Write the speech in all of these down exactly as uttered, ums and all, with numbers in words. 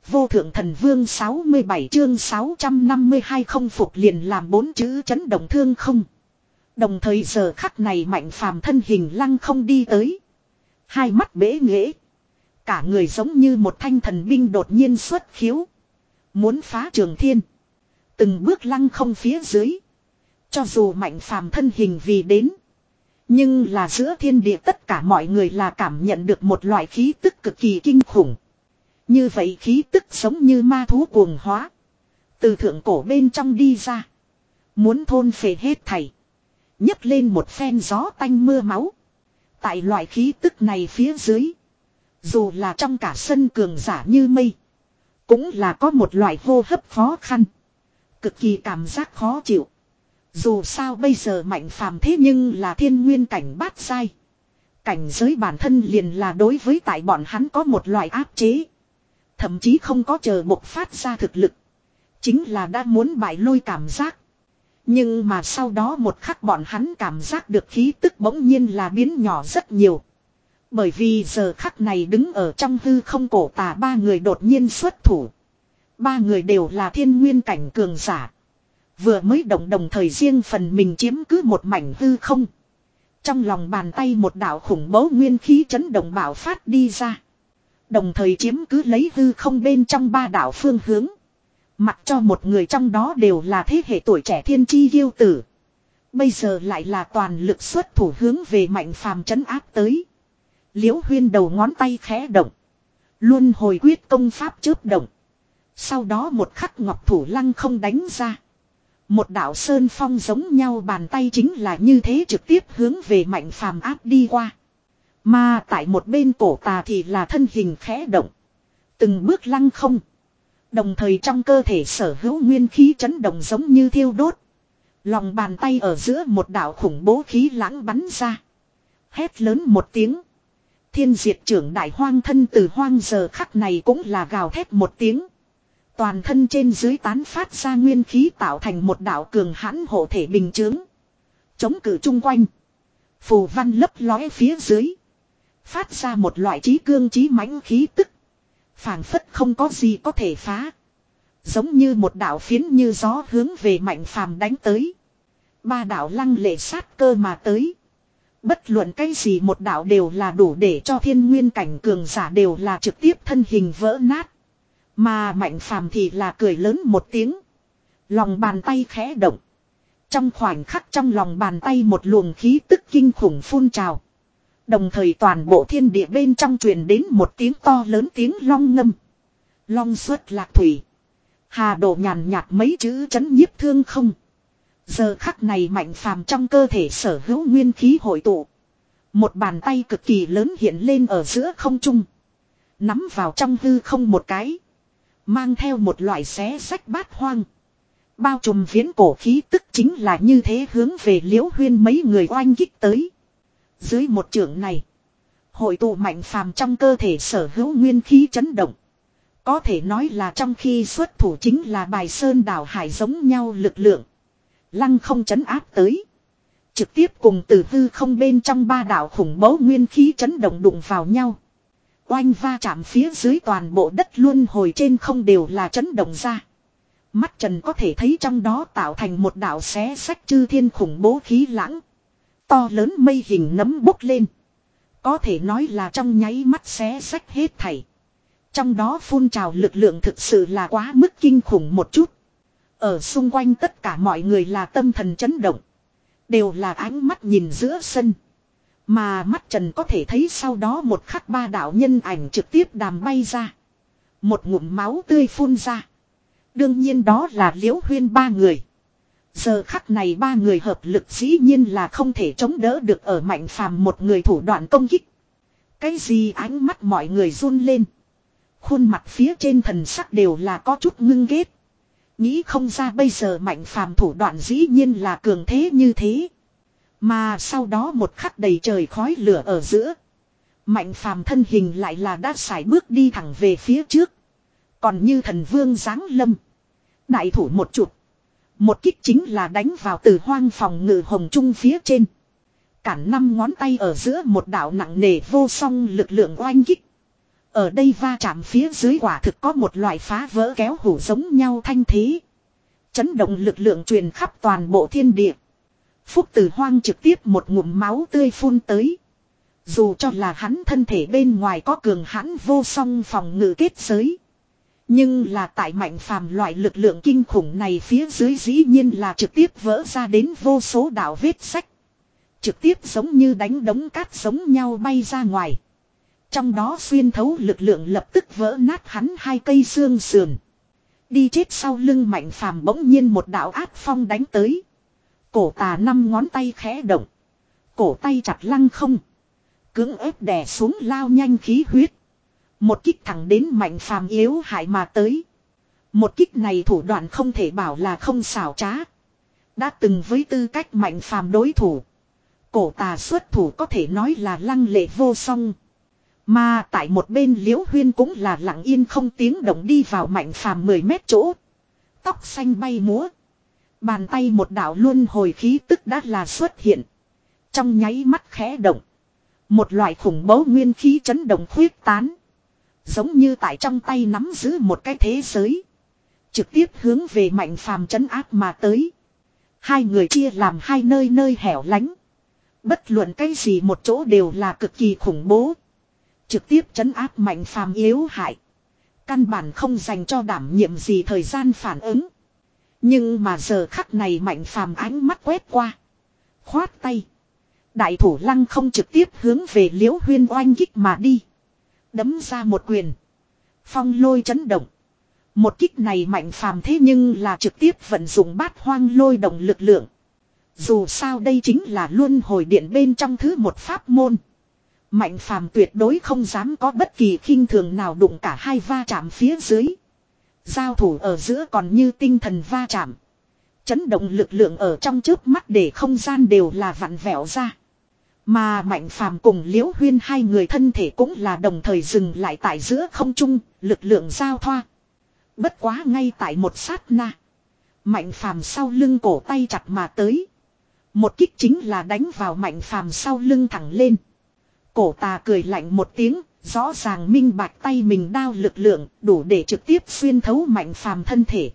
Vô thượng thần vương sáu mươi bảy chương sáu trăm năm mươi hai không phục liền làm bốn chữ chấn động thương không. Đồng thời giờ khắc này Mạnh Phàm thân hình lăng không đi tới. Hai mắt bế nghễ. Cả người giống như một thanh thần binh đột nhiên xuất khiếu. Muốn phá trường thiên. Từng bước lăng không phía dưới. Cho dù Mạnh Phàm thân hình vì đến. Nhưng là giữa thiên địa tất cả mọi người là cảm nhận được một loại khí tức cực kỳ kinh khủng. Như vậy khí tức giống như ma thú cuồng hóa. Từ thượng cổ bên trong đi ra. Muốn thôn phệ hết thảy. Nhấc lên một phen gió tanh mưa máu. Tại loại khí tức này phía dưới. Dù là trong cả sân cường giả như mây. Cũng là có một loại hô hấp khó khăn. Cực kỳ cảm giác khó chịu. Dù sao bây giờ Mạnh Phàm thế nhưng là thiên nguyên cảnh bát giai. Cảnh giới bản thân liền là đối với tại bọn hắn có một loại áp chế. Thậm chí không có chờ bộc phát ra thực lực. Chính là đã muốn bại lôi cảm giác. Nhưng mà sau đó một khắc bọn hắn cảm giác được khí tức bỗng nhiên là biến nhỏ rất nhiều. Bởi vì giờ khắc này đứng ở trong hư không cổ tà ba người đột nhiên xuất thủ. Ba người đều là thiên nguyên cảnh cường giả. Vừa mới động đồng thời riêng phần mình chiếm cứ một mảnh hư không. Trong lòng bàn tay một đạo khủng bố nguyên khí chấn động bạo phát đi ra. Đồng thời chiếm cứ lấy hư không bên trong ba đạo phương hướng. Mặc cho một người trong đó đều là thế hệ tuổi trẻ thiên chi kiêu tử. Bây giờ lại là toàn lực xuất thủ hướng về Mạnh Phàm trấn áp tới. Liễu Huyên đầu ngón tay khẽ động. Luân hồi quyết công pháp chớp động. Sau đó một khắc ngọc thủ lăng không đánh ra. Một đạo sơn phong giống nhau bàn tay chính là như thế trực tiếp hướng về Mạnh Phàm áp đi qua. Mà tại một bên cổ tà thì là thân hình khẽ động. Từng bước lăng không. Đồng thời trong cơ thể sở hữu nguyên khí chấn động giống như thiêu đốt. Lòng bàn tay ở giữa một đạo khủng bố khí lãng bắn ra. Hét lớn một tiếng. Thiên diệt trưởng đại hoang thân từ hoang giờ khắc này cũng là gào thét một tiếng. Toàn thân trên dưới tán phát ra nguyên khí tạo thành một đạo cường hãn hộ thể bình chướng. Chống cự chung quanh. Phù văn lấp lóe phía dưới. Phát ra một loại trí cương trí mãnh khí tức. Phảng phất không có gì có thể phá. Giống như một đạo phiến như gió hướng về Mạnh Phàm đánh tới. Ba đạo lăng lệ sát cơ mà tới. Bất luận cái gì một đạo đều là đủ để cho thiên nguyên cảnh cường giả đều là trực tiếp thân hình vỡ nát. Mà Mạnh Phàm thì là cười lớn một tiếng. Lòng bàn tay khẽ động. Trong khoảnh khắc trong lòng bàn tay một luồng khí tức kinh khủng phun trào. Đồng thời toàn bộ thiên địa bên trong truyền đến một tiếng to lớn tiếng long ngâm. Long xuất lạc thủy. Hà độ nhàn nhạt mấy chữ chấn nhiếp thương không. Giờ khắc này Mạnh Phàm trong cơ thể sở hữu nguyên khí hội tụ. Một bàn tay cực kỳ lớn hiện lên ở giữa không trung. Nắm vào trong hư không một cái. Mang theo một loại xé sách bát hoang. Bao trùm viễn cổ khí tức chính là như thế hướng về Liễu Huyên mấy người oanh kích tới. Dưới một trường này. Hội tụ Mạnh Phàm trong cơ thể sở hữu nguyên khí chấn động. Có thể nói là trong khi xuất thủ chính là bài sơn đảo hải giống nhau lực lượng. Lăng không chấn áp tới. Trực tiếp cùng từ hư không bên trong ba đạo khủng bố nguyên khí chấn động đụng vào nhau. Oanh va chạm phía dưới toàn bộ đất luân hồi trên không đều là chấn động ra. Mắt trần có thể thấy trong đó tạo thành một đạo xé sách chư thiên khủng bố khí lãng. To lớn mây hình nấm bốc lên. Có thể nói là trong nháy mắt xé sách hết thảy. Trong đó phun trào lực lượng thực sự là quá mức kinh khủng một chút. Ở xung quanh tất cả mọi người là tâm thần chấn động. Đều là ánh mắt nhìn giữa sân. Mà mắt trần có thể thấy sau đó một khắc ba đạo nhân ảnh trực tiếp đàm bay ra. Một ngụm máu tươi phun ra. Đương nhiên đó là Liễu Huyên ba người. Giờ khắc này ba người hợp lực dĩ nhiên là không thể chống đỡ được ở Mạnh Phàm một người thủ đoạn công kích. Cái gì ánh mắt mọi người run lên. Khuôn mặt phía trên thần sắc đều là có chút ngưng ghét. Nghĩ không ra bây giờ Mạnh Phàm thủ đoạn dĩ nhiên là cường thế như thế. Mà sau đó một khắc đầy trời khói lửa ở giữa. Mạnh Phàm thân hình lại là đã sải bước đi thẳng về phía trước. Còn như thần vương giáng lâm. Đại thủ một chụp. Một kích chính là đánh vào từ hoang phòng ngự hồng trung phía trên. Cản năm ngón tay ở giữa một đạo nặng nề vô song lực lượng oanh kích. Ở đây va chạm phía dưới quả thực có một loại phá vỡ kéo hủ giống nhau thanh thế. Chấn động lực lượng truyền khắp toàn bộ thiên địa. Phúc Tử Hoang trực tiếp một ngụm máu tươi phun tới. Dù cho là hắn thân thể bên ngoài có cường hãn vô song phòng ngự kết giới. Nhưng là tại Mạnh Phàm loại lực lượng kinh khủng này phía dưới dĩ nhiên là trực tiếp vỡ ra đến vô số đạo vết sách. Trực tiếp giống như đánh đống cát giống nhau bay ra ngoài. Trong đó xuyên thấu lực lượng lập tức vỡ nát hắn hai cây xương sườn. Đi chết sau lưng Mạnh Phàm bỗng nhiên một đạo ác phong đánh tới. Cổ Tà năm ngón tay khẽ động. Cổ tay chặt lăng không. Cưỡng ép đè xuống lao nhanh khí huyết. Một kích thẳng đến Mạnh Phàm yếu hại mà tới. Một kích này thủ đoạn không thể bảo là không xảo trá. Đã từng với tư cách Mạnh Phàm đối thủ. Cổ Tà xuất thủ có thể nói là lăng lệ vô song. Mà tại một bên Liễu Huyên cũng là lặng yên không tiếng động đi vào Mạnh Phàm mười mét chỗ. Tóc xanh bay múa. Bàn tay một đạo luân hồi khí tức đã là xuất hiện. Trong nháy mắt khẽ động. Một loại khủng bố nguyên khí chấn động khuyết tán. Giống như tại trong tay nắm giữ một cái thế giới. Trực tiếp hướng về Mạnh Phàm trấn áp mà tới. Hai người chia làm hai nơi nơi hẻo lánh. Bất luận cái gì một chỗ đều là cực kỳ khủng bố. Trực tiếp trấn áp Mạnh Phàm yếu hại. Căn bản không dành cho đảm nhiệm gì thời gian phản ứng. Nhưng mà giờ khắc này Mạnh Phàm ánh mắt quét qua. Khoát tay. Đại thủ lăng không trực tiếp hướng về Liễu Huyên oanh kích mà đi. Đấm ra một quyền. Phong lôi chấn động. Một kích này Mạnh Phàm thế nhưng là trực tiếp vận dụng bát hoang lôi động lực lượng. Dù sao đây chính là luân hồi điện bên trong thứ một pháp môn. Mạnh Phàm tuyệt đối không dám có bất kỳ khinh thường nào đụng cả hai va chạm phía dưới. Giao thủ ở giữa còn như tinh thần va chạm. Chấn động lực lượng ở trong chớp mắt để không gian đều là vặn vẹo ra. Mà Mạnh Phàm cùng Liễu Huyên hai người thân thể cũng là đồng thời dừng lại tại giữa không trung, lực lượng giao thoa. Bất quá ngay tại một sát na. Mạnh Phàm sau lưng cổ tay chặt mà tới. Một kích chính là đánh vào Mạnh Phàm sau lưng thẳng lên. Cổ Tà cười lạnh một tiếng, rõ ràng minh bạch tay mình đao lực lượng đủ để trực tiếp xuyên thấu Mạnh Phàm thân thể.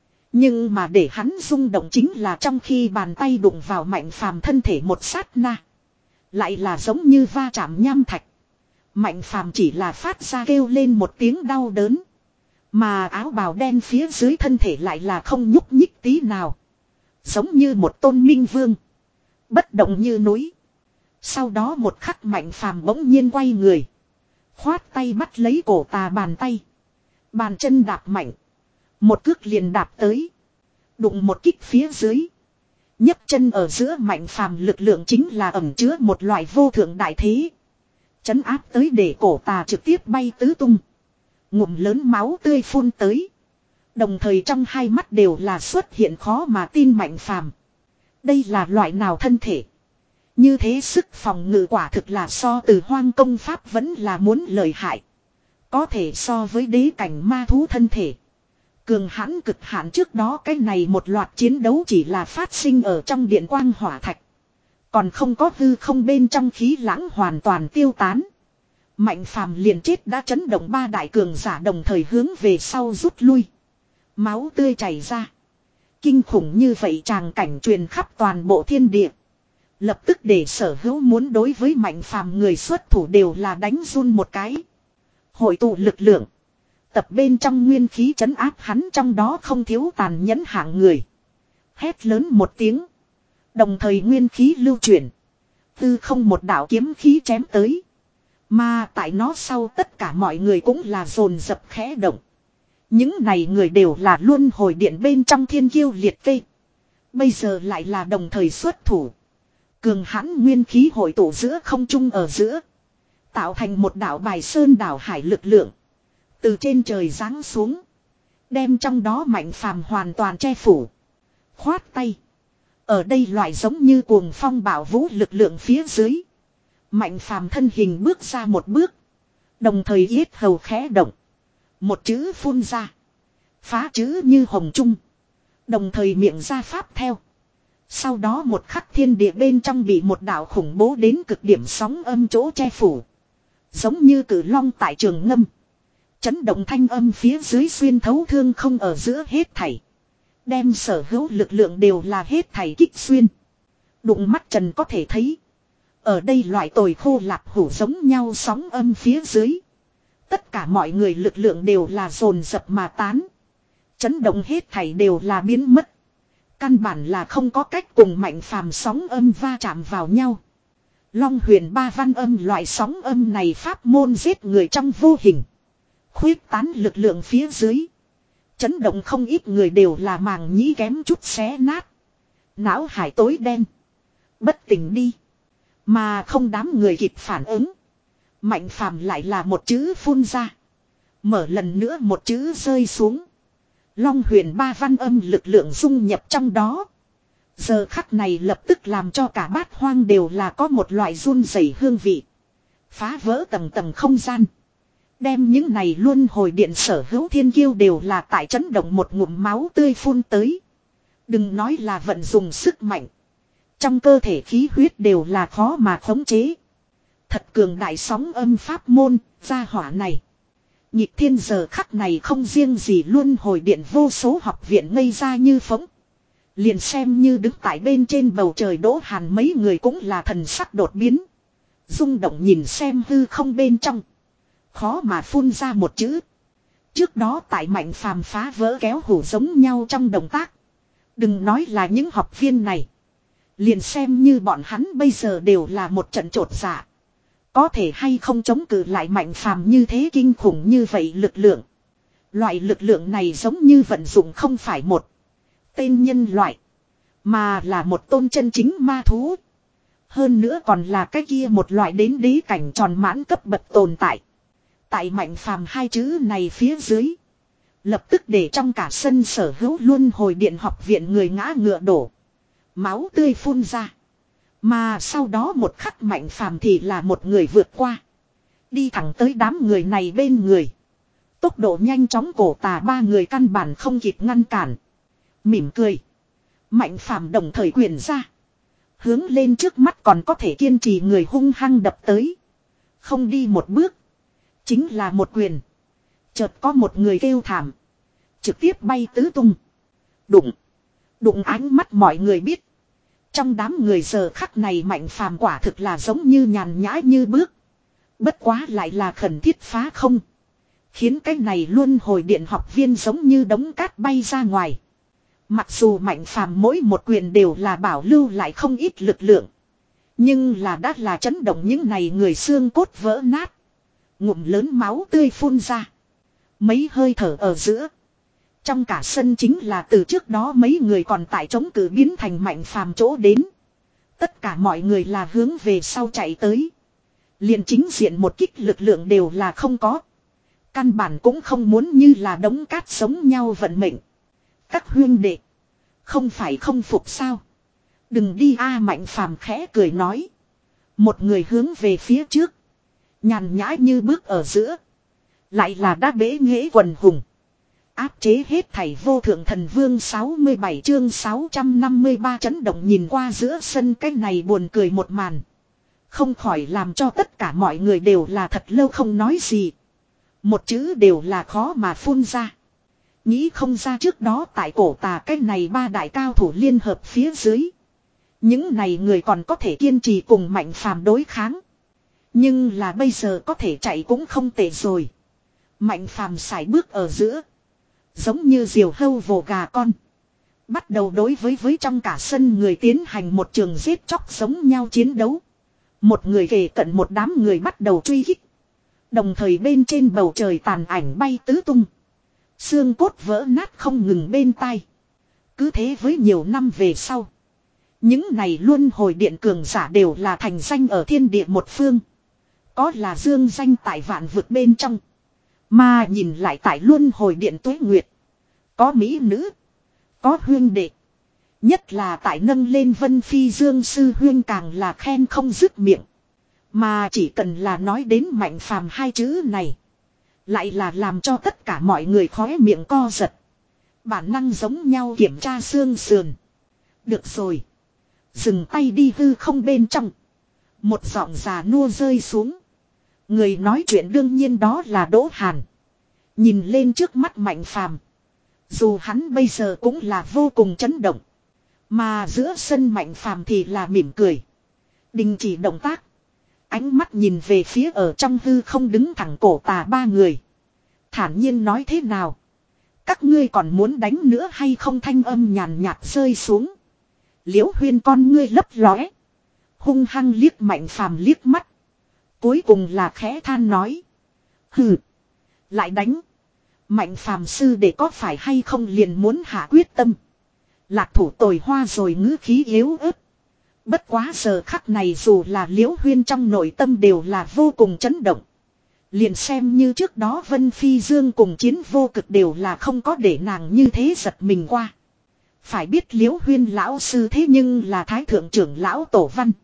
Nhưng mà để hắn rung động chính là trong khi bàn tay đụng vào Mạnh Phàm thân thể một sát na. Lại là giống như va chạm nham thạch. Mạnh Phàm chỉ là phát ra kêu lên một tiếng đau đớn. Mà áo bào đen phía dưới thân thể lại là không nhúc nhích tí nào. Giống như một tôn minh vương. Bất động như núi. Sau đó một khắc Mạnh Phàm bỗng nhiên quay người. Khoát tay bắt lấy cổ Tà bàn tay. Bàn chân đạp mạnh. Một cước liền đạp tới. Đụng một kích phía dưới. Nhấc chân ở giữa Mạnh Phàm lực lượng chính là ẩn chứa một loại vô thượng đại thế. Chấn áp tới để cổ Tà trực tiếp bay tứ tung. Ngụm lớn máu tươi phun tới. Đồng thời trong hai mắt đều là xuất hiện khó mà tin Mạnh Phàm. Đây là loại nào thân thể? Như thế sức phòng ngự quả thực là so từ hoang công pháp vẫn là muốn lợi hại. Có thể so với đế cảnh ma thú thân thể. Cường hãn cực hạn trước đó cái này một loạt chiến đấu chỉ là phát sinh ở trong điện quang hỏa thạch. Còn không có hư không bên trong khí lãng hoàn toàn tiêu tán. Mạnh Phàm liền chết đã chấn động ba đại cường giả đồng thời hướng về sau rút lui. Máu tươi chảy ra. Kinh khủng như vậy tràng cảnh truyền khắp toàn bộ thiên địa. Lập tức để sở hữu muốn đối với Mạnh Phàm người xuất thủ đều là đánh run một cái. Hội tụ lực lượng. Tập bên trong nguyên khí trấn áp hắn trong đó không thiếu tàn nhẫn hạng người. Hét lớn một tiếng. Đồng thời nguyên khí lưu chuyển. Tư không một đạo kiếm khí chém tới. Mà tại nó sau tất cả mọi người cũng là dồn dập khẽ động. Những này người đều là luân hồi điện bên trong thiên kiêu liệt kê. Bây giờ lại là đồng thời xuất thủ. Cường hãn nguyên khí hội tụ giữa không trung ở giữa. Tạo thành một đảo bài sơn đảo hải lực lượng. Từ trên trời giáng xuống. Đem trong đó Mạnh Phàm hoàn toàn che phủ. Khoát tay. Ở đây loại giống như cuồng phong bảo vũ lực lượng phía dưới. Mạnh Phàm thân hình bước ra một bước. Đồng thời yết hầu khẽ động. Một chữ phun ra. Phá chữ như hồng trung. Đồng thời miệng ra pháp theo. Sau đó một khắc thiên địa bên trong bị một đạo khủng bố đến cực điểm sóng âm chỗ che phủ. Giống như cử long tại trường ngâm. Chấn động thanh âm phía dưới xuyên thấu thương không ở giữa hết thảy. Đem sở hữu lực lượng đều là hết thảy kích xuyên. Đụng mắt trần có thể thấy. Ở đây loại tồi khô lạp hủ giống nhau sóng âm phía dưới. Tất cả mọi người lực lượng đều là dồn dập mà tán. Chấn động hết thảy đều là biến mất. Căn bản là không có cách cùng mạnh phàm sóng âm va chạm vào nhau. Long huyền ba văn âm loại sóng âm này pháp môn giết người trong vô hình. Khuyết tán lực lượng phía dưới. Chấn động không ít người đều là màng nhĩ kém chút xé nát. Não hải tối đen. Bất tỉnh đi. Mà không đám người kịp phản ứng. Mạnh phàm lại là một chữ phun ra. Mở lần nữa một chữ rơi xuống. Long huyền ba văn âm lực lượng dung nhập trong đó. Giờ khắc này lập tức làm cho cả bát hoang đều là có một loại run rẩy hương vị. Phá vỡ tầng tầng không gian. Đem những này luôn hồi điện sở hữu thiên kiêu đều là tại chấn động một ngụm máu tươi phun tới. Đừng nói là vận dùng sức mạnh. Trong cơ thể khí huyết đều là khó mà khống chế. Thật cường đại sóng âm pháp môn, gia hỏa này. Nhịp thiên giờ khắc này không riêng gì luôn hồi điện vô số học viện ngây ra như phóng. Liền xem như đứng tại bên trên bầu trời Đỗ Hàn mấy người cũng là thần sắc đột biến. Rung động nhìn xem hư không bên trong. Khó mà phun ra một chữ. Trước đó tại mạnh phàm phá vỡ kéo hủ giống nhau trong động tác. Đừng nói là những học viên này. Liền xem như bọn hắn bây giờ đều là một trận trột dạ. Có thể hay không chống cự lại mạnh phàm như thế kinh khủng như vậy lực lượng. Loại lực lượng này giống như vận dụng không phải một tên nhân loại. Mà là một tôn chân chính ma thú. Hơn nữa còn là cái kia một loại đến đế cảnh tròn mãn cấp bậc tồn tại. Tại mạnh phàm hai chữ này phía dưới. Lập tức để trong cả sân sở hữu luôn hồi điện học viện người ngã ngựa đổ. Máu tươi phun ra. Mà sau đó một khắc mạnh phàm thì là một người vượt qua. Đi thẳng tới đám người này bên người. Tốc độ nhanh chóng cổ tà ba người căn bản không kịp ngăn cản. Mỉm cười. Mạnh phàm đồng thời quyền ra. Hướng lên trước mắt còn có thể kiên trì người hung hăng đập tới. Không đi một bước. Chính là một quyền. Chợt có một người kêu thảm. Trực tiếp bay tứ tung. Đụng. Đụng ánh mắt mọi người biết. Trong đám người giờ khắc này mạnh phàm quả thực là giống như nhàn nhã như bước. Bất quá lại là khẩn thiết phá không. Khiến cái này luôn hồi điện học viên giống như đống cát bay ra ngoài. Mặc dù mạnh phàm mỗi một quyền đều là bảo lưu lại không ít lực lượng. Nhưng là đã là chấn động những này người xương cốt vỡ nát. Ngụm lớn máu tươi phun ra. Mấy hơi thở ở giữa. Trong cả sân chính là từ trước đó mấy người còn tại chống cự biến thành mạnh phàm chỗ đến. Tất cả mọi người là hướng về sau chạy tới. Liền chính diện một kích lực lượng đều là không có. Căn bản cũng không muốn như là đống cát sống nhau vận mệnh. Các huyên đệ. Không phải không phục sao. Đừng đi a mạnh phàm khẽ cười nói. Một người hướng về phía trước. Nhàn nhã như bước ở giữa. Lại là đã bế nghễ quần hùng. Áp chế hết thảy vô thượng thần vương sáu mươi bảy chương sáu trăm năm mươi ba chấn động nhìn qua giữa sân cái này buồn cười một màn. Không khỏi làm cho tất cả mọi người đều là thật lâu không nói gì. Một chữ đều là khó mà phun ra. Nghĩ không ra trước đó tại cổ tà cái này ba đại cao thủ liên hợp phía dưới. Những này người còn có thể kiên trì cùng mạnh phàm đối kháng. Nhưng là bây giờ có thể chạy cũng không tệ rồi. Mạnh phàm sải bước ở giữa. Giống như diều hâu vồ gà con. Bắt đầu đối với với trong cả sân người tiến hành một trường giết chóc giống nhau chiến đấu. Một người kề cận một đám người bắt đầu truy kích. Đồng thời bên trên bầu trời tàn ảnh bay tứ tung. Xương cốt vỡ nát không ngừng bên tai. Cứ thế với nhiều năm về sau. Những này luôn hồi điện cường giả đều là thành danh ở thiên địa một phương. Có là dương danh tại vạn vực bên trong. Mà nhìn lại tại luôn hồi điện tuế nguyệt. Có mỹ nữ. Có huyên đệ. Nhất là tại nâng lên Vân Phi Dương sư huyên càng là khen không dứt miệng. Mà chỉ cần là nói đến mạnh phàm hai chữ này. Lại là làm cho tất cả mọi người khóe miệng co giật. Bản năng giống nhau kiểm tra xương sườn. Được rồi. Dừng tay đi hư không bên trong. Một giọng già nua rơi xuống. Người nói chuyện đương nhiên đó là Đỗ Hàn. Nhìn lên trước mắt Mạnh Phàm, dù hắn bây giờ cũng là vô cùng chấn động. Mà giữa sân Mạnh Phàm thì là mỉm cười. Đình chỉ động tác. Ánh mắt nhìn về phía ở trong hư không đứng thẳng cổ tà ba người. Thản nhiên nói thế nào? Các ngươi còn muốn đánh nữa hay không? Thanh âm nhàn nhạt rơi xuống. Liễu Huyên con ngươi lấp lóe. Hung hăng liếc Mạnh Phàm liếc mắt. Cuối cùng là khẽ than nói. Hừ. Lại đánh. Mạnh Phàm sư để có phải hay không liền muốn hạ quyết tâm. Lạc thủ tồi hoa rồi ngữ khí yếu ớt. Bất quá giờ khắc này dù là Liễu Huyên trong nội tâm đều là vô cùng chấn động. Liền xem như trước đó Vân Phi Dương cùng Chiến Vô Cực đều là không có để nàng như thế giật mình qua. Phải biết Liễu Huyên lão sư thế nhưng là Thái Thượng trưởng lão Tổ Văn.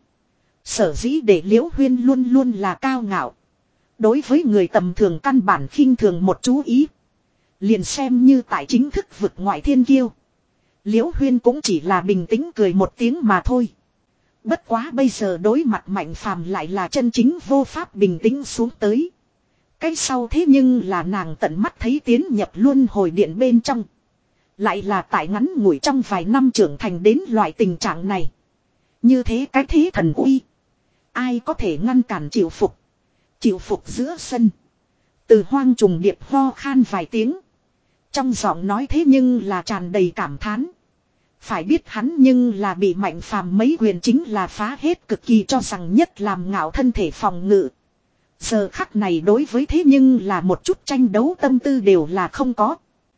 Sở dĩ để Liễu Huyên luôn luôn là cao ngạo. Đối với người tầm thường căn bản khinh thường một chú ý. Liền xem như tại chính thức vực ngoại thiên kiêu. Liễu Huyên cũng chỉ là bình tĩnh cười một tiếng mà thôi. Bất quá bây giờ đối mặt Mạnh Phàm lại là chân chính vô pháp bình tĩnh xuống tới. Cái sau thế nhưng là nàng tận mắt thấy tiến nhập luân hồi điện bên trong. Lại là tại ngắn ngủi trong vài năm trưởng thành đến loại tình trạng này. Như thế cái thế thần uy. Ai có thể ngăn cản chịu phục. Chịu phục giữa sân. Từ Hoang trùng điệp ho khan vài tiếng. Trong giọng nói thế nhưng là tràn đầy cảm thán. Phải biết hắn nhưng là bị Mạnh Phàm mấy quyền chính là phá hết, cực kỳ cho rằng nhất làm ngạo thân thể phòng ngự. Giờ khắc này đối với thế nhưng là một chút tranh đấu tâm tư đều là không có.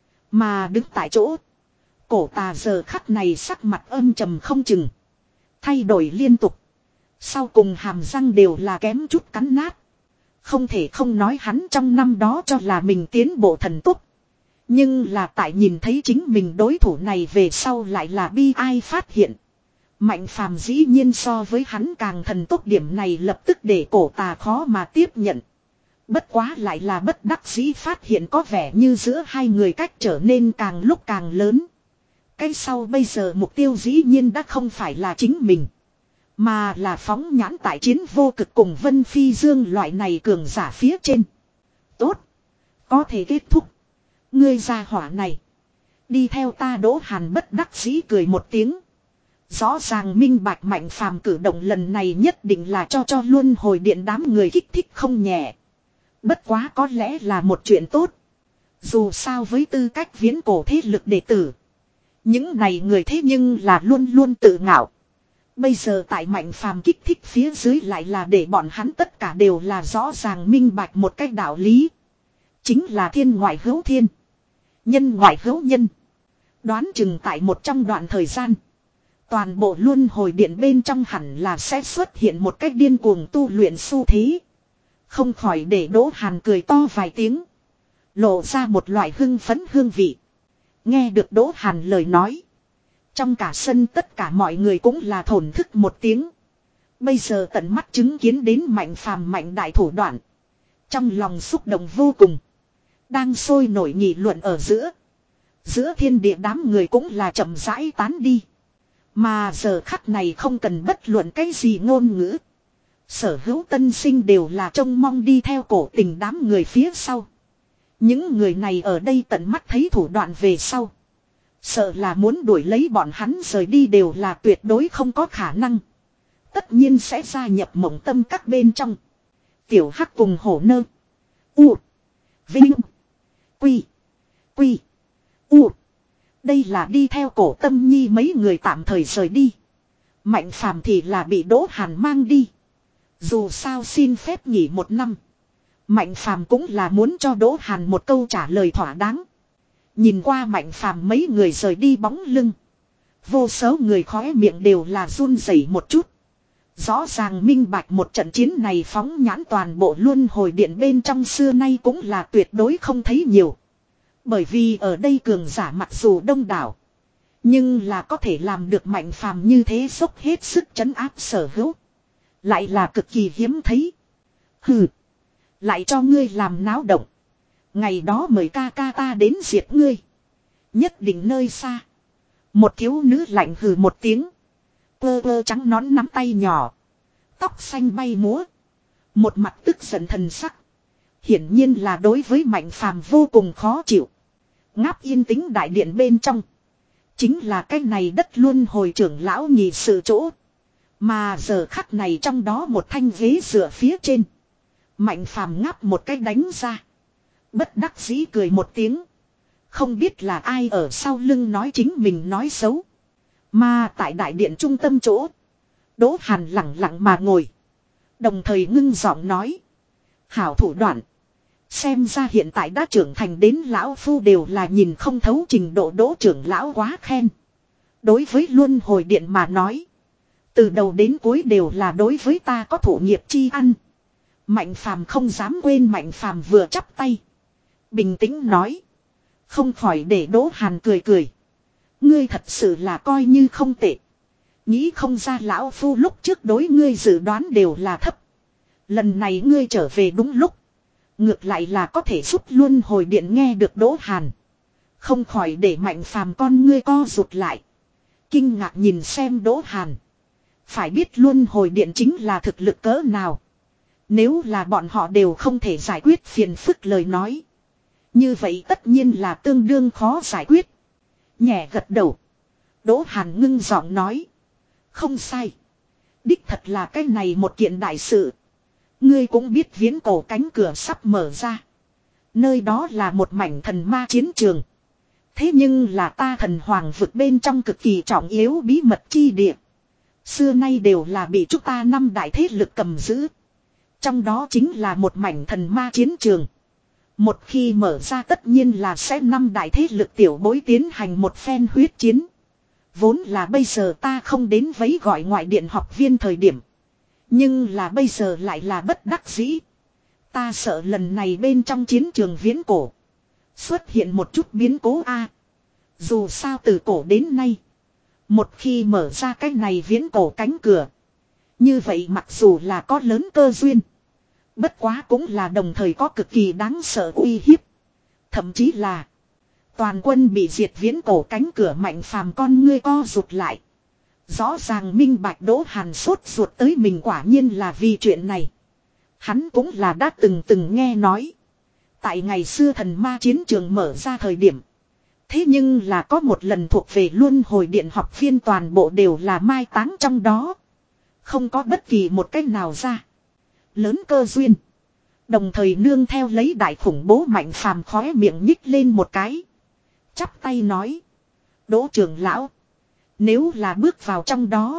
Mà đứng tại chỗ. Cổ tà giờ khắc này sắc mặt âm trầm không chừng. Thay đổi liên tục. Sau cùng hàm răng đều là kém chút cắn nát. Không thể không nói hắn trong năm đó cho là mình tiến bộ thần tốc. Nhưng là tại nhìn thấy chính mình đối thủ này về sau lại là bi ai phát hiện. Mạnh Phàm dĩ nhiên so với hắn càng thần tốc, điểm này lập tức để cổ tà khó mà tiếp nhận. Bất quá lại là bất đắc dĩ phát hiện có vẻ như giữa hai người cách trở nên càng lúc càng lớn. Cái sau bây giờ mục tiêu dĩ nhiên đã không phải là chính mình. Mà là phóng nhãn tại Chiến Vô Cực cùng Vân Phi Dương loại này cường giả phía trên. Tốt. Có thể kết thúc. Ngươi ra hỏa này. Đi theo ta. Đỗ Hàn bất đắc dĩ cười một tiếng. Rõ ràng minh bạch Mạnh Phàm cử động lần này nhất định là cho cho luân hồi điện đám người kích thích không nhẹ. Bất quá có lẽ là một chuyện tốt. Dù sao với tư cách viễn cổ thế lực đệ tử. Những này người thế nhưng là luôn luôn tự ngạo. Bây giờ tại Mạnh Phàm kích thích phía dưới lại là để bọn hắn tất cả đều là rõ ràng minh bạch một cách đạo lý. Chính là thiên ngoại hữu thiên. Nhân ngoại hữu nhân. Đoán chừng tại một trong đoạn thời gian. Toàn bộ luân hồi điện bên trong hẳn là sẽ xuất hiện một cách điên cuồng tu luyện xu thế. Không khỏi để Đỗ Hàn cười to vài tiếng. Lộ ra một loại hưng phấn hương vị. Nghe được Đỗ Hàn lời nói. Trong cả sân tất cả mọi người cũng là thổn thức một tiếng. Bây giờ tận mắt chứng kiến đến Mạnh Phàm mạnh đại thủ đoạn. Trong lòng xúc động vô cùng. Đang sôi nổi nghị luận ở giữa. Giữa thiên địa đám người cũng là chậm rãi tán đi. Mà giờ khắc này không cần bất luận cái gì ngôn ngữ. Sở hữu tân sinh đều là trông mong đi theo cổ tình đám người phía sau. Những người này ở đây tận mắt thấy thủ đoạn về sau. Sợ là muốn đuổi lấy bọn hắn rời đi đều là tuyệt đối không có khả năng. Tất nhiên sẽ gia nhập mộng tâm các bên trong. Tiểu Hắc cùng hổ nơ. U. Vinh. Quy. Quy. U. Đây là đi theo cổ tâm nhi mấy người tạm thời rời đi. Mạnh Phàm thì là bị Đỗ Hàn mang đi. Dù sao xin phép nghỉ một năm. Mạnh Phàm cũng là muốn cho Đỗ Hàn một câu trả lời thỏa đáng. Nhìn qua Mạnh Phàm mấy người rời đi bóng lưng. Vô số người khóe miệng đều là run rẩy một chút. Rõ ràng minh bạch một trận chiến này phóng nhãn toàn bộ luân hồi điện bên trong xưa nay cũng là tuyệt đối không thấy nhiều. Bởi vì ở đây cường giả mặc dù đông đảo. Nhưng là có thể làm được Mạnh Phàm như thế dốc hết sức trấn áp sở hữu. Lại là cực kỳ hiếm thấy. Hừ. Lại cho ngươi làm náo động. Ngày đó mời ca ca ta đến diệt ngươi. Nhất định nơi xa. Một thiếu nữ lạnh hừ một tiếng. Quơ quơ trắng nón nắm tay nhỏ. Tóc xanh bay múa. Một mặt tức giận thần sắc. Hiển nhiên là đối với Mạnh Phàm vô cùng khó chịu. Ngáp yên tĩnh đại điện bên trong. Chính là cái này đất luân hồi trưởng lão nhị sự chỗ. Mà giờ khắc này trong đó một thanh ghế dựa phía trên. Mạnh Phàm ngáp một cái đánh ra. Bất đắc dĩ cười một tiếng. Không biết là ai ở sau lưng nói chính mình nói xấu. Mà tại đại điện trung tâm chỗ. Đỗ Hàn lặng lặng mà ngồi. Đồng thời ngưng giọng nói. Hảo thủ đoạn. Xem ra hiện tại đã trưởng thành đến lão phu đều là nhìn không thấu trình độ Đỗ trưởng lão quá khen. Đối với luân hồi điện mà nói. Từ đầu đến cuối đều là đối với ta có thủ nghiệp chi ăn. Mạnh Phàm không dám quên Mạnh Phàm vừa chắp tay. Bình tĩnh nói. Không khỏi để Đỗ Hàn cười cười. Ngươi thật sự là coi như không tệ. Nghĩ không ra lão phu lúc trước đối ngươi dự đoán đều là thấp. Lần này ngươi trở về đúng lúc. Ngược lại là có thể giúp luân hồi điện nghe được Đỗ Hàn. Không khỏi để Mạnh Phàm con ngươi co rụt lại. Kinh ngạc nhìn xem Đỗ Hàn. Phải biết luân hồi điện chính là thực lực cỡ nào. Nếu là bọn họ đều không thể giải quyết phiền phức lời nói. Như vậy tất nhiên là tương đương khó giải quyết. Nhẹ gật đầu. Đỗ Hàn ngưng giọng nói. Không sai. Đích thật là cái này một kiện đại sự. Ngươi cũng biết viễn cổ cánh cửa sắp mở ra. Nơi đó là một mảnh thần ma chiến trường. Thế nhưng là ta thần hoàng vực bên trong cực kỳ trọng yếu bí mật chi địa. Xưa nay đều là bị chúng ta năm đại thế lực cầm giữ. Trong đó chính là một mảnh thần ma chiến trường. Một khi mở ra tất nhiên là sẽ năm đại thế lực tiểu bối tiến hành một phen huyết chiến. Vốn là bây giờ ta không đến vấy gọi ngoại điện học viên thời điểm. Nhưng là bây giờ lại là bất đắc dĩ. Ta sợ lần này bên trong chiến trường viễn cổ. Xuất hiện một chút biến cố a. Dù sao từ cổ đến nay. Một khi mở ra cái này viễn cổ cánh cửa. Như vậy mặc dù là có lớn cơ duyên. Bất quá cũng là đồng thời có cực kỳ đáng sợ uy hiếp. Thậm chí là. Toàn quân bị diệt viễn cổ cánh cửa Mạnh Phàm con ngươi co rụt lại. Rõ ràng minh bạch Đỗ Hàn sốt ruột tới mình quả nhiên là vì chuyện này. Hắn cũng là đã từng từng nghe nói. Tại ngày xưa thần ma chiến trường mở ra thời điểm. Thế nhưng là có một lần thuộc về luân hồi điện học viên toàn bộ đều là mai táng trong đó. Không có bất kỳ một cách nào ra. Lớn cơ duyên. Đồng thời nương theo lấy đại khủng bố Mạnh Phàm khóe miệng nhích lên một cái. Chắp tay nói. Đỗ trưởng lão. Nếu là bước vào trong đó.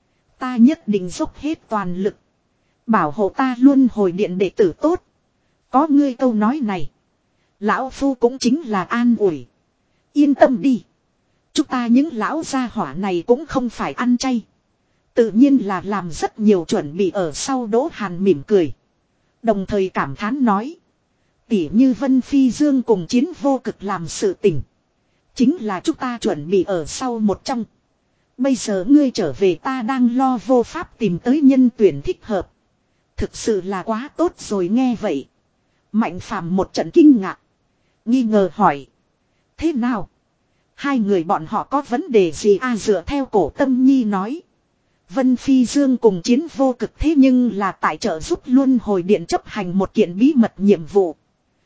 Ta nhất định dốc hết toàn lực. Bảo hộ ta luôn hồi điện đệ tử tốt. Có ngươi câu nói này. Lão phu cũng chính là an ủi. Yên tâm đi. Chúng ta những lão gia hỏa này cũng không phải ăn chay. Tự nhiên là làm rất nhiều chuẩn bị ở sau. Đỗ Hàn mỉm cười. Đồng thời cảm thán nói. Tỉ như Vân Phi Dương cùng Chiến Vô Cực làm sự tình. Chính là chúng ta chuẩn bị ở sau một trong. Bây giờ ngươi trở về ta đang lo vô pháp tìm tới nhân tuyển thích hợp. Thực sự là quá tốt rồi nghe vậy. Mạnh Phàm một trận kinh ngạc. Nghi ngờ hỏi. Thế nào? Hai người bọn họ có vấn đề gì à dựa theo cổ tâm nhi nói. Vân Phi Dương cùng Chiến Vô Cực thế nhưng là tại trợ giúp luân hồi điện chấp hành một kiện bí mật nhiệm vụ.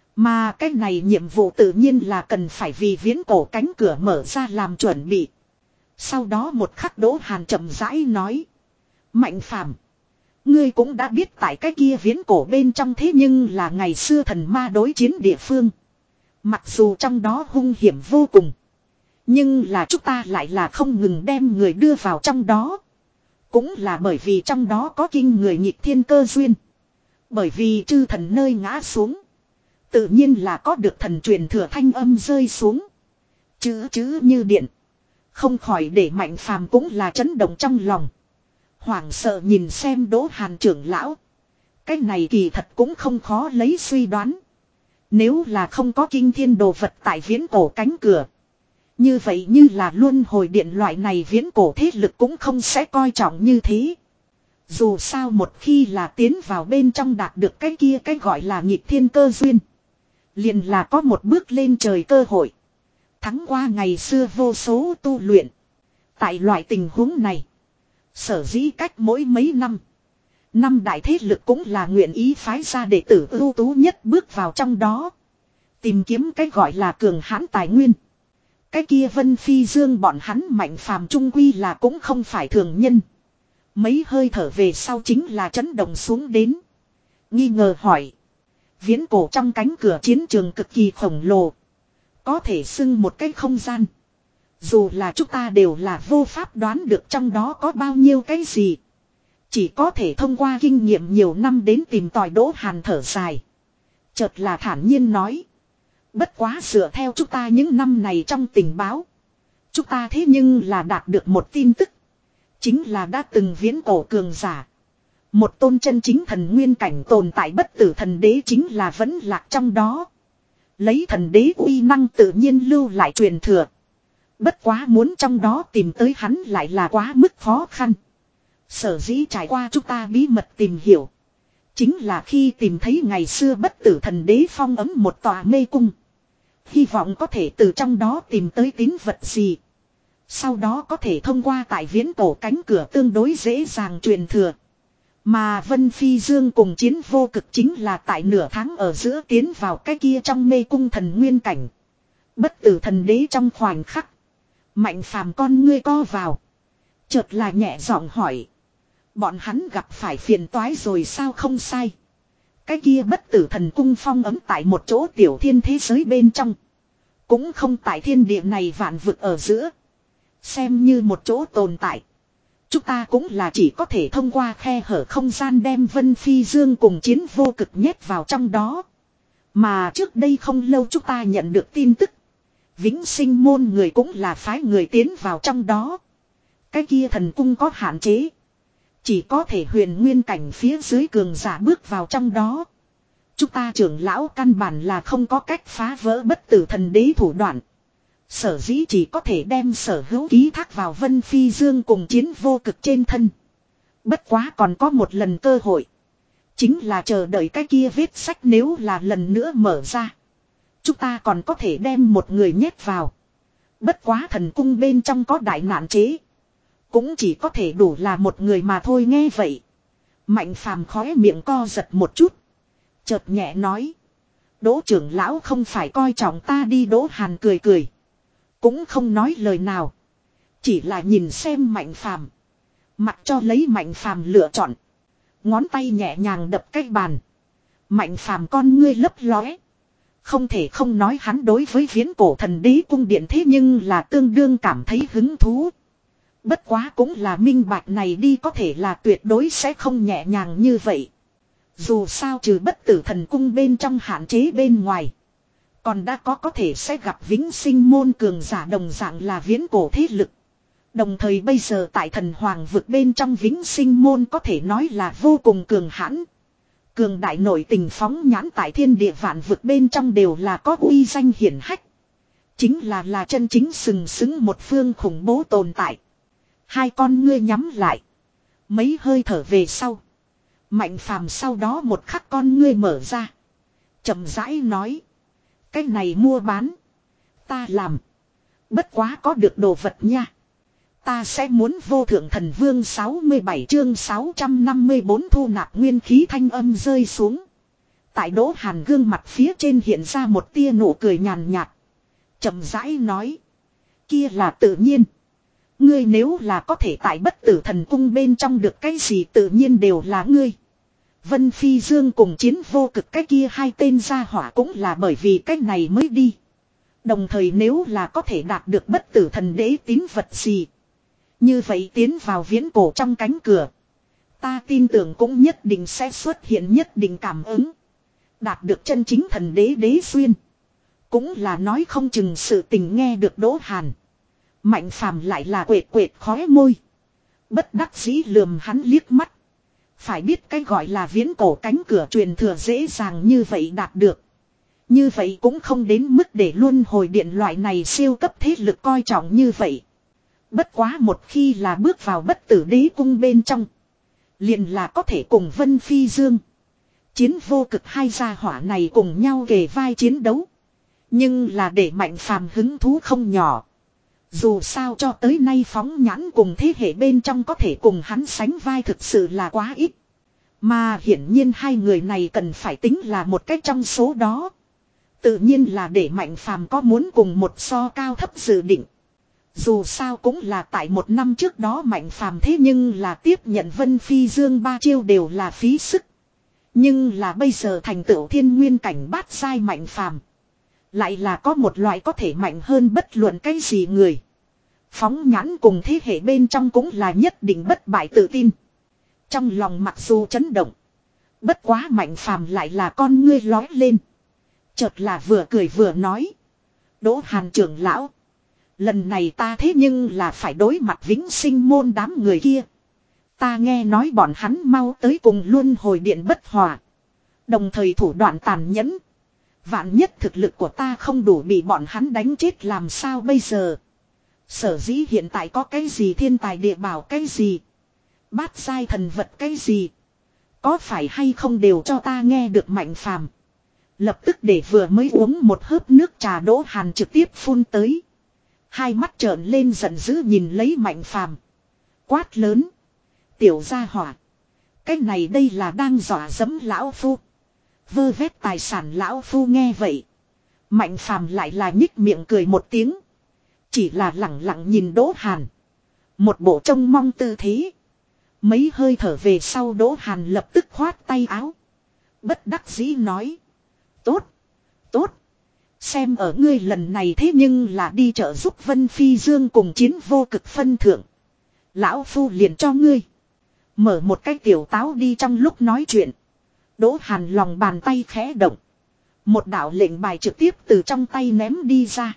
Mà cái này nhiệm vụ tự nhiên là cần phải vì viễn cổ cánh cửa mở ra làm chuẩn bị. Sau đó một khắc Đỗ Hàn chậm rãi nói. Mạnh Phàm, ngươi cũng đã biết tại cái kia viễn cổ bên trong thế nhưng là ngày xưa thần ma đối chiến địa phương. Mặc dù trong đó hung hiểm vô cùng. Nhưng là chúng ta lại là không ngừng đem người đưa vào trong đó. Cũng là bởi vì trong đó có kinh người nhịp thiên cơ duyên. Bởi vì chư thần nơi ngã xuống. Tự nhiên là có được thần truyền thừa thanh âm rơi xuống. Chữ chữ như điện. Không khỏi để Mạnh Phàm cũng là chấn động trong lòng. Hoảng sợ nhìn xem Đỗ Hàn trưởng lão. Cái này kỳ thật cũng không khó lấy suy đoán. Nếu là không có kinh thiên đồ vật tại viễn cổ cánh cửa. Như vậy như là luân hồi điện loại này viễn cổ thế lực cũng không sẽ coi trọng như thế. Dù sao một khi là tiến vào bên trong đạt được cái kia cái gọi là nghịch thiên cơ duyên. Liền là có một bước lên trời cơ hội. Thắng qua ngày xưa vô số tu luyện. Tại loại tình huống này. Sở dĩ cách mỗi mấy năm. Năm đại thế lực cũng là nguyện ý phái ra đệ tử ưu tú nhất bước vào trong đó. Tìm kiếm cái gọi là cường hãn tài nguyên. Cái kia Vân Phi Dương bọn hắn Mạnh Phàm trung quy là cũng không phải thường nhân. Mấy hơi thở về sau chính là chấn động xuống đến. Nghi ngờ hỏi. Viễn cổ trong cánh cửa chiến trường cực kỳ khổng lồ. Có thể xưng một cái không gian. Dù là chúng ta đều là vô pháp đoán được trong đó có bao nhiêu cái gì. Chỉ có thể thông qua kinh nghiệm nhiều năm đến tìm tòi. Đỗ Hàn thở dài. Chợt là thản nhiên nói. Bất quá dựa theo chúng ta những năm này trong tình báo. Chúng ta thế nhưng là đạt được một tin tức. Chính là đã từng viễn cổ cường giả. Một tôn chân chính thần nguyên cảnh tồn tại bất tử thần đế chính là vẫn lạc trong đó. Lấy thần đế uy năng tự nhiên lưu lại truyền thừa. Bất quá muốn trong đó tìm tới hắn lại là quá mức khó khăn. Sở dĩ trải qua chúng ta bí mật tìm hiểu. Chính là khi tìm thấy ngày xưa bất tử thần đế phong ấm một tòa mê cung. Hy vọng có thể từ trong đó tìm tới tín vật gì. Sau đó có thể thông qua tại viễn cổ cánh cửa tương đối dễ dàng truyền thừa. Mà Vân Phi Dương cùng Chiến Vô Cực chính là tại nửa tháng ở giữa tiến vào cái kia trong mê cung thần nguyên cảnh. Bất tử thần đế trong khoảnh khắc. Mạnh Phàm con ngươi co vào. Chợt là nhẹ giọng hỏi. Bọn hắn gặp phải phiền toái rồi sao? Không sai. Cái kia bất tử thần cung phong ấm tại một chỗ tiểu thiên thế giới bên trong. Cũng không tại thiên địa này vạn vực ở giữa. Xem như một chỗ tồn tại. Chúng ta cũng là chỉ có thể thông qua khe hở không gian đem Vân Phi Dương cùng Chiến Vô Cực nhét vào trong đó. Mà trước đây không lâu chúng ta nhận được tin tức. Vĩnh Sinh môn người cũng là phái người tiến vào trong đó. Cái kia thần cung có hạn chế. Chỉ có thể huyền nguyên cảnh phía dưới cường giả bước vào trong đó. Chúng ta trưởng lão căn bản là không có cách phá vỡ bất tử thần đế thủ đoạn. Sở dĩ chỉ có thể đem sở hữu ký thác vào Vân Phi Dương cùng Chiến Vô Cực trên thân. Bất quá còn có một lần cơ hội. Chính là chờ đợi cái kia vết sách nếu là lần nữa mở ra. Chúng ta còn có thể đem một người nhét vào. Bất quá thần cung bên trong có đại nạn chế. Cũng chỉ có thể đủ là một người mà thôi. Nghe vậy Mạnh Phàm khóe miệng co giật một chút. Chợt nhẹ nói. Đỗ trưởng lão không phải coi trọng ta đi. Đỗ Hàn cười cười. Cũng không nói lời nào. Chỉ là nhìn xem Mạnh Phàm. Mặc cho lấy Mạnh Phàm lựa chọn. Ngón tay nhẹ nhàng đập cái bàn. Mạnh Phàm con ngươi lấp lóe. Không thể không nói hắn đối với viễn cổ thần đế cung điện thế nhưng là tương đương cảm thấy hứng thú. Bất quá cũng là minh bạch này đi có thể là tuyệt đối sẽ không nhẹ nhàng như vậy. Dù sao trừ bất tử thần cung bên trong hạn chế bên ngoài. Còn đã có có thể sẽ gặp Vĩnh Sinh môn cường giả đồng dạng là viễn cổ thế lực. Đồng thời bây giờ tại thần hoàng vực bên trong Vĩnh Sinh môn có thể nói là vô cùng cường hãn. Cường đại nổi tình phóng nhãn tại thiên địa vạn vực bên trong đều là có uy danh hiển hách. Chính là là chân chính sừng sững một phương khủng bố tồn tại. Hai con ngươi nhắm lại. Mấy hơi thở về sau. Mạnh Phàm sau đó một khắc con ngươi mở ra. Chậm rãi nói. Cái này mua bán. Ta làm. Bất quá có được đồ vật nha. Ta sẽ muốn vô thượng thần vương sáu mươi bảy chương sáu trăm năm mươi bốn thu nạp nguyên khí thanh âm rơi xuống. Tại Đỗ Hàn gương mặt phía trên hiện ra một tia nụ cười nhàn nhạt. Chậm rãi nói. Kia là tự nhiên. Ngươi nếu là có thể tại bất tử thần cung bên trong được cái gì tự nhiên đều là ngươi. Vân Phi Dương cùng Chiến Vô Cực cái kia hai tên gia hỏa cũng là bởi vì cái này mới đi. Đồng thời nếu là có thể đạt được bất tử thần đế tín vật gì. Như vậy tiến vào viễn cổ trong cánh cửa. Ta tin tưởng cũng nhất định sẽ xuất hiện nhất định cảm ứng. Đạt được chân chính thần đế đế xuyên. Cũng là nói không chừng sự tình. Nghe được Đỗ Hàn. Mạnh Phàm lại là quệt quệt khóe môi. Bất đắc dĩ lườm hắn liếc mắt. Phải biết cái gọi là viễn cổ cánh cửa truyền thừa dễ dàng như vậy đạt được. Như vậy cũng không đến mức để luân hồi điện loại này siêu cấp thế lực coi trọng như vậy. Bất quá một khi là bước vào bất tử đế cung bên trong. Liền là có thể cùng Vân Phi Dương. Chiến Vô Cực hai gia hỏa này cùng nhau kề vai chiến đấu. Nhưng là để Mạnh Phàm hứng thú không nhỏ. Dù sao cho tới nay phóng nhãn cùng thế hệ bên trong có thể cùng hắn sánh vai thực sự là quá ít. Mà hiển nhiên hai người này cần phải tính là một cách trong số đó. Tự nhiên là để Mạnh Phàm có muốn cùng một so cao thấp dự định. Dù sao cũng là tại một năm trước đó Mạnh Phàm thế nhưng là tiếp nhận Vân Phi Dương ba chiêu đều là phí sức. Nhưng là bây giờ thành tựu thiên nguyên cảnh bát giai Mạnh Phàm lại là có một loại có thể mạnh hơn bất luận cái gì người. Phóng nhãn cùng thế hệ bên trong cũng là nhất định bất bại tự tin. Trong lòng mặc dù chấn động. Bất quá Mạnh Phàm lại là con ngươi lói lên. Chợt là vừa cười vừa nói. Đỗ Hàn trưởng lão. Lần này ta thế nhưng là phải đối mặt Vĩnh Sinh môn đám người kia. Ta nghe nói bọn hắn mau tới cùng luân hồi điện bất hòa. Đồng thời thủ đoạn tàn nhẫn. Vạn nhất thực lực của ta không đủ bị bọn hắn đánh chết làm sao bây giờ. Sở dĩ hiện tại có cái gì thiên tài địa bảo cái gì. Bát giai thần vật cái gì. Có phải hay không đều cho ta nghe được Mạnh Phàm. Lập tức để vừa mới uống một hớp nước trà Đỗ Hàn trực tiếp phun tới. Hai mắt trợn lên giận dữ nhìn lấy Mạnh Phàm. Quát lớn. Tiểu gia hỏa. Cái này đây là đang dọa dẫm lão phu. Vơ vét tài sản lão phu nghe vậy. Mạnh Phàm lại là nhích miệng cười một tiếng. Chỉ là lẳng lặng nhìn Đỗ Hàn. Một bộ trông mong tư thế. Mấy hơi thở về sau Đỗ Hàn lập tức khoát tay áo. Bất đắc dĩ nói. Tốt. Tốt. Xem ở ngươi lần này thế nhưng là đi trợ giúp Vân Phi Dương cùng chiến vô cực phân thượng. Lão phu liền cho ngươi. Mở một cái tiểu táo đi trong lúc nói chuyện. Đỗ Hàn lòng bàn tay khẽ động. Một đạo lệnh bài trực tiếp từ trong tay ném đi ra.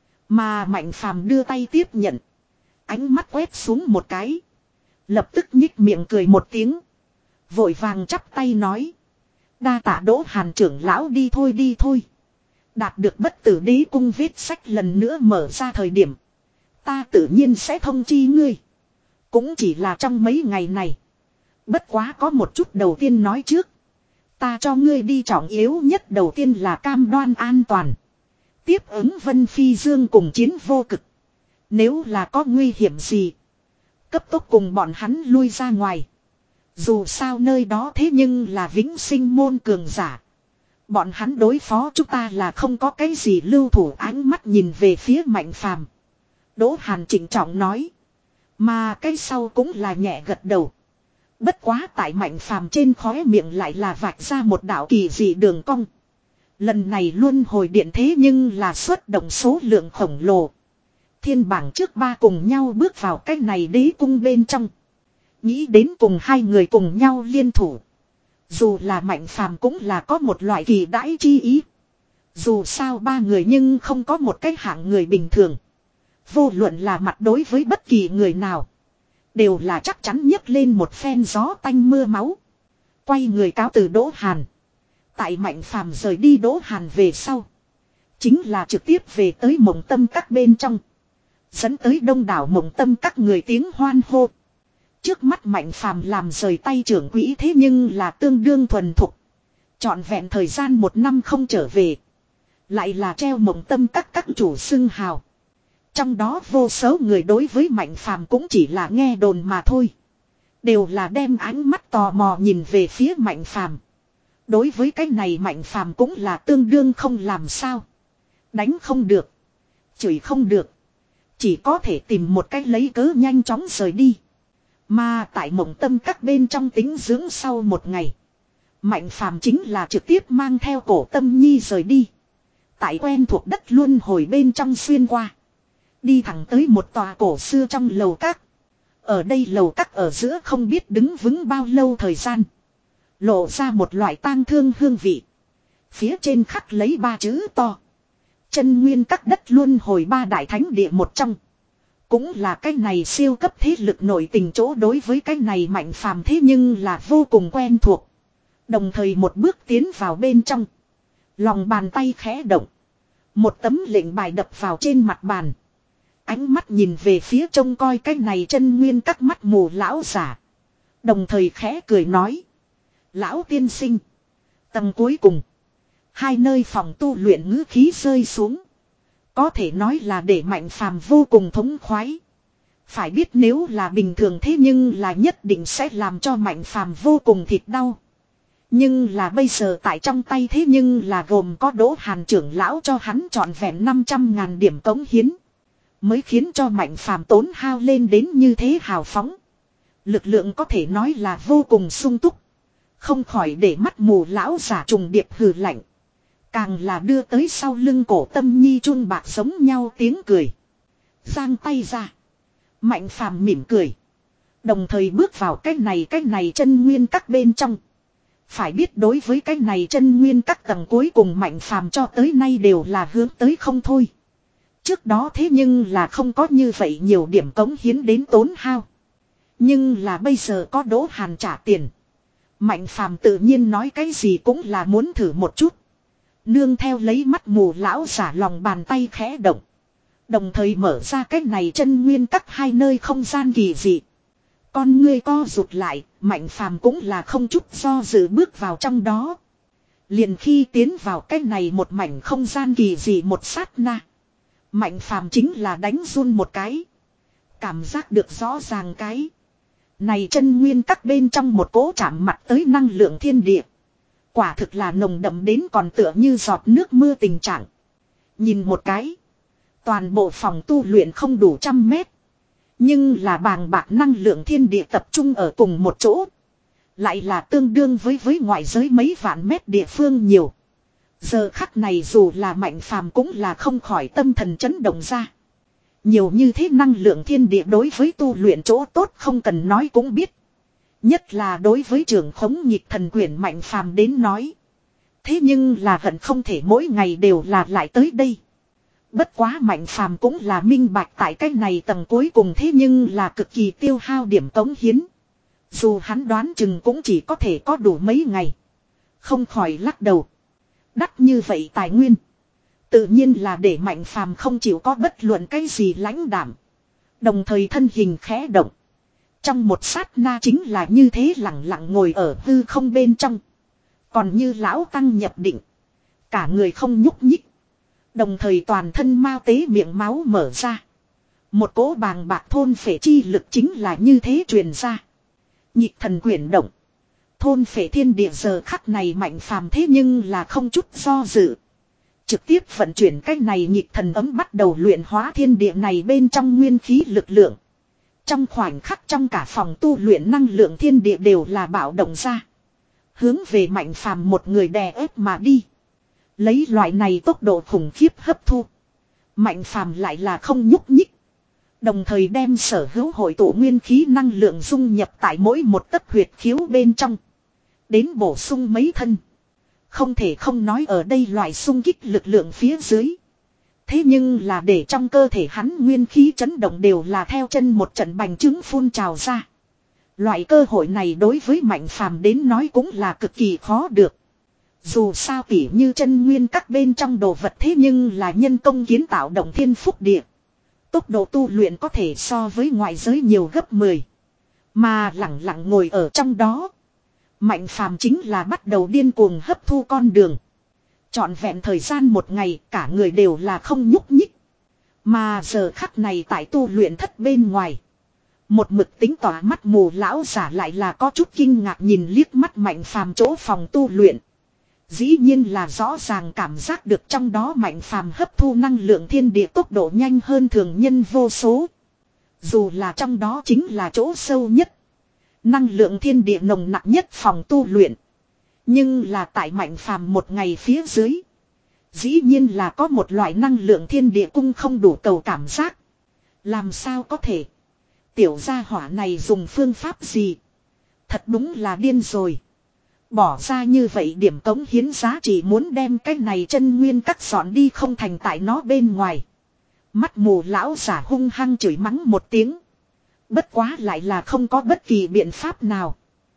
Mà Mạnh Phàm đưa tay tiếp nhận. Ánh mắt quét xuống một cái. Lập tức nhích miệng cười một tiếng. Vội vàng chắp tay nói. Đa tạ Đỗ Hàn trưởng lão đi thôi đi thôi. Đạt được bất tử đế cung viết sách lần nữa mở ra thời điểm. Ta tự nhiên sẽ thông chi ngươi. Cũng chỉ là trong mấy ngày này. Bất quá có một chút đầu tiên nói trước. Ta cho ngươi đi trọng yếu nhất đầu tiên là cam đoan an toàn. Tiếp ứng Vân Phi Dương cùng chiến vô cực. Nếu là có nguy hiểm gì. Cấp tốc cùng bọn hắn lui ra ngoài. Dù sao nơi đó thế nhưng là Vĩnh Sinh môn cường giả. Bọn hắn đối phó chúng ta là không có cái gì lưu thủ ánh mắt nhìn về phía Mạnh Phàm. Đỗ Hàn trịnh trọng nói. Mà cái sau cũng là nhẹ gật đầu. Bất quá tại Mạnh Phàm trên khóe miệng lại là vạch ra một đạo kỳ dị đường cong. Lần này luân hồi điện thế nhưng là xuất động số lượng khổng lồ. Thiên bảng trước ba cùng nhau bước vào cái này đế cung bên trong. Nghĩ đến cùng hai người cùng nhau liên thủ. Dù là Mạnh Phàm cũng là có một loại kỳ đãi chi ý. Dù sao ba người nhưng không có một cái hạng người bình thường. Vô luận là mặt đối với bất kỳ người nào. Đều là chắc chắn nhấc lên một phen gió tanh mưa máu. Quay người cáo từ Đỗ Hàn. Tại Mạnh Phàm rời đi Đỗ Hàn về sau. Chính là trực tiếp về tới Mộng Tâm các bên trong. Dẫn tới đông đảo Mộng Tâm các người tiếng hoan hô. Trước mắt Mạnh Phàm làm rời tay trưởng quỹ thế nhưng là tương đương thuần thục. Trọn vẹn thời gian một năm không trở về. Lại là treo Mộng Tâm các các chủ xưng hào. Trong đó vô số người đối với Mạnh Phàm cũng chỉ là nghe đồn mà thôi. Đều là đem ánh mắt tò mò nhìn về phía Mạnh Phàm. Đối với cái này Mạnh Phàm cũng là tương đương không làm sao. Đánh không được. Chửi không được. Chỉ có thể tìm một cách lấy cớ nhanh chóng rời đi. Mà tại Mộng Tâm các bên trong tính dưỡng sau một ngày. Mạnh Phàm chính là trực tiếp mang theo Cổ Tâm Nhi rời đi. Tại quen thuộc đất luân hồi bên trong xuyên qua. Đi thẳng tới một tòa cổ xưa trong lầu các. Ở đây lầu các ở giữa không biết đứng vững bao lâu thời gian. Lộ ra một loại tang thương hương vị. Phía trên khắc lấy ba chữ to. Chân nguyên các đất luân hồi ba đại thánh địa một trong. Cũng là cái này siêu cấp thế lực nổi tình chỗ đối với cái này Mạnh Phàm thế nhưng là vô cùng quen thuộc. Đồng thời một bước tiến vào bên trong. Lòng bàn tay khẽ động. Một tấm lệnh bài đập vào trên mặt bàn. Ánh mắt nhìn về phía trông coi cái này chân nguyên các mắt mù lão giả. Đồng thời khẽ cười nói. Lão tiên sinh. Tầng cuối cùng. Hai nơi phòng tu luyện ngữ khí rơi xuống. Có thể nói là để Mạnh Phàm vô cùng thống khoái. Phải biết nếu là bình thường thế nhưng là nhất định sẽ làm cho Mạnh Phàm vô cùng thịt đau. Nhưng là bây giờ tại trong tay thế nhưng là gồm có Đỗ Hàn trưởng lão cho hắn trọn vẹn năm trăm ngàn điểm cống hiến. Mới khiến cho Mạnh Phàm tốn hao lên đến như thế hào phóng. Lực lượng có thể nói là vô cùng sung túc. Không khỏi để mắt mù lão giả trùng điệp hừ lạnh. Càng là đưa tới sau lưng cổ Tâm Nhi chun bạc giống nhau tiếng cười. Giang tay ra. Mạnh Phàm mỉm cười. Đồng thời bước vào cái này cái này chân nguyên các bên trong. Phải biết đối với cái này chân nguyên các tầng cuối cùng Mạnh Phàm cho tới nay đều là hướng tới không thôi. Trước đó thế nhưng là không có như vậy nhiều điểm cống hiến đến tốn hao. Nhưng là bây giờ có Đỗ Hàn trả tiền. Mạnh Phàm tự nhiên nói cái gì cũng là muốn thử một chút. Nương theo lấy mắt mù lão giả lòng bàn tay khẽ động. Đồng thời mở ra cái này chân nguyên các hai nơi không gian kỳ dị. Con ngươi co rụt lại, Mạnh Phàm cũng là không chút do dự bước vào trong đó. Liền khi tiến vào cái này một mảnh không gian kỳ dị một sát na. Mạnh Phàm chính là đánh run một cái. Cảm giác được rõ ràng cái. Này chân nguyên các bên trong một cỗ chạm mặt tới năng lượng thiên địa. Quả thực là nồng đậm đến còn tựa như giọt nước mưa tình trạng. Nhìn một cái. Toàn bộ phòng tu luyện không đủ trăm mét. Nhưng là bàng bạc năng lượng thiên địa tập trung ở cùng một chỗ. Lại là tương đương với với ngoại giới mấy vạn mét địa phương nhiều. Giờ khắc này dù là Mạnh Phàm cũng là không khỏi tâm thần chấn động ra. Nhiều như thế năng lượng thiên địa đối với tu luyện chỗ tốt không cần nói cũng biết. Nhất là đối với trưởng khống nhịp thần quyển Mạnh Phàm đến nói. Thế nhưng là hận không thể mỗi ngày đều là lại tới đây. Bất quá Mạnh Phàm cũng là minh bạch tại cái này tầng cuối cùng thế nhưng là cực kỳ tiêu hao điểm cống hiến. Dù hắn đoán chừng cũng chỉ có thể có đủ mấy ngày. Không khỏi lắc đầu. Đắt như vậy tài nguyên. Tự nhiên là để Mạnh Phàm không chịu có bất luận cái gì lãnh đảm. Đồng thời thân hình khẽ động. Trong một sát na chính là như thế lặng lặng ngồi ở hư không bên trong. Còn như lão tăng nhập định. Cả người không nhúc nhích. Đồng thời toàn thân mao tế miệng máu mở ra. Một cỗ bàng bạc thôn phệ chi lực chính là như thế truyền ra. Nhịp thần quyển động. Thôn phệ thiên địa giờ khắc này Mạnh Phàm thế nhưng là không chút do dự. Trực tiếp vận chuyển cái này nhịp thần ấm bắt đầu luyện hóa thiên địa này bên trong nguyên khí lực lượng. Trong khoảnh khắc trong cả phòng tu luyện năng lượng thiên địa đều là bạo động ra. Hướng về Mạnh Phàm một người đè ép mà đi. Lấy loại này tốc độ khủng khiếp hấp thu. Mạnh Phàm lại là không nhúc nhích. Đồng thời đem sở hữu hội tụ nguyên khí năng lượng dung nhập tại mỗi một tấc huyệt khiếu bên trong. Đến bổ sung mấy thân. Không thể không nói ở đây loại xung kích lực lượng phía dưới. Thế nhưng là để trong cơ thể hắn nguyên khí chấn động đều là theo chân một trận bành trướng phun trào ra. Loại cơ hội này đối với Mạnh Phàm đến nói cũng là cực kỳ khó được. Dù sao tỉ như chân nguyên các bên trong đồ vật thế nhưng là nhân công kiến tạo động thiên phúc địa. Tốc độ tu luyện có thể so với ngoại giới nhiều gấp mười. Mà lặng lặng ngồi ở trong đó. Mạnh Phàm chính là bắt đầu điên cuồng hấp thu con đường. Trọn vẹn thời gian một ngày cả người đều là không nhúc nhích. Mà giờ khắc này tại tu luyện thất bên ngoài. Một mực tính tỏa mắt mù lão giả lại là có chút kinh ngạc nhìn liếc mắt Mạnh Phàm chỗ phòng tu luyện. Dĩ nhiên là rõ ràng cảm giác được trong đó Mạnh Phàm hấp thu năng lượng thiên địa tốc độ nhanh hơn thường nhân vô số. Dù là trong đó chính là chỗ sâu nhất. Năng lượng thiên địa nồng nặng nhất phòng tu luyện. Nhưng là tại Mạnh Phàm một ngày phía dưới. Dĩ nhiên là có một loại năng lượng thiên địa cung không đủ cầu cảm giác. Làm sao có thể. Tiểu gia hỏa này dùng phương pháp gì. Thật đúng là điên rồi. Bỏ ra như vậy điểm cống hiến giá trị muốn đem cái này chân nguyên cắt dọn đi không thành tại nó bên ngoài. Mắt mù lão giả hung hăng chửi mắng một tiếng. Bất quá lại là không có bất kỳ biện pháp nào.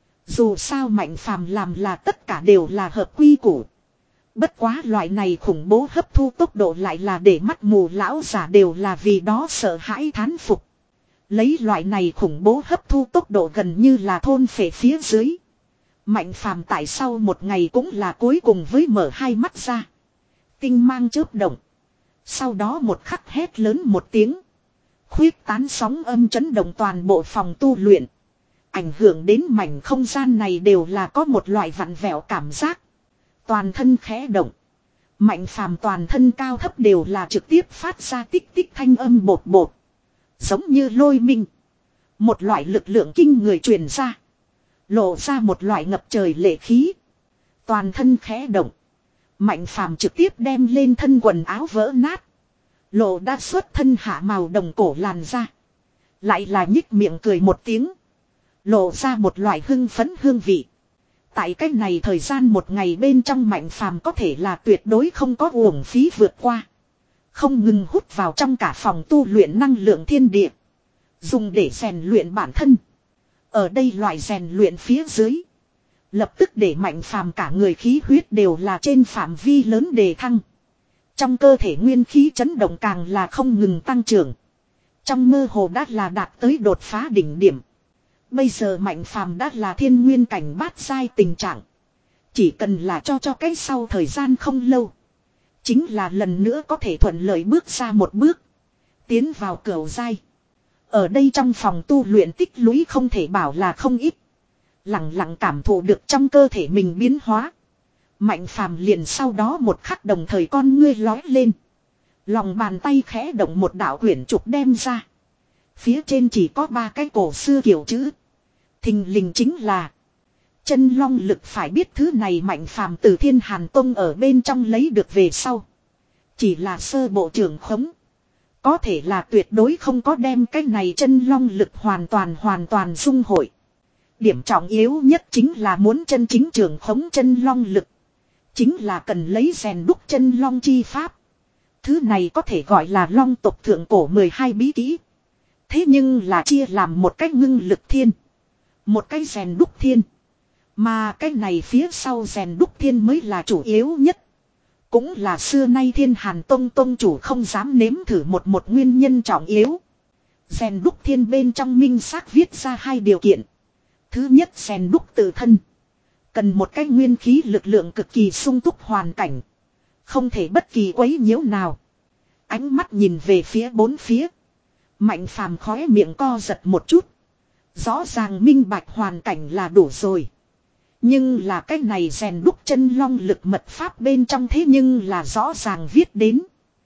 Dù sao Mạnh Phàm làm là tất cả đều là hợp quy củ. Bất quá loại này khủng bố hấp thu tốc độ lại là để mắt mù lão giả đều là vì đó sợ hãi thán phục. Lấy loại này khủng bố hấp thu tốc độ gần như là thôn phệ phía dưới. Mạnh Phàm tại sau một ngày cũng là cuối cùng với mở hai mắt ra. Tinh mang chớp động. Sau đó một khắc hét lớn một tiếng. khuyết tán sóng âm chấn động toàn bộ phòng tu luyện. Ảnh hưởng đến mảnh không gian này đều là có một loại vặn vẹo cảm giác. Toàn thân khẽ động. Mạnh phàm toàn thân cao thấp đều là trực tiếp phát ra tích tích thanh âm bột bột. Giống như lôi minh. Một loại lực lượng kinh người truyền ra. Lộ ra một loại ngập trời lệ khí. Toàn thân khẽ động. Mạnh phàm trực tiếp đem lên thân quần áo vỡ nát. Lộ đã xuất thân hạ màu đồng cổ làn ra. Lại là nhích miệng cười một tiếng. Lộ ra một loại hưng phấn hương vị. Tại cách này thời gian một ngày bên trong mạnh phàm có thể là tuyệt đối không có uổng phí vượt qua. Không ngừng hút vào trong cả phòng tu luyện năng lượng thiên địa. Dùng để rèn luyện bản thân. Ở đây loại rèn luyện phía dưới. Lập tức để mạnh phàm cả người khí huyết đều là trên phạm vi lớn đề thăng. Trong cơ thể nguyên khí chấn động càng là không ngừng tăng trưởng. Trong mơ hồ đã là đạt tới đột phá đỉnh điểm. Bây giờ mạnh phàm đã là thiên nguyên cảnh bát giai tình trạng. Chỉ cần là cho cho cái sau thời gian không lâu. Chính là lần nữa có thể thuận lợi bước ra một bước. Tiến vào cửu giai. Ở đây trong phòng tu luyện tích lũy không thể bảo là không ít. Lặng lặng cảm thụ được trong cơ thể mình biến hóa. Mạnh phàm liền sau đó một khắc đồng thời con ngươi lói lên. Lòng bàn tay khẽ động một đạo quyển trục đem ra. Phía trên chỉ có ba cái cổ xưa kiểu chữ. Thình lình chính là chân long lực, phải biết thứ này mạnh phàm từ Thiên Hàn Tông ở bên trong lấy được về sau. Chỉ là sơ bộ trưởng khống. Có thể là tuyệt đối không có đem cái này chân long lực hoàn toàn hoàn toàn dung hội. Điểm trọng yếu nhất chính là muốn chân chính trưởng khống chân long lực. Chính là cần lấy rèn đúc chân long chi pháp. Thứ này có thể gọi là long tộc thượng cổ mười hai bí kỹ. Thế nhưng là chia làm một cách ngưng lực thiên. Một cái rèn đúc thiên. Mà cái này phía sau rèn đúc thiên mới là chủ yếu nhất. Cũng là xưa nay Thiên Hàn Tông tông chủ không dám nếm thử một một nguyên nhân trọng yếu. Rèn đúc thiên bên trong minh xác viết ra hai điều kiện. Thứ nhất, rèn đúc tự thân. Cần một cái nguyên khí lực lượng cực kỳ sung túc hoàn cảnh. Không thể bất kỳ quấy nhiễu nào. Ánh mắt nhìn về phía bốn phía. Mạnh phàm khóe miệng co giật một chút. Rõ ràng minh bạch hoàn cảnh là đủ rồi. Nhưng là cái này rèn đúc chân long lực mật pháp bên trong thế nhưng là rõ ràng viết đến.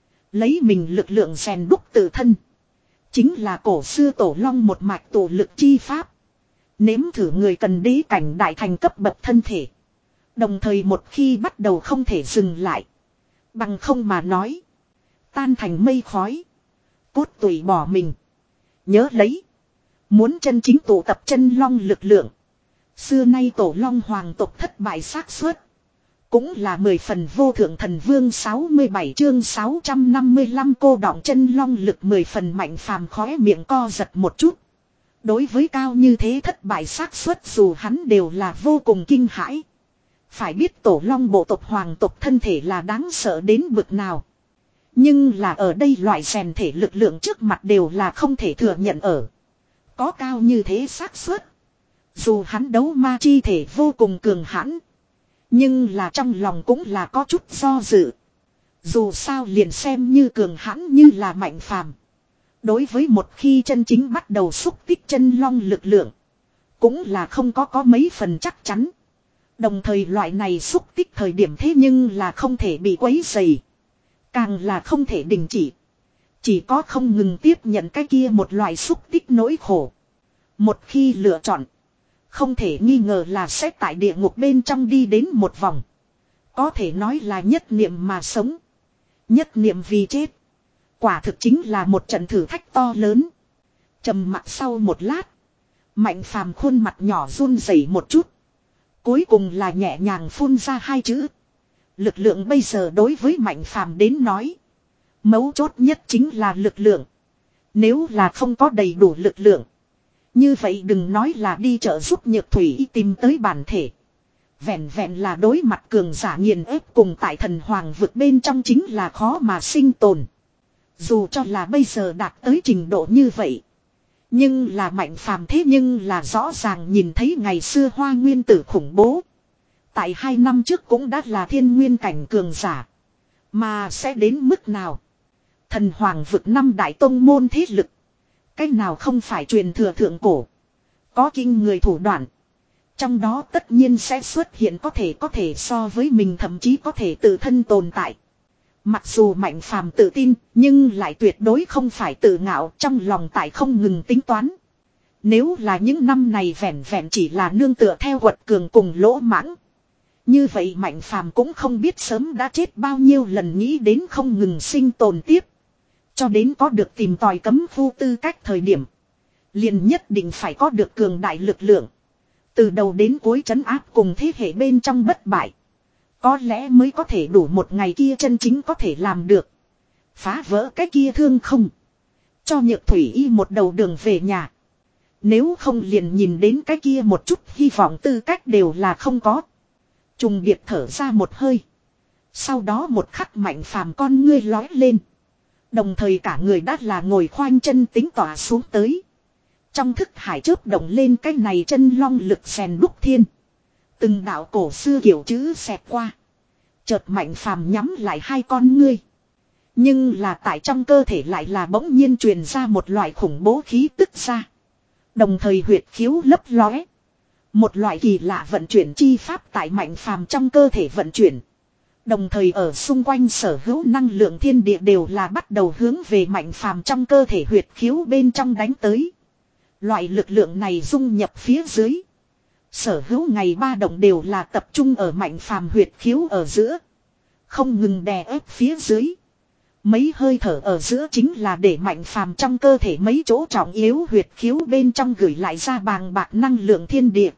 Lấy mình lực lượng rèn đúc tự thân. Chính là cổ xưa tổ long một mạch tổ lực chi pháp. Nếm thử người cần đế cảnh đại thành cấp bậc thân thể. Đồng thời một khi bắt đầu không thể dừng lại. Bằng không mà nói. Tan thành mây khói. Cốt tùy bỏ mình. Nhớ lấy. Muốn chân chính tụ tập chân long lực lượng. Xưa nay tổ long hoàng tộc thất bại xác suất. Cũng là mười phần vô thượng thần vương sáu mươi bảy chương sáu trăm năm mươi lăm cô đọng chân long lực mười phần mạnh phàm khóe miệng co giật một chút. Đối với cao như thế thất bại xác suất dù hắn đều là vô cùng kinh hãi. Phải biết tổ long bộ tộc hoàng tộc thân thể là đáng sợ đến bực nào. Nhưng là ở đây loại rèn thể lực lượng trước mặt đều là không thể thừa nhận ở. Có cao như thế xác suất. Dù hắn đấu ma chi thể vô cùng cường hãn. Nhưng là trong lòng cũng là có chút do dự. Dù sao liền xem như cường hãn như là mạnh phàm. Đối với một khi chân chính bắt đầu xúc tích chân long lực lượng. Cũng là không có có mấy phần chắc chắn. Đồng thời loại này xúc tích thời điểm thế nhưng là không thể bị quấy dày. Càng là không thể đình chỉ. Chỉ có không ngừng tiếp nhận cái kia một loại xúc tích nỗi khổ. Một khi lựa chọn. Không thể nghi ngờ là sẽ tại địa ngục bên trong đi đến một vòng. Có thể nói là nhất niệm mà sống. Nhất niệm vì chết. Quả thực chính là một trận thử thách to lớn. Trầm mặc sau một lát. Mạnh phàm khuôn mặt nhỏ run rẩy một chút. Cuối cùng là nhẹ nhàng phun ra hai chữ. Lực lượng bây giờ đối với mạnh phàm đến nói. Mấu chốt nhất chính là lực lượng. Nếu là không có đầy đủ lực lượng. Như vậy đừng nói là đi trợ giúp nhược thủy tìm tới bản thể. Vẹn vẹn là đối mặt cường giả nghiền ép cùng tại thần hoàng vực bên trong chính là khó mà sinh tồn. Dù cho là bây giờ đạt tới trình độ như vậy. Nhưng là mạnh phàm thế nhưng là rõ ràng nhìn thấy ngày xưa hoa nguyên tử khủng bố. Tại hai năm trước cũng đã là thiên nguyên cảnh cường giả. Mà sẽ đến mức nào? Thần hoàng vực năm đại tông môn thế lực. Cái nào không phải truyền thừa thượng cổ. Có kinh người thủ đoạn. Trong đó tất nhiên sẽ xuất hiện có thể có thể so với mình, thậm chí có thể tự thân tồn tại. Mặc dù Mạnh Phàm tự tin, nhưng lại tuyệt đối không phải tự ngạo, trong lòng tại không ngừng tính toán. Nếu là những năm này vẹn vẹn chỉ là nương tựa theo Quật Cường cùng Lỗ Mãng, như vậy Mạnh Phàm cũng không biết sớm đã chết bao nhiêu lần, nghĩ đến không ngừng sinh tồn tiếp. Cho đến có được tìm tòi cấm khu tư cách thời điểm, liền nhất định phải có được cường đại lực lượng. Từ đầu đến cuối trấn áp cùng thế hệ bên trong bất bại. Có lẽ mới có thể đủ một ngày kia chân chính có thể làm được. Phá vỡ cái kia thương không. Cho Nhược Thủy Y một đầu đường về nhà. Nếu không liền nhìn đến cái kia một chút hy vọng tư cách đều là không có. Trùng điệp thở ra một hơi. Sau đó một khắc Mạnh Phàm con ngươi lói lên. Đồng thời cả người đã là ngồi khoanh chân tính tỏa xuống tới. Trong thức hải chớp động lên cái này chân long lực rèn đúc thiên. Từng đạo cổ xưa kiểu chữ xẹt qua. Chợt Mạnh Phàm nhắm lại hai con ngươi. Nhưng là tại trong cơ thể lại là bỗng nhiên truyền ra một loại khủng bố khí tức ra. Đồng thời huyệt khiếu lấp lóe. Một loại kỳ lạ vận chuyển chi pháp tại Mạnh Phàm trong cơ thể vận chuyển. Đồng thời ở xung quanh sở hữu năng lượng thiên địa đều là bắt đầu hướng về Mạnh Phàm trong cơ thể huyệt khiếu bên trong đánh tới. Loại lực lượng này dung nhập phía dưới. Sở hữu ngày ba động đều là tập trung ở Mạnh Phàm huyệt khiếu ở giữa. Không ngừng đè ép phía dưới. Mấy hơi thở ở giữa chính là để Mạnh Phàm trong cơ thể mấy chỗ trọng yếu huyệt khiếu bên trong gửi lại ra bàng bạc năng lượng thiên địa.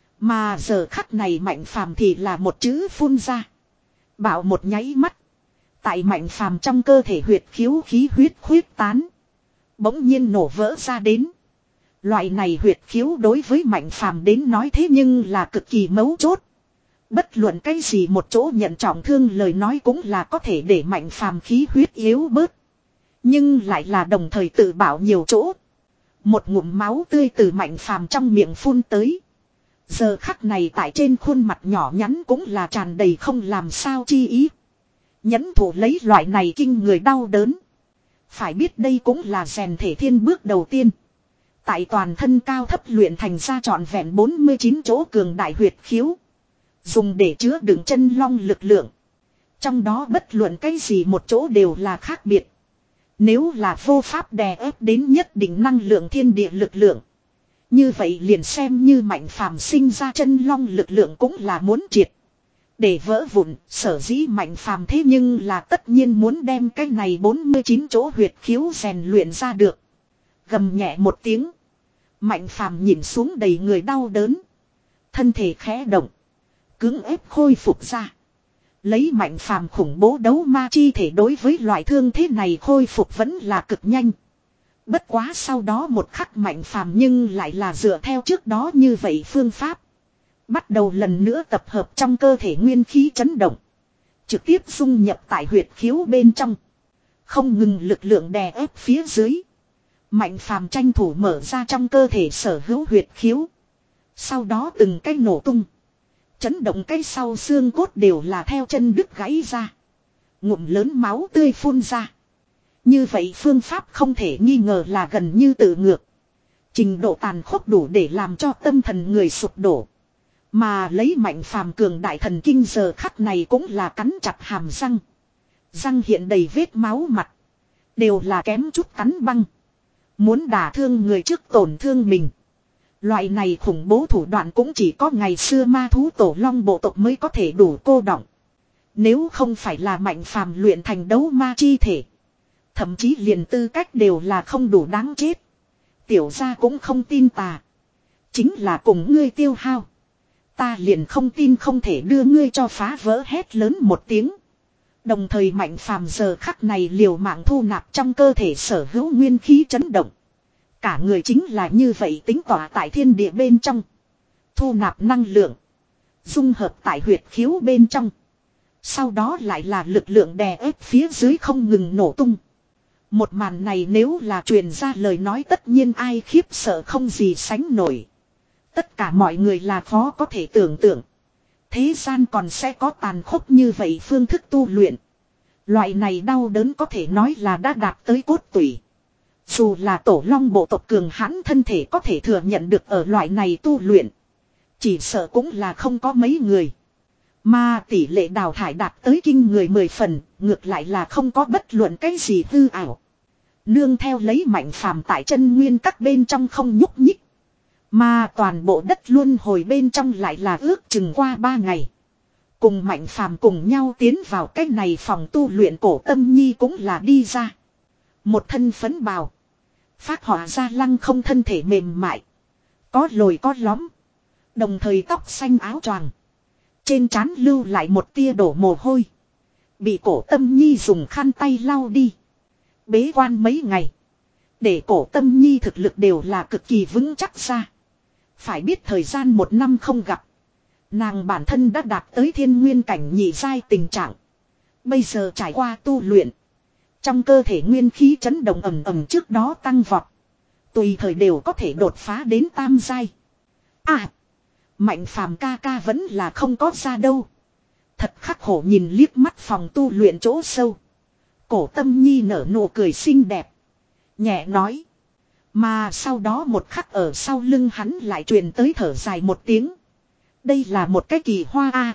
Mà giờ khắc này Mạnh Phàm thì là một chữ phun ra. Bảo một nháy mắt. Tại Mạnh Phàm trong cơ thể huyệt khiếu khí huyết khuyết tán. Bỗng nhiên nổ vỡ ra đến. Loại này huyệt khiếu đối với Mạnh Phàm đến nói thế nhưng là cực kỳ mấu chốt. Bất luận cái gì một chỗ nhận trọng thương lời nói cũng là có thể để Mạnh Phàm khí huyết yếu bớt. Nhưng lại là đồng thời tự bảo nhiều chỗ. Một ngụm máu tươi từ Mạnh Phàm trong miệng phun tới. Giờ khắc này tại trên khuôn mặt nhỏ nhắn cũng là tràn đầy không làm sao chi ý. Nhẫn thủ lấy loại này kinh người đau đớn. Phải biết đây cũng là rèn thể thiên bước đầu tiên. Tại toàn thân cao thấp luyện thành ra trọn vẹn bốn mươi chín chỗ cường đại huyệt khiếu. Dùng để chứa đựng chân long lực lượng. Trong đó bất luận cái gì một chỗ đều là khác biệt. Nếu là vô pháp đè ép đến nhất định năng lượng thiên địa lực lượng. Như vậy liền xem như Mạnh Phàm sinh ra chân long lực lượng cũng là muốn triệt. Để vỡ vụn, sở dĩ Mạnh Phàm thế nhưng là tất nhiên muốn đem cái này bốn mươi chín chỗ huyệt khiếu rèn luyện ra được. Gầm nhẹ một tiếng. Mạnh Phàm nhìn xuống đầy người đau đớn. Thân thể khẽ động. Cưỡng ép khôi phục ra. Lấy Mạnh Phàm khủng bố đấu ma chi thể đối với loại thương thế này khôi phục vẫn là cực nhanh. Bất quá sau đó một khắc Mạnh Phàm nhưng lại là dựa theo trước đó như vậy phương pháp. Bắt đầu lần nữa tập hợp trong cơ thể nguyên khí chấn động. Trực tiếp dung nhập tại huyệt khiếu bên trong. Không ngừng lực lượng đè ép phía dưới. Mạnh Phàm tranh thủ mở ra trong cơ thể sở hữu huyệt khiếu. Sau đó từng cái nổ tung. Chấn động cái sau xương cốt đều là theo chân đứt gãy ra. Ngụm lớn máu tươi phun ra. Như vậy phương pháp không thể nghi ngờ là gần như tự ngược. Trình độ tàn khốc đủ để làm cho tâm thần người sụp đổ. Mà lấy Mạnh Phàm cường đại thần kinh giờ khắc này cũng là cắn chặt hàm răng. Răng hiện đầy vết máu mặt. Đều là kém chút cắn băng. Muốn đả thương người trước tổn thương mình. Loại này khủng bố thủ đoạn cũng chỉ có ngày xưa ma thú tổ long bộ tộc mới có thể đủ cô đọng. Nếu không phải là Mạnh Phàm luyện thành đấu ma chi thể. Thậm chí liền tư cách đều là không đủ đáng chết. Tiểu gia cũng không tin tà. Chính là cùng ngươi tiêu hao. Ta liền không tin không thể đưa ngươi cho phá vỡ hét lớn một tiếng. Đồng thời Mạnh Phàm giờ khắc này liều mạng thu nạp trong cơ thể sở hữu nguyên khí chấn động. Cả người chính là như vậy tính tỏa tại thiên địa bên trong. Thu nạp năng lượng. Dung hợp tại huyệt khiếu bên trong. Sau đó lại là lực lượng đè ép phía dưới không ngừng nổ tung. Một màn này nếu là truyền ra lời nói tất nhiên ai khiếp sợ không gì sánh nổi. Tất cả mọi người là khó có thể tưởng tượng. Thế gian còn sẽ có tàn khốc như vậy phương thức tu luyện. Loại này đau đớn có thể nói là đã đạt tới cốt tủy. Dù là tổ long bộ tộc cường hãn thân thể có thể thừa nhận được ở loại này tu luyện. Chỉ sợ cũng là không có mấy người. Mà tỷ lệ đào thải đạt tới kinh người mười phần, ngược lại là không có bất luận cái gì hư ảo. Nương theo lấy Mạnh Phàm tại chân nguyên các bên trong không nhúc nhích. Mà toàn bộ đất luân hồi bên trong lại là ước chừng qua ba ngày. Cùng Mạnh Phàm cùng nhau tiến vào cái này phòng tu luyện Cổ Tâm Nhi cũng là đi ra. Một thân phấn bào. Phát họa ra lăng không thân thể mềm mại. Có lồi có lõm. Đồng thời tóc xanh áo choàng. Trên trán lưu lại một tia đổ mồ hôi. Bị Cổ Tâm Nhi dùng khăn tay lau đi. Bế quan mấy ngày. Để Cổ Tâm Nhi thực lực đều là cực kỳ vững chắc ra. Phải biết thời gian một năm không gặp. Nàng bản thân đã đạt tới thiên nguyên cảnh nhị giai tình trạng. Bây giờ trải qua tu luyện. Trong cơ thể nguyên khí chấn động ầm ầm trước đó tăng vọt. Tùy thời đều có thể đột phá đến tam giai. À! Mạnh Phàm ca ca vẫn là không có ra đâu. Thật khắc khổ nhìn liếc mắt phòng tu luyện chỗ sâu. Cổ Tâm Nhi nở nụ cười xinh đẹp. Nhẹ nói. Mà sau đó một khắc ở sau lưng hắn lại truyền tới thở dài một tiếng. Đây là một cái kỳ hoa a.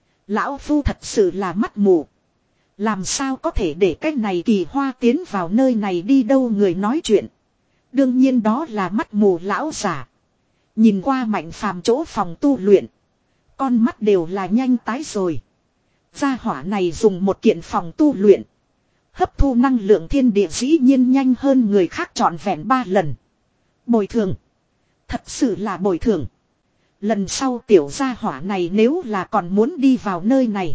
Lão Phu thật sự là mắt mù. Làm sao có thể để cái này kỳ hoa tiến vào nơi này đi đâu người nói chuyện. Đương nhiên đó là mắt mù lão giả. Nhìn qua Mạnh Phàm chỗ phòng tu luyện. Con mắt đều là nhanh tái rồi. Gia hỏa này dùng một kiện phòng tu luyện. Hấp thu năng lượng thiên địa dĩ nhiên nhanh hơn người khác trọn vẹn ba lần. Bồi thường. Thật sự là bồi thường. Lần sau tiểu gia hỏa này nếu là còn muốn đi vào nơi này.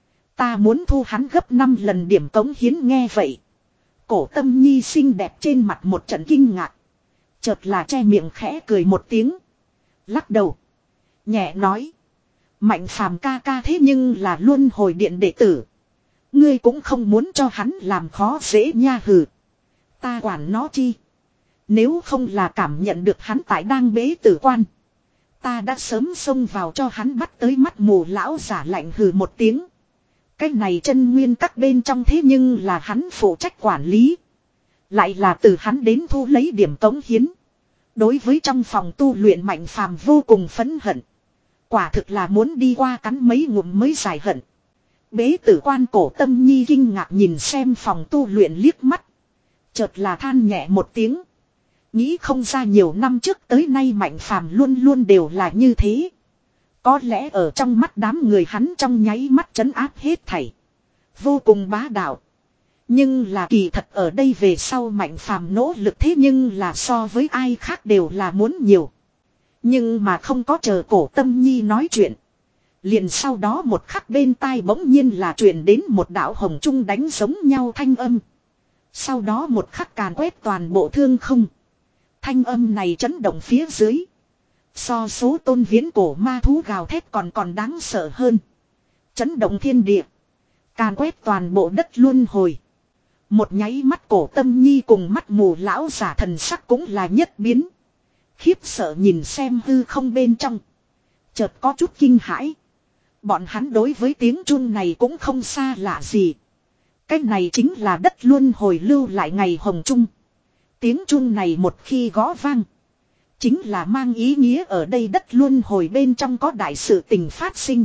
Ta muốn thu hắn gấp năm lần điểm cống hiến nghe vậy. Cổ Tâm Nhi xinh đẹp trên mặt một trận kinh ngạc. Chợt là che miệng khẽ cười một tiếng. Lắc đầu. Nhẹ nói. Mạnh Phàm ca ca thế nhưng là luân hồi điện đệ tử. Ngươi cũng không muốn cho hắn làm khó dễ nha hừ. Ta quản nó chi. Nếu không là cảm nhận được hắn tại đang bế tử quan. Ta đã sớm xông vào cho hắn bắt tới mắt mù lão giả lạnh hừ một tiếng. Cái này chân nguyên các bên trong thế nhưng là hắn phụ trách quản lý. Lại là từ hắn đến thu lấy điểm cống hiến. Đối với trong phòng tu luyện Mạnh Phàm vô cùng phẫn hận. Quả thực là muốn đi qua cắn mấy ngụm mới giải hận. Bế tử quan Cổ Tâm Nhi kinh ngạc nhìn xem phòng tu luyện liếc mắt. Chợt là than nhẹ một tiếng. Nghĩ không ra nhiều năm trước tới nay Mạnh Phàm luôn luôn đều là như thế. Có lẽ ở trong mắt đám người hắn trong nháy mắt trấn áp hết thảy. Vô cùng bá đạo. Nhưng là kỳ thật ở đây về sau Mạnh Phàm nỗ lực thế nhưng là so với ai khác đều là muốn nhiều. Nhưng mà không có chờ Cổ Tâm Nhi nói chuyện. Liền sau đó một khắc bên tai bỗng nhiên là truyền đến một đạo hồng trung đánh giống nhau thanh âm. Sau đó một khắc càn quét toàn bộ thương không. Thanh âm này chấn động phía dưới. So số tôn viễn cổ ma thú gào thét còn còn đáng sợ hơn. Chấn động thiên địa. Càn quét toàn bộ đất luân hồi. Một nháy mắt Cổ Tâm Nhi cùng mắt mù lão giả thần sắc cũng là nhất biến. Khiếp sợ nhìn xem hư không bên trong. Chợt có chút kinh hãi. Bọn hắn đối với tiếng chuông này cũng không xa lạ gì. Cái này chính là đất luân hồi lưu lại ngày hồng trung. Tiếng chuông này một khi gõ vang. Chính là mang ý nghĩa ở đây đất luân hồi bên trong có đại sự tình phát sinh.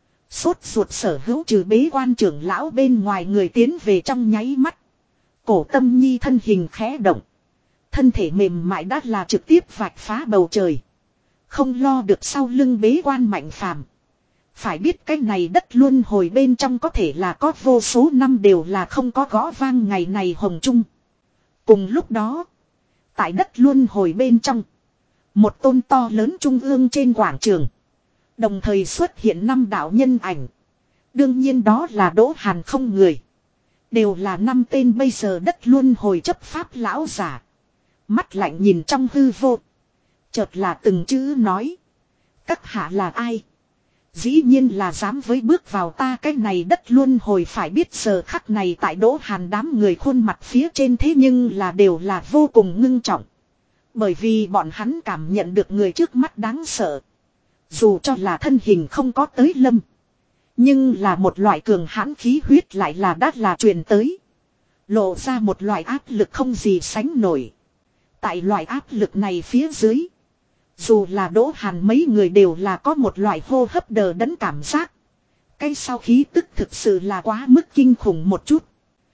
Sốt ruột sở hữu trừ bế quan trưởng lão bên ngoài người tiến về trong nháy mắt. Cổ Tâm Nhi thân hình khẽ động. Thân thể mềm mại đã là trực tiếp vạch phá bầu trời. Không lo được sau lưng bế quan Mạnh Phàm. Phải biết cái này đất luân hồi bên trong có thể là có vô số năm đều là không có gõ vang ngày này hồng trung. Cùng lúc đó, tại đất luân hồi bên trong, một tôn to lớn trung ương trên quảng trường. Đồng thời xuất hiện năm đạo nhân ảnh. Đương nhiên đó là Đỗ Hàn không người. Đều là năm tên bây giờ đất luân hồi chấp pháp lão giả. Mắt lạnh nhìn trong hư vô. Chợt là từng chữ nói. Các hạ là ai? Dĩ nhiên là dám với bước vào ta cái này đất luân hồi phải biết giờ khắc này tại Đỗ Hàn đám người khuôn mặt phía trên thế nhưng là đều là vô cùng ngưng trọng. Bởi vì bọn hắn cảm nhận được người trước mắt đáng sợ. Dù cho là thân hình không có tới lâm. Nhưng là một loại cường hãn khí huyết lại là đắt là truyền tới. Lộ ra một loại áp lực không gì sánh nổi. Tại loại áp lực này phía dưới. Dù là Đỗ Hàn mấy người đều là có một loại hô hấp đờ đẫn cảm giác. Cái sau khí tức thực sự là quá mức kinh khủng một chút.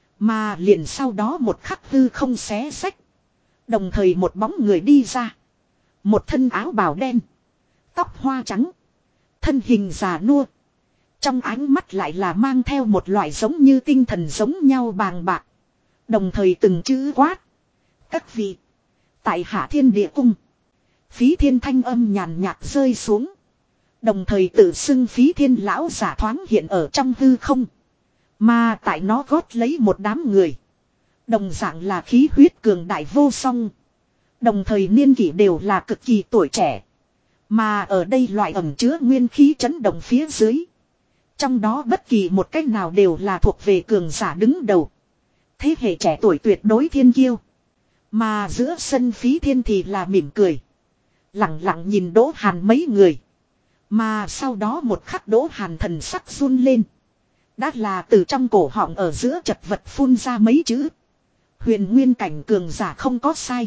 Mà liền sau đó một khắc hư không xé xách. Đồng thời một bóng người đi ra. Một thân áo bào đen. Tóc hoa trắng. Thân hình già nua. Trong ánh mắt lại là mang theo một loại giống như tinh thần giống nhau bàng bạc. Đồng thời từng chữ quát. Các vị. Tại Hạ Thiên Địa Cung. Phí Thiên thanh âm nhàn nhạt rơi xuống. Đồng thời tự xưng Phí Thiên lão giả thoáng hiện ở trong hư không. Mà tại nó gót lấy một đám người. Đồng dạng là khí huyết cường đại vô song. Đồng thời niên kỷ đều là cực kỳ tuổi trẻ. Mà ở đây loại ẩm chứa nguyên khí chấn động phía dưới. Trong đó bất kỳ một cách nào đều là thuộc về cường giả đứng đầu. Thế hệ trẻ tuổi tuyệt đối thiên kiêu. Mà giữa sân Phí Thiên thì là mỉm cười. Lặng lặng nhìn Đỗ Hàn mấy người. Mà sau đó một khắc Đỗ Hàn thần sắc run lên. Đã là từ trong cổ họng ở giữa chật vật phun ra mấy chữ. Huyền nguyên cảnh cường giả không có sai.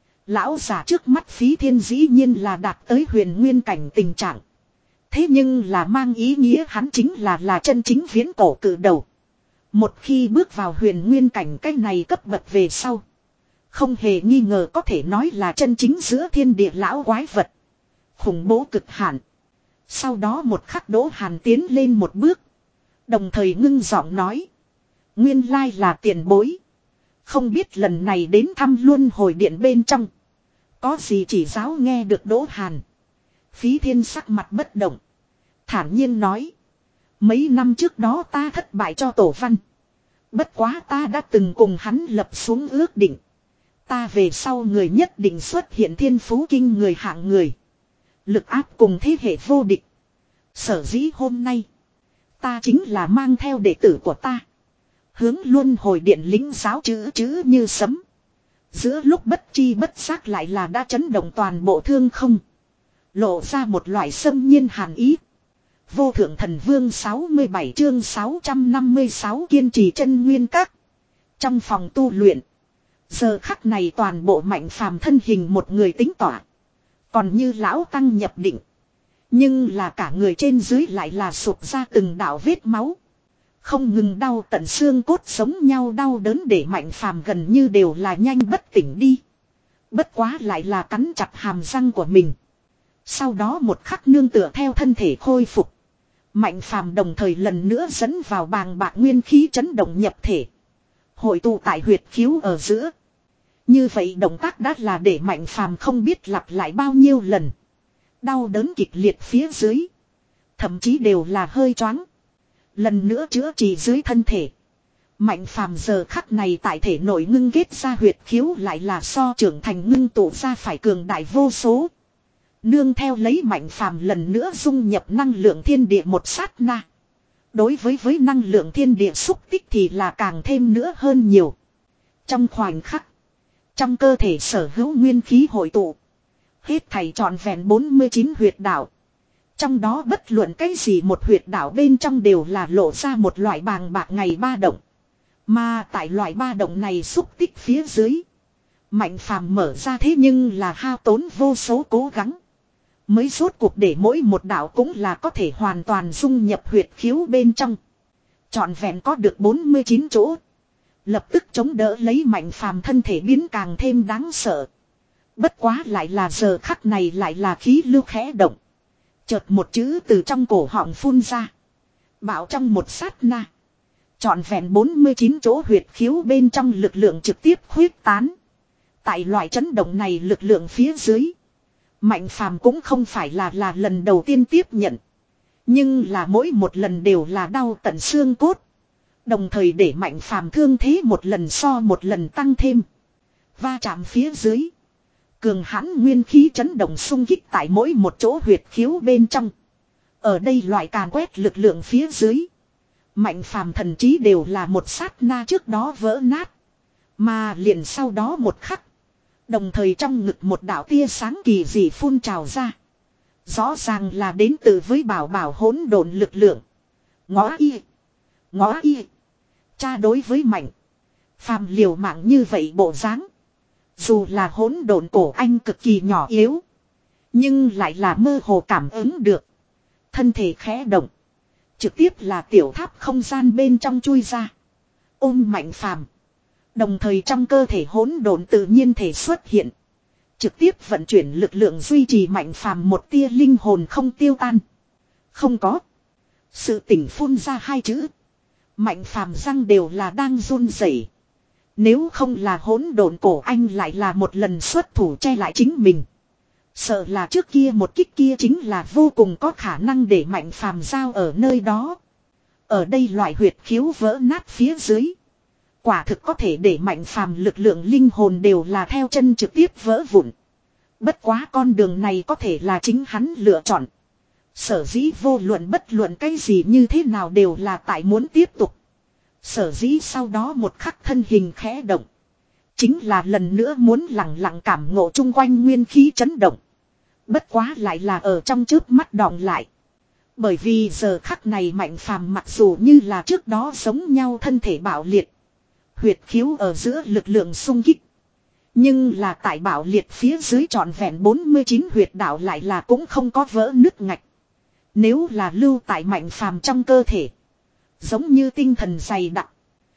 Lão giả trước mắt Phí Thiên dĩ nhiên là đạt tới huyền nguyên cảnh tình trạng. Thế nhưng là mang ý nghĩa hắn chính là là chân chính viễn cổ cử đầu. Một khi bước vào huyền nguyên cảnh cái này cấp bậc về sau. Không hề nghi ngờ có thể nói là chân chính giữa thiên địa lão quái vật. Khủng bố cực hạn. Sau đó một khắc Đỗ Hàn tiến lên một bước. Đồng thời ngưng giọng nói. Nguyên lai là tiền bối. Không biết lần này đến thăm Luân Hồi Điện bên trong. Có gì chỉ giáo nghe được Đỗ Hàn. Phí Thiên sắc mặt bất động. Thản nhiên nói. Mấy năm trước đó ta thất bại cho Tổ Văn. Bất quá ta đã từng cùng hắn lập xuống ước định. Ta về sau người nhất định xuất hiện thiên phú kinh người hạng người. Lực áp cùng thế hệ vô địch. Sở dĩ hôm nay. Ta chính là mang theo đệ tử của ta. Hướng Luân Hồi Điện lính giáo chữ chữ như sấm. Giữa lúc bất chi bất giác lại là đã chấn động toàn bộ thương không. Lộ ra một loại xâm nhiên hàn ý. Vô thượng thần vương sáu mươi bảy chương sáu trăm năm mươi sáu kiên trì chân nguyên các. Trong phòng tu luyện. Giờ khắc này toàn bộ Mạnh Phàm thân hình một người tính tỏa. Còn như lão tăng nhập định. Nhưng là cả người trên dưới lại là sụp ra từng đạo vết máu. Không ngừng đau tận xương cốt sống nhau đau đớn để Mạnh Phàm gần như đều là nhanh bất tỉnh đi. Bất quá lại là cắn chặt hàm răng của mình. Sau đó một khắc nương tựa theo thân thể khôi phục. Mạnh Phàm đồng thời lần nữa dẫn vào bàng bạc nguyên khí chấn động nhập thể. Hội tụ tại huyệt khiếu ở giữa. Như vậy động tác đã là để Mạnh Phàm không biết lặp lại bao nhiêu lần. Đau đớn kịch liệt phía dưới. Thậm chí đều là hơi choáng. Lần nữa chữa trị dưới thân thể. Mạnh Phàm giờ khắc này tại thể nội ngưng kết ra huyệt khiếu lại là so trưởng thành ngưng tụ ra phải cường đại vô số. Nương theo lấy Mạnh Phàm lần nữa dung nhập năng lượng thiên địa một sát na. Đối với với năng lượng thiên địa xúc tích thì là càng thêm nữa hơn nhiều. Trong khoảnh khắc. Trong cơ thể sở hữu nguyên khí hội tụ. Hết thảy trọn vẹn bốn mươi chín huyệt đạo. Trong đó bất luận cái gì một huyệt đạo bên trong đều là lộ ra một loại bàng bạc ngày ba động. Mà tại loại ba động này xúc tích phía dưới. Mạnh Phàm mở ra thế nhưng là hao tốn vô số cố gắng. Mới rốt cuộc để mỗi một đạo cũng là có thể hoàn toàn dung nhập huyệt khiếu bên trong. Trọn vẹn có được bốn mươi chín chỗ. Lập tức chống đỡ lấy Mạnh Phàm thân thể biến càng thêm đáng sợ. Bất quá lại là giờ khắc này lại là khí lưu khẽ động. Chợt một chữ từ trong cổ họng phun ra. Bảo trong một sát na. Trọn vẹn bốn mươi chín chỗ huyệt khiếu bên trong lực lượng trực tiếp khuyết tán. Tại loại chấn động này lực lượng phía dưới. Mạnh Phàm cũng không phải là là lần đầu tiên tiếp nhận. Nhưng là mỗi một lần đều là đau tận xương cốt. Đồng thời để Mạnh Phàm thương thế một lần so một lần tăng thêm. Va chạm phía dưới. Cường hãn nguyên khí chấn động xung kích tại mỗi một chỗ huyệt khiếu bên trong. Ở đây loại càn quét lực lượng phía dưới. Mạnh Phàm thần trí đều là một sát na trước đó vỡ nát. Mà liền sau đó một khắc. Đồng thời trong ngực một đạo tia sáng kỳ dị phun trào ra. Rõ ràng là đến từ với bảo bảo hỗn độn lực lượng. Ngõ y. Ngõ y. Cha đối với Mạnh Phàm liều mạng như vậy bộ dáng. Dù là hỗn độn cổ anh cực kỳ nhỏ yếu. Nhưng lại là mơ hồ cảm ứng được. Thân thể khẽ động. Trực tiếp là tiểu tháp không gian bên trong chui ra. Ôm Mạnh Phàm. Đồng thời trong cơ thể hỗn độn tự nhiên thể xuất hiện. Trực tiếp vận chuyển lực lượng duy trì Mạnh Phàm một tia linh hồn không tiêu tan. Không có. Sự tỉnh phun ra hai chữ. Mạnh Phàm răng đều là đang run rẩy. Nếu không là hỗn độn cổ anh lại là một lần xuất thủ che lại chính mình. Sợ là trước kia một kích kia chính là vô cùng có khả năng để Mạnh Phàm giao ở nơi đó. Ở đây loại huyệt khiếu vỡ nát phía dưới. Quả thực có thể để Mạnh Phàm lực lượng linh hồn đều là theo chân trực tiếp vỡ vụn. Bất quá con đường này có thể là chính hắn lựa chọn. Sở dĩ vô luận bất luận cái gì như thế nào đều là tại muốn tiếp tục. Sở dĩ sau đó một khắc thân hình khẽ động. Chính là lần nữa muốn lặng lặng cảm ngộ chung quanh nguyên khí chấn động. Bất quá lại là ở trong chớp mắt đọng lại. Bởi vì giờ khắc này Mạnh Phàm mặc dù như là trước đó giống nhau thân thể bạo liệt. Huyệt khiếu ở giữa lực lượng xung kích. Nhưng là tại bạo liệt phía dưới trọn vẹn bốn mươi chín huyệt đạo lại là cũng không có vỡ nứt ngạch. Nếu là lưu tại Mạnh Phàm trong cơ thể. Giống như tinh thần dày đặc.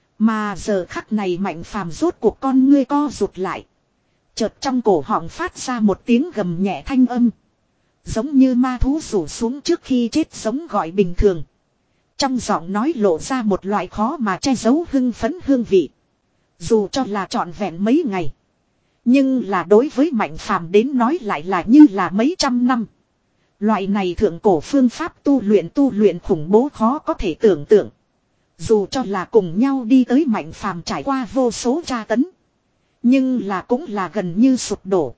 Mà giờ khắc này Mạnh Phàm rốt cuộc con ngươi co rụt lại. Chợt trong cổ họng phát ra một tiếng gầm nhẹ thanh âm. Giống như ma thú rủ xuống trước khi chết giống gọi bình thường. Trong giọng nói lộ ra một loại khó mà che giấu hưng phấn hương vị. Dù cho là trọn vẹn mấy ngày. Nhưng là đối với Mạnh Phàm đến nói lại là như là mấy trăm năm. Loại này thượng cổ phương pháp tu luyện tu luyện khủng bố khó có thể tưởng tượng. Dù cho là cùng nhau đi tới Mạnh Phàm trải qua vô số tra tấn. Nhưng là cũng là gần như sụp đổ.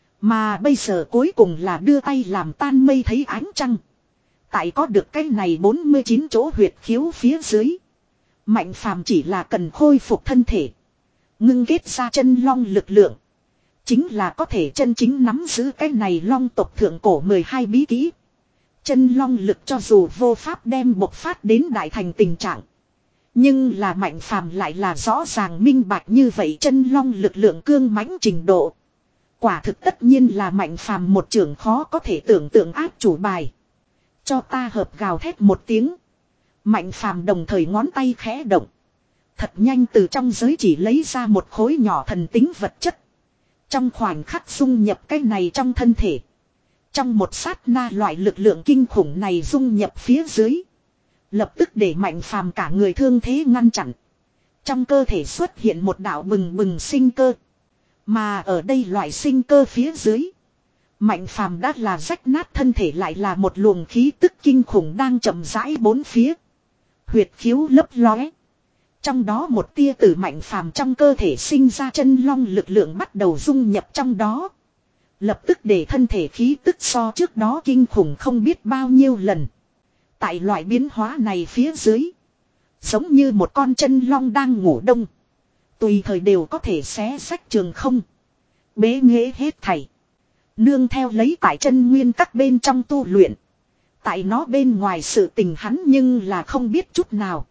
Mà bây giờ cuối cùng là đưa tay làm tan mây thấy ánh trăng. Tại có được cái này bốn mươi chín chỗ huyệt khiếu phía dưới. Mạnh Phàm chỉ là cần khôi phục thân thể. Ngưng kết ra chân long lực lượng. Chính là có thể chân chính nắm giữ cái này long tộc thượng cổ mười hai bí kỹ. Chân long lực cho dù vô pháp đem bộc phát đến đại thành tình trạng. Nhưng là Mạnh Phàm lại là rõ ràng minh bạch như vậy chân long lực lượng cương mãnh trình độ. Quả thực tất nhiên là Mạnh Phàm một trưởng khó có thể tưởng tượng áp chủ bài. Cho ta hợp gào thét một tiếng. Mạnh Phàm đồng thời ngón tay khẽ động. Thật nhanh từ trong giới chỉ lấy ra một khối nhỏ thần tính vật chất. Trong khoảnh khắc dung nhập cái này trong thân thể. Trong một sát na loại lực lượng kinh khủng này dung nhập phía dưới. Lập tức để Mạnh Phàm cả người thương thế ngăn chặn. Trong cơ thể xuất hiện một đạo bừng bừng sinh cơ. Mà ở đây loại sinh cơ phía dưới. Mạnh Phàm đã là rách nát thân thể lại là một luồng khí tức kinh khủng đang chậm rãi bốn phía. Huyệt khiếu lấp lóe. Trong đó một tia từ Mạnh Phàm trong cơ thể sinh ra chân long lực lượng bắt đầu dung nhập trong đó. Lập tức để thân thể khí tức so trước đó kinh khủng không biết bao nhiêu lần. Tại loại biến hóa này phía dưới. Giống như một con chân long đang ngủ đông. Tùy thời đều có thể xé rách trường không. Bế nghệ hết thảy. Nương theo lấy tại chân nguyên các bên trong tu luyện. Tại nó bên ngoài sự tình hắn nhưng là không biết chút nào.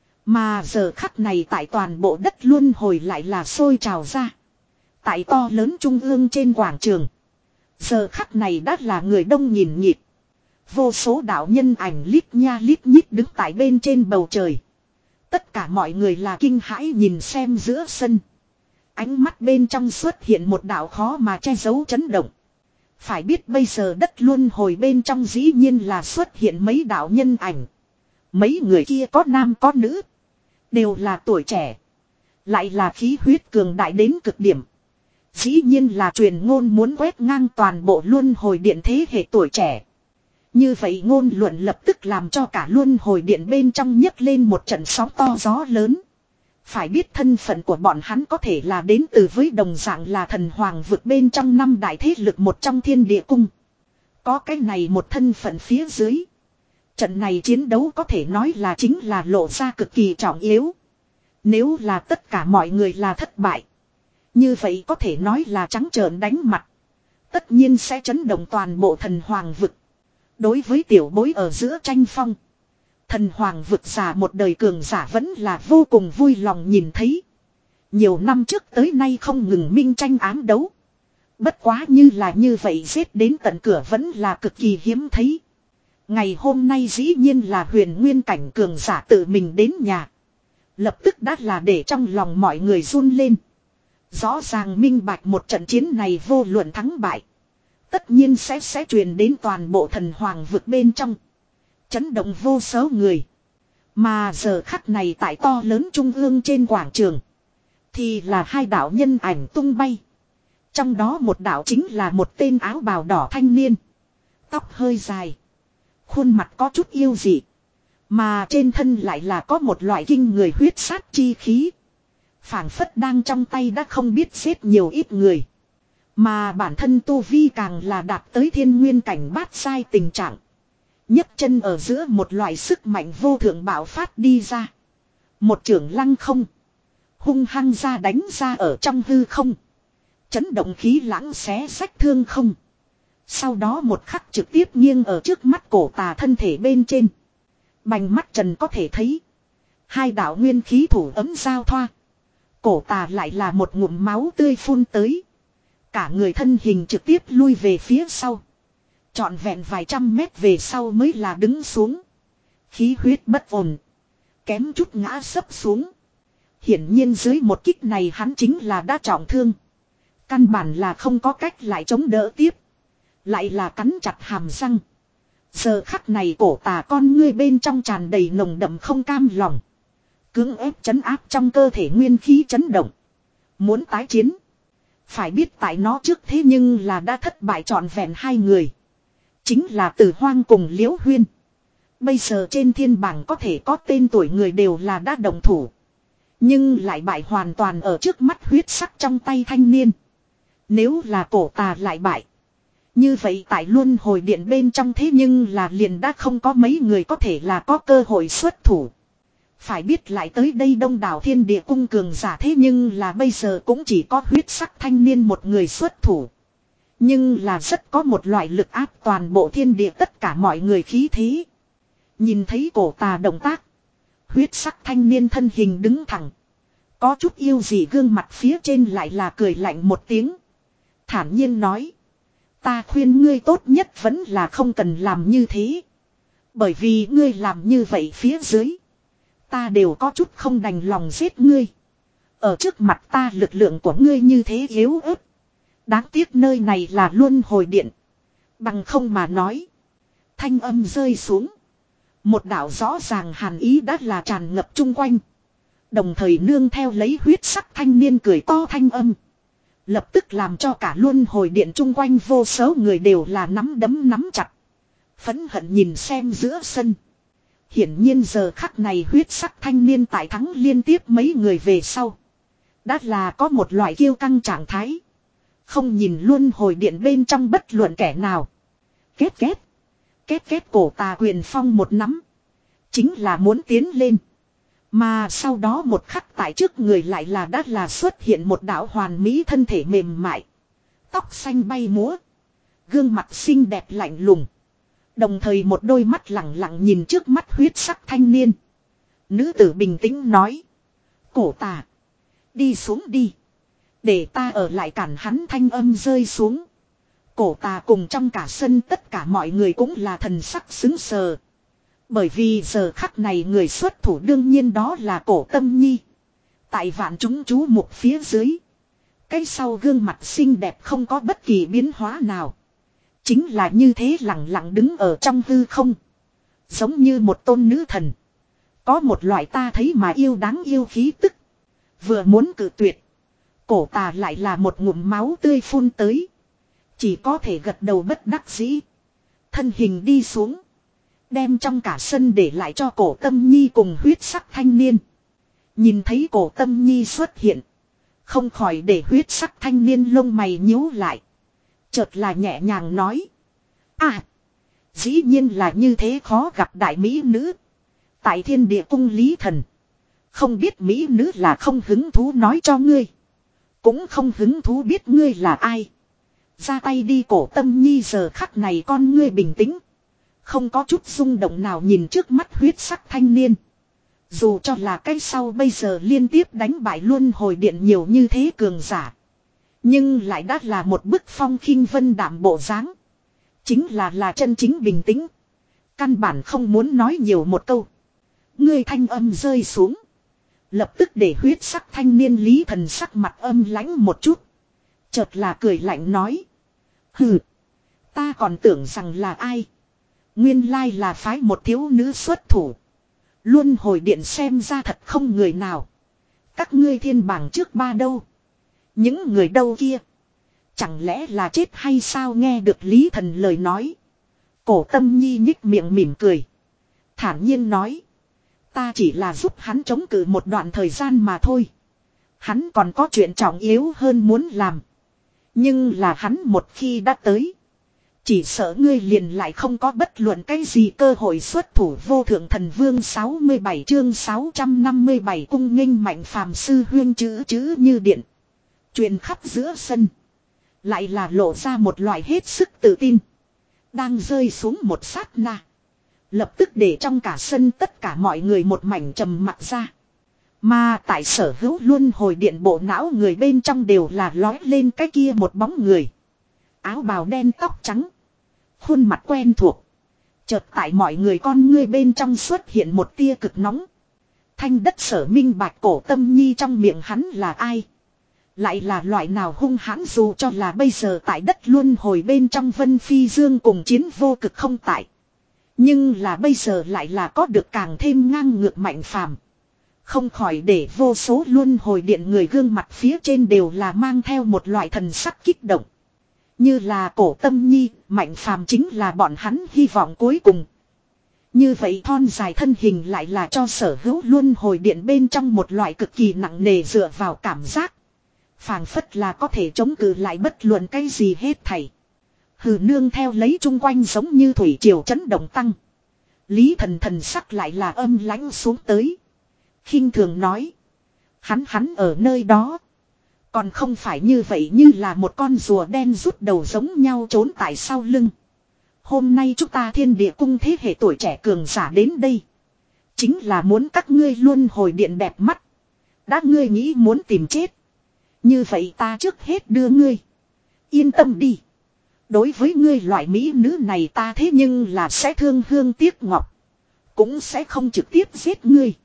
Mà giờ khắc này tại toàn bộ đất luân hồi lại là sôi trào ra. Tại to lớn trung ương trên quảng trường. Giờ khắc này đã là người đông nhìn nhịp. Vô số đạo nhân ảnh lít nha lít nhít đứng tại bên trên bầu trời. Tất cả mọi người là kinh hãi nhìn xem giữa sân. Ánh mắt bên trong xuất hiện một đạo khó mà che giấu chấn động. Phải biết bây giờ đất luân hồi bên trong dĩ nhiên là xuất hiện mấy đạo nhân ảnh. Mấy người kia có nam có nữ. Đều là tuổi trẻ. Lại là khí huyết cường đại đến cực điểm. Dĩ nhiên là truyền ngôn muốn quét ngang toàn bộ luân hồi điện thế hệ tuổi trẻ. Như vậy ngôn luận lập tức làm cho cả luân hồi điện bên trong nhấc lên một trận sóng to gió lớn. Phải biết thân phận của bọn hắn có thể là đến từ với đồng dạng là thần hoàng vực bên trong năm đại thế lực một trong thiên địa cung. Có cái này một thân phận phía dưới. Trận này chiến đấu có thể nói là chính là lộ ra cực kỳ trọng yếu. Nếu là tất cả mọi người là thất bại. Như vậy có thể nói là trắng trợn đánh mặt. Tất nhiên sẽ chấn động toàn bộ thần hoàng vực. Đối với tiểu bối ở giữa tranh phong. Thần hoàng vực giả một đời cường giả vẫn là vô cùng vui lòng nhìn thấy. Nhiều năm trước tới nay không ngừng minh tranh ám đấu. Bất quá như là như vậy giết đến tận cửa vẫn là cực kỳ hiếm thấy. Ngày hôm nay dĩ nhiên là huyền nguyên cảnh cường giả tự mình đến nhà. Lập tức đã là để trong lòng mọi người run lên. Rõ ràng minh bạch một trận chiến này vô luận thắng bại. Tất nhiên sẽ sẽ truyền đến toàn bộ thần hoàng vực bên trong. Chấn động vô số người. Mà giờ khắc này tại to lớn trung ương trên quảng trường. Thì là hai đạo nhân ảnh tung bay. Trong đó một đạo chính là một tên áo bào đỏ thanh niên. Tóc hơi dài. Khuôn mặt có chút yêu dị. Mà trên thân lại là có một loại kinh người huyết sát chi khí. Phảng phất đang trong tay đã không biết giết nhiều ít người. Mà bản thân tu vi càng là đạt tới thiên nguyên cảnh bát sai tình trạng. nhấc chân ở giữa một loại sức mạnh vô thượng bạo phát đi ra. Một trưởng lăng không. Hung hăng ra đánh ra ở trong hư không. Chấn động khí lãng xé sách thương không. Sau đó một khắc trực tiếp nghiêng ở trước mắt cổ tà thân thể bên trên. Bành mắt trần có thể thấy. Hai đạo nguyên khí thủ ấm giao thoa. Cổ tà lại là một ngụm máu tươi phun tới. Cả người thân hình trực tiếp lui về phía sau. Trọn vẹn vài trăm mét về sau mới là đứng xuống. Khí huyết bất ổn. Kém chút ngã sấp xuống. Hiển nhiên dưới một kích này hắn chính là đã trọng thương. Căn bản là không có cách lại chống đỡ tiếp. Lại là cắn chặt hàm răng. Giờ khắc này cổ tà con ngươi bên trong tràn đầy nồng đậm không cam lòng. Cưỡng ép chấn áp trong cơ thể nguyên khí chấn động. Muốn tái chiến. Phải biết tại nó trước thế nhưng là đã thất bại trọn vẹn hai người. Chính là Từ Hoang cùng Liễu Huyên. Bây giờ trên thiên bảng có thể có tên tuổi người đều là đã đồng thủ. Nhưng lại bại hoàn toàn ở trước mắt huyết sắc trong tay thanh niên. Nếu là cổ tà lại bại. Như vậy tại luân hồi điện bên trong thế nhưng là liền đã không có mấy người có thể là có cơ hội xuất thủ. Phải biết lại tới đây đông đảo thiên địa cung cường giả thế nhưng là bây giờ cũng chỉ có huyết sắc thanh niên một người xuất thủ. Nhưng là rất có một loại lực áp toàn bộ thiên địa tất cả mọi người khí thế. Nhìn thấy cổ tà động tác. Huyết sắc thanh niên thân hình đứng thẳng. Có chút yêu dị gương mặt phía trên lại là cười lạnh một tiếng. Thản nhiên nói. Ta khuyên ngươi tốt nhất vẫn là không cần làm như thế. Bởi vì ngươi làm như vậy phía dưới. Ta đều có chút không đành lòng giết ngươi. Ở trước mặt ta lực lượng của ngươi như thế yếu ớt. Đáng tiếc nơi này là luân hồi điện. Bằng không mà nói. Thanh âm rơi xuống. Một đạo rõ ràng hàn ý đã là tràn ngập chung quanh. Đồng thời nương theo lấy huyết sắc thanh niên cười to thanh âm. Lập tức làm cho cả luân hồi điện chung quanh vô số người đều là nắm đấm nắm chặt. Phẫn hận nhìn xem giữa sân. Hiển nhiên giờ khắc này huyết sắc thanh niên tại thắng liên tiếp mấy người về sau. Đã là có một loại kiêu căng trạng thái. Không nhìn luân hồi điện bên trong bất luận kẻ nào. Kết kết. Kết kết cổ tà quyền phong một nắm. Chính là muốn tiến lên. Mà sau đó một khắc tại trước người lại là đã là xuất hiện một đạo hoàn mỹ thân thể mềm mại. Tóc xanh bay múa. Gương mặt xinh đẹp lạnh lùng. Đồng thời một đôi mắt lặng lặng nhìn trước mắt huyết sắc thanh niên. Nữ tử bình tĩnh nói. Cổ tà. Đi xuống đi. Để ta ở lại cản hắn thanh âm rơi xuống. Cổ tà cùng trong cả sân tất cả mọi người cũng là thần sắc xứng sờ. Bởi vì giờ khắc này người xuất thủ đương nhiên đó là Cổ Tâm Nhi. Tại vạn chúng chú mục phía dưới. Cái sau gương mặt xinh đẹp không có bất kỳ biến hóa nào. Chính là như thế lặng lặng đứng ở trong hư không. Giống như một tôn nữ thần. Có một loại ta thấy mà yêu đáng yêu khí tức. Vừa muốn cự tuyệt. Cổ tà lại là một ngụm máu tươi phun tới. Chỉ có thể gật đầu bất đắc dĩ. Thân hình đi xuống. Đem trong cả sân để lại cho Cổ Tâm Nhi cùng huyết sắc thanh niên. Nhìn thấy Cổ Tâm Nhi xuất hiện. Không khỏi để huyết sắc thanh niên lông mày nhíu lại. Chợt là nhẹ nhàng nói. À. Dĩ nhiên là như thế khó gặp đại mỹ nữ. Tại thiên địa cung Lý Thần. Không biết mỹ nữ là không hứng thú nói cho ngươi. Cũng không hứng thú biết ngươi là ai. Ra tay đi. Cổ Tâm Nhi giờ khắc này con ngươi bình tĩnh. Không có chút rung động nào nhìn trước mắt huyết sắc thanh niên. Dù cho là cái sau bây giờ liên tiếp đánh bại luân hồi điện nhiều như thế cường giả. Nhưng lại đã là một bức phong khinh vân đạm bộ dáng. Chính là là chân chính bình tĩnh. Căn bản không muốn nói nhiều một câu. Ngươi thanh âm rơi xuống. Lập tức để huyết sắc thanh niên Lý Thần sắc mặt âm lãnh một chút. Chợt là cười lạnh nói. Hừ. Ta còn tưởng rằng là ai. Nguyên lai là phái một thiếu nữ xuất thủ. Luân hồi điện xem ra thật không người nào. Các ngươi thiên bảng trước ba đâu. Những người đâu kia. Chẳng lẽ là chết hay sao nghe được Lý Thần lời nói. Cổ Tâm Nhi nhích miệng mỉm cười. Thản nhiên nói. Ta chỉ là giúp hắn chống cự một đoạn thời gian mà thôi. Hắn còn có chuyện trọng yếu hơn muốn làm. Nhưng là hắn một khi đã tới. Chỉ sợ ngươi liền lại không có bất luận cái gì cơ hội xuất thủ. Vô thượng thần vương sáu mươi bảy chương sáu trăm năm mươi bảy cung nghênh mạnh phàm sư huyên chữ chữ như điện. Truyền khắp giữa sân. Lại là lộ ra một loại hết sức tự tin. Đang rơi xuống một sát na. Lập tức để trong cả sân tất cả mọi người một mảnh trầm mặc ra. Mà tại sở hữu luân hồi điện bộ não người bên trong đều là lói lên cái kia một bóng người. Áo bào đen tóc trắng. Khuôn mặt quen thuộc. Chợt tại mọi người con ngươi bên trong xuất hiện một tia cực nóng. Thanh đất sở minh bạch Cổ Tâm Nhi trong miệng hắn là ai? Lại là loại nào hung hãn dù cho là bây giờ tại đất luân hồi bên trong Vân Phi Dương cùng chiến vô cực không tại. Nhưng là bây giờ lại là có được càng thêm ngang ngược mạnh phàm. Không khỏi để vô số luân hồi điện người gương mặt phía trên đều là mang theo một loại thần sắc kích động. Như là Cổ Tâm Nhi, mạnh phàm chính là bọn hắn hy vọng cuối cùng. Như vậy thon dài thân hình lại là cho sở hữu luân hồi điện bên trong một loại cực kỳ nặng nề dựa vào cảm giác. Phảng phất là có thể chống cự lại bất luận cái gì hết thảy. Hừ nương theo lấy chung quanh giống như thủy triều chấn động tăng. Lý Thần thần sắc lại là âm lãnh xuống tới. Khinh thường nói. Hắn hắn ở nơi đó. Còn không phải như vậy như là một con rùa đen rút đầu giống nhau trốn tại sau lưng. Hôm nay chúng ta thiên địa cung thế hệ tuổi trẻ cường giả đến đây. Chính là muốn các ngươi luân hồi điện đẹp mắt. Đã ngươi nghĩ muốn tìm chết. Như vậy ta trước hết đưa ngươi. Yên tâm đi. Đối với ngươi loại mỹ nữ này ta thế nhưng là sẽ thương hương tiếc ngọc. Cũng sẽ không trực tiếp giết ngươi.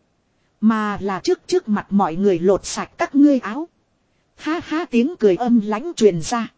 Mà là trước trước mặt mọi người lột sạch các ngươi áo. Ha ha tiếng cười âm lãnh truyền ra.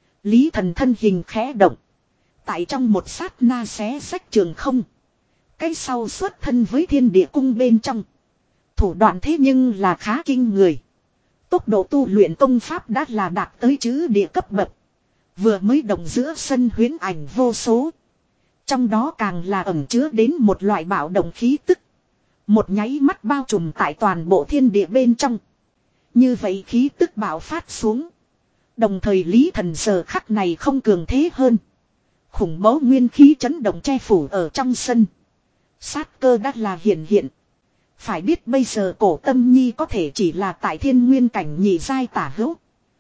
Lý Thần thân hình khẽ động. Tại trong một sát na xé sách trường không. Cái sau xuất thân với thiên địa cung bên trong. Thủ đoạn thế nhưng là khá kinh người. Tốc độ tu luyện công pháp đã là đạt tới chữ địa cấp bậc. Vừa mới động giữa sân huyễn ảnh vô số. Trong đó càng là ẩn chứa đến một loại bạo động khí tức. Một nháy mắt bao trùm tại toàn bộ thiên địa bên trong. Như vậy khí tức bạo phát xuống. Đồng thời Lý Thần giờ khắc này không cường thế hơn. Khủng bố nguyên khí chấn động che phủ ở trong sân. Sát cơ đã là hiện hiện. Phải biết bây giờ Cổ Tâm Nhi có thể chỉ là tại thiên nguyên cảnh nhị giai tả hữu.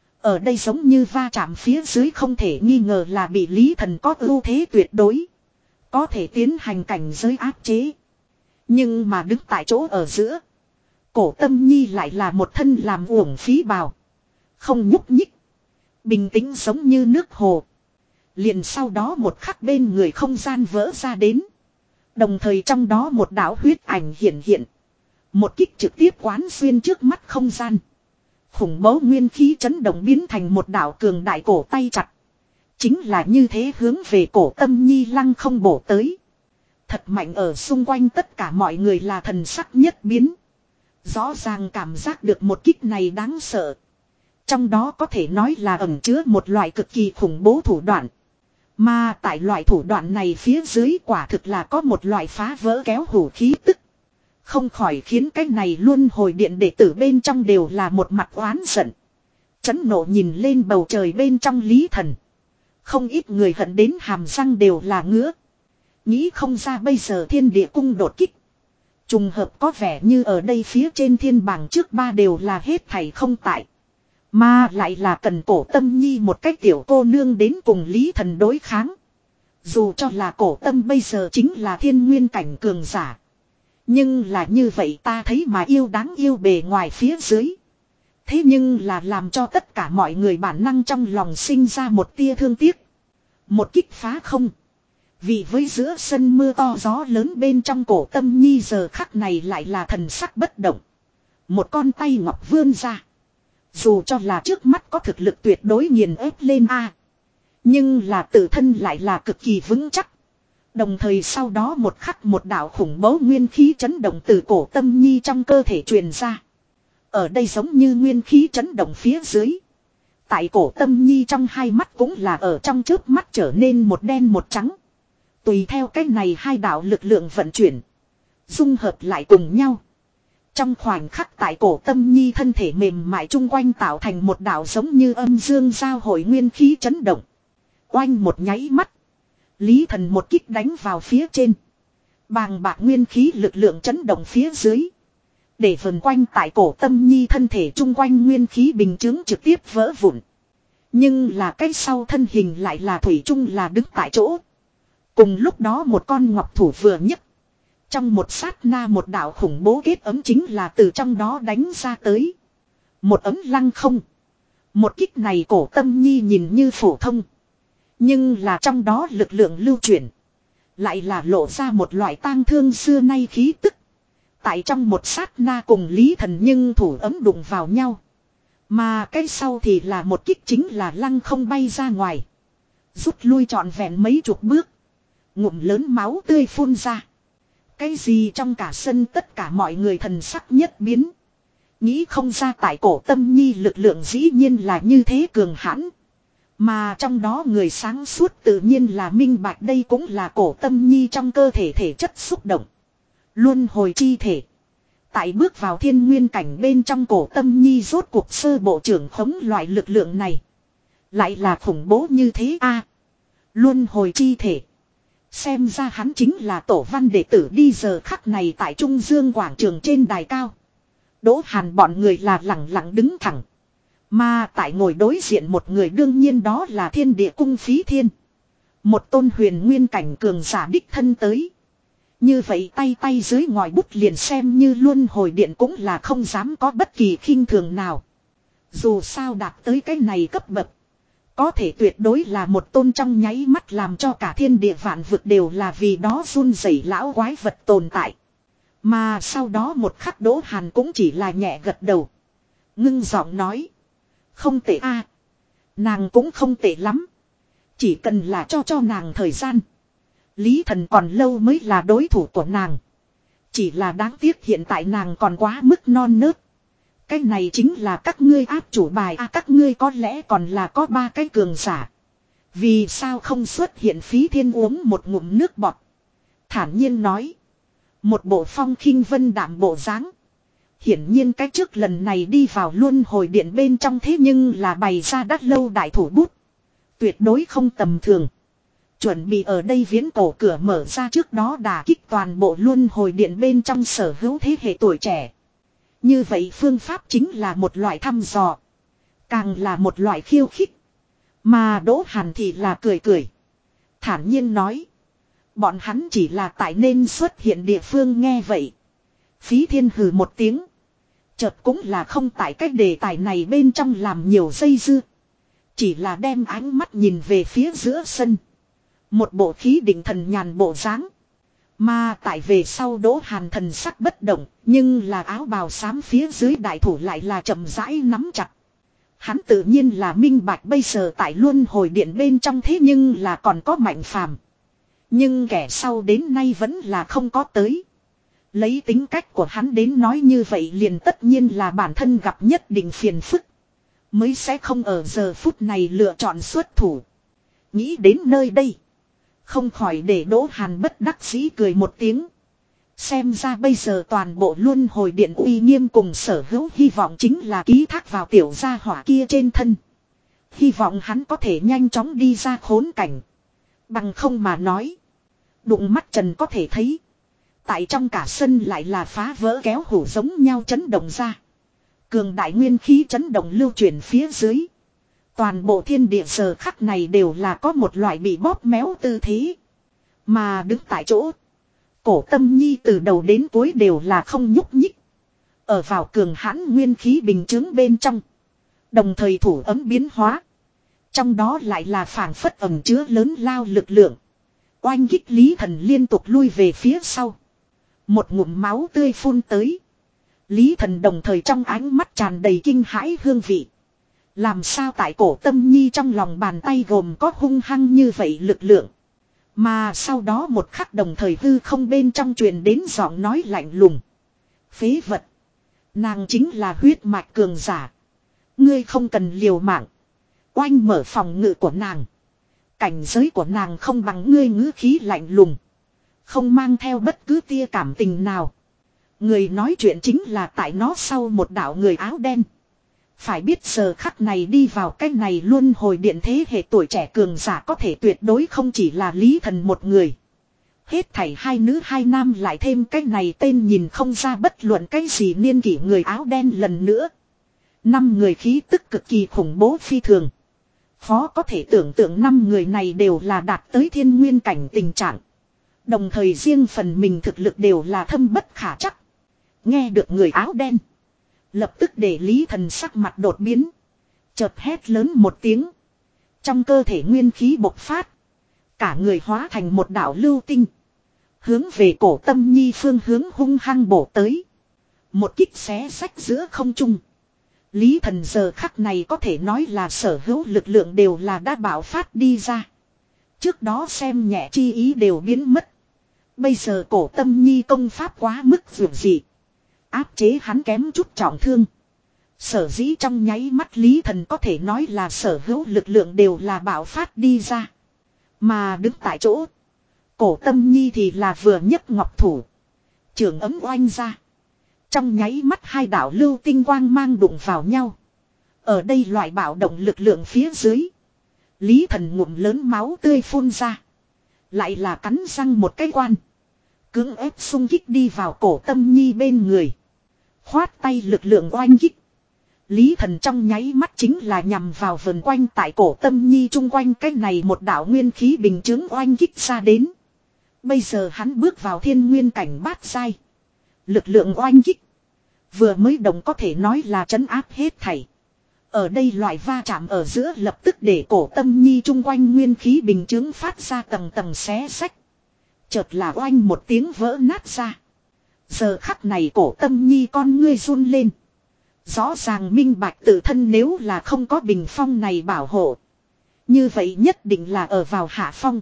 Ở đây giống như va chạm phía dưới không thể nghi ngờ là bị Lý Thần có ưu thế tuyệt đối. Có thể tiến hành cảnh giới áp chế. Nhưng mà đứng tại chỗ ở giữa. Cổ Tâm Nhi lại là một thân làm uổng phí bào. Không nhúc nhích. Bình tĩnh giống như nước hồ. Liền sau đó một khắc bên người không gian vỡ ra đến. Đồng thời trong đó một đạo huyết ảnh hiện hiện. Một kích trực tiếp quán xuyên trước mắt không gian. Khủng bố nguyên khí chấn động biến thành một đạo cường đại cổ tay chặt. Chính là như thế hướng về Cổ Tâm Nhi lăng không bổ tới. Thật mạnh ở xung quanh tất cả mọi người là thần sắc nhất biến. Rõ ràng cảm giác được một kích này đáng sợ. Trong đó có thể nói là ẩn chứa một loại cực kỳ khủng bố thủ đoạn. Mà tại loại thủ đoạn này phía dưới quả thực là có một loại phá vỡ kéo hủ khí tức. Không khỏi khiến cái này luôn hồi điện đệ tử bên trong đều là một mặt oán giận. Chấn nộ nhìn lên bầu trời bên trong Lý Thần. Không ít người hận đến hàm răng đều là ngứa. Nghĩ không ra bây giờ thiên địa cung đột kích. Trùng hợp có vẻ như ở đây phía trên thiên bảng trước ba đều là hết thảy không tại. Mà lại là cần Cổ Tâm Nhi một cách tiểu cô nương đến cùng Lý Thần đối kháng. Dù cho là Cổ Tâm bây giờ chính là thiên nguyên cảnh cường giả. Nhưng là như vậy ta thấy mà yêu đáng yêu bề ngoài phía dưới. Thế nhưng là làm cho tất cả mọi người bản năng trong lòng sinh ra một tia thương tiếc. Một kích phá không. Vì với giữa sân mưa to gió lớn bên trong cổ Tâm Nhi giờ khắc này lại là thần sắc bất động. Một con tay ngọc vươn ra. Dù cho là trước mắt có thực lực tuyệt đối nghiền ép lên a, nhưng là tự thân lại là cực kỳ vững chắc. Đồng thời sau đó một khắc một đạo khủng bố nguyên khí chấn động từ cổ Tâm Nhi trong cơ thể truyền ra. Ở đây giống như nguyên khí chấn động phía dưới. Tại cổ Tâm Nhi trong hai mắt cũng là ở trong chớp mắt trở nên một đen một trắng. Tùy theo cái này hai đạo lực lượng vận chuyển. Dung hợp lại cùng nhau. Trong khoảnh khắc tại cổ Tâm Nhi thân thể mềm mại chung quanh tạo thành một đạo giống như âm dương giao hội nguyên khí chấn động. Oanh một nháy mắt. Lý Thần một kích đánh vào phía trên. Bàng bạc nguyên khí lực lượng chấn động phía dưới. Để vần quanh tại cổ Tâm Nhi thân thể chung quanh nguyên khí bình chứng trực tiếp vỡ vụn. Nhưng là cái sau thân hình lại là thủy chung là đứng tại chỗ. Cùng lúc đó một con ngọc thủ vừa nhấc. Trong một sát na một đạo khủng bố kết ấm chính là từ trong đó đánh ra tới. Một ấm lăng không. Một kích này cổ Tâm Nhi nhìn như phổ thông. Nhưng là trong đó lực lượng lưu chuyển. Lại là lộ ra một loại tang thương xưa nay khí tức. Tại trong một sát na cùng Lý Thần nhưng thủ ấm đụng vào nhau. Mà cái sau thì là một kích chính là lăng không bay ra ngoài. Rút lui trọn vẹn mấy chục bước. Ngụm lớn máu tươi phun ra. Cái gì trong cả sân tất cả mọi người thần sắc nhất biến. Nghĩ không ra tại cổ Tâm Nhi lực lượng dĩ nhiên là như thế cường hãn. Mà trong đó người sáng suốt tự nhiên là minh bạch đây cũng là cổ Tâm Nhi trong cơ thể thể chất xúc động. Luân hồi chi thể. Tại bước vào thiên nguyên cảnh bên trong cổ Tâm Nhi rốt cuộc sơ bộ trưởng khống loại lực lượng này. Lại là khủng bố như thế a. Luân hồi chi thể. Xem ra hắn chính là tổ văn đệ tử đi giờ khắc này tại Trung Dương quảng trường trên đài cao. Đỗ Hàn bọn người là lặng lặng đứng thẳng. Mà tại ngồi đối diện một người đương nhiên đó là Thiên Địa Cung Phí Thiên. Một tôn huyền nguyên cảnh cường giả đích thân tới. Như vậy tay tay dưới ngòi bút liền xem như luân hồi điện cũng là không dám có bất kỳ khinh thường nào. Dù sao đạt tới cái này cấp bậc. Có thể tuyệt đối là một tôn trong nháy mắt làm cho cả thiên địa vạn vực đều là vì đó run rẩy lão quái vật tồn tại. Mà sau đó một khắc Đỗ Hàn cũng chỉ là nhẹ gật đầu. Ngưng giọng nói. Không tệ a, nàng cũng không tệ lắm. Chỉ cần là cho cho nàng thời gian. Lý Thần còn lâu mới là đối thủ của nàng. Chỉ là đáng tiếc hiện tại nàng còn quá mức non nớt. Cái này chính là các ngươi áp chủ bài a, các ngươi có lẽ còn là có ba cái cường giả. Vì sao không xuất hiện Phí Thiên uống một ngụm nước bọt. Thản nhiên nói. Một bộ phong khinh vân đạm bộ dáng. Hiển nhiên cái trước lần này đi vào luân hồi điện bên trong thế nhưng là bày ra đắt lâu đại thủ bút. Tuyệt đối không tầm thường. Chuẩn bị ở đây viễn cổ cửa mở ra trước đó đả kích toàn bộ luân hồi điện bên trong sở hữu thế hệ tuổi trẻ. Như vậy phương pháp chính là một loại thăm dò. Càng là một loại khiêu khích. Mà Đỗ Hàn thì là cười cười. Thản nhiên nói. Bọn hắn chỉ là tại nên xuất hiện địa phương nghe vậy. Phí Thiên hừ một tiếng. Chợt cũng là không tại cách đề tài này bên trong làm nhiều dây dưa. Chỉ là đem ánh mắt nhìn về phía giữa sân. Một bộ khí định thần nhàn bộ dáng. Mà tại về sau Đỗ Hàn thần sắc bất động. Nhưng là áo bào xám phía dưới đại thủ lại là chậm rãi nắm chặt. Hắn tự nhiên là minh bạch bây giờ tại luân hồi điện bên trong thế nhưng là còn có Mạnh Phàm. Nhưng kẻ sau đến nay vẫn là không có tới. Lấy tính cách của hắn đến nói như vậy liền tất nhiên là bản thân gặp nhất định phiền phức. Mới sẽ không ở giờ phút này lựa chọn xuất thủ. Nghĩ đến nơi đây. Không khỏi để Đỗ Hàn bất đắc dĩ cười một tiếng. Xem ra bây giờ toàn bộ luân hồi điện uy nghiêm cùng sở hữu hy vọng chính là ký thác vào tiểu gia hỏa kia trên thân. Hy vọng hắn có thể nhanh chóng đi ra khốn cảnh. Bằng không mà nói. Đụng mắt trần có thể thấy. Tại trong cả sân lại là phá vỡ kéo hủ giống nhau chấn động ra. Cường đại nguyên khí chấn động lưu chuyển phía dưới. Toàn bộ thiên địa giờ khắc này đều là có một loại bị bóp méo tư thế. Mà đứng tại chỗ. Cổ Tâm Nhi từ đầu đến cuối đều là không nhúc nhích. Ở vào cường hãn nguyên khí bình chứng bên trong. Đồng thời thủ ấm biến hóa. Trong đó lại là phảng phất ẩm chứa lớn lao lực lượng. Oanh kích Lý Thần liên tục lui về phía sau. Một ngụm máu tươi phun tới. Lý Thần đồng thời trong ánh mắt tràn đầy kinh hãi hương vị. Làm sao tại Cổ Tâm Nhi trong lòng bàn tay gồm có hung hăng như vậy lực lượng. Mà sau đó một khắc đồng thời hư không bên trong truyền đến giọng nói lạnh lùng. Phế vật. Nàng chính là huyết mạch cường giả. Ngươi không cần liều mạng. Oanh mở phòng ngự của nàng. Cảnh giới của nàng không bằng ngươi, ngữ khí lạnh lùng. Không mang theo bất cứ tia cảm tình nào. Người nói chuyện chính là tại nó sau một đạo người áo đen. Phải biết giờ khắc này đi vào cái này luôn hồi điện thế hệ tuổi trẻ cường giả có thể tuyệt đối không chỉ là Lý Thần một người. Hết thảy hai nữ hai nam lại thêm cái này tên nhìn không ra bất luận cái gì niên kỷ người áo đen lần nữa. Năm người khí tức cực kỳ khủng bố phi thường. Khó có thể tưởng tượng năm người này đều là đạt tới thiên nguyên cảnh tình trạng. Đồng thời riêng phần mình thực lực đều là thâm bất khả chắc. Nghe được người áo đen. Lập tức để Lý Thần sắc mặt đột biến. Chợt hét lớn một tiếng. Trong cơ thể nguyên khí bộc phát. Cả người hóa thành một đạo lưu tinh. Hướng về Cổ Tâm Nhi phương hướng hung hăng bổ tới. Một kích xé rách giữa không trung. Lý Thần giờ khắc này có thể nói là sở hữu lực lượng đều là đã bạo phát đi ra. Trước đó xem nhẹ chi ý đều biến mất. Bây giờ Cổ Tâm Nhi công pháp quá mức vượt dị. Áp chế hắn kém chút trọng thương. Sở dĩ trong nháy mắt Lý Thần có thể nói là sở hữu lực lượng đều là bạo phát đi ra. Mà đứng tại chỗ. Cổ Tâm Nhi thì là vừa nhấc ngọc thủ. Trường ấm oanh ra. Trong nháy mắt hai đạo lưu tinh quang mang đụng vào nhau. Ở đây loại bạo động lực lượng phía dưới. Lý Thần ngụm lớn máu tươi phun ra. Lại là cắn răng một cái quan. Cưỡng ép xung kích đi vào Cổ Tâm Nhi bên người. Khoát tay lực lượng oanh kích. Lý Thần trong nháy mắt chính là nhằm vào vần quanh tại Cổ Tâm Nhi chung quanh cái này một đạo nguyên khí bình chứng oanh kích ra đến. Bây giờ hắn bước vào thiên nguyên cảnh bát giai. Lực lượng oanh kích. Vừa mới đồng có thể nói là trấn áp hết thảy. Ở đây loại va chạm ở giữa lập tức để Cổ Tâm Nhi chung quanh nguyên khí bình chứng phát ra tầng tầng xé sách. Chợt là oanh một tiếng vỡ nát ra. Giờ khắc này Cổ Tâm Nhi con ngươi run lên. Rõ ràng minh bạch tự thân nếu là không có bình phong này bảo hộ. Như vậy nhất định là ở vào hạ phong.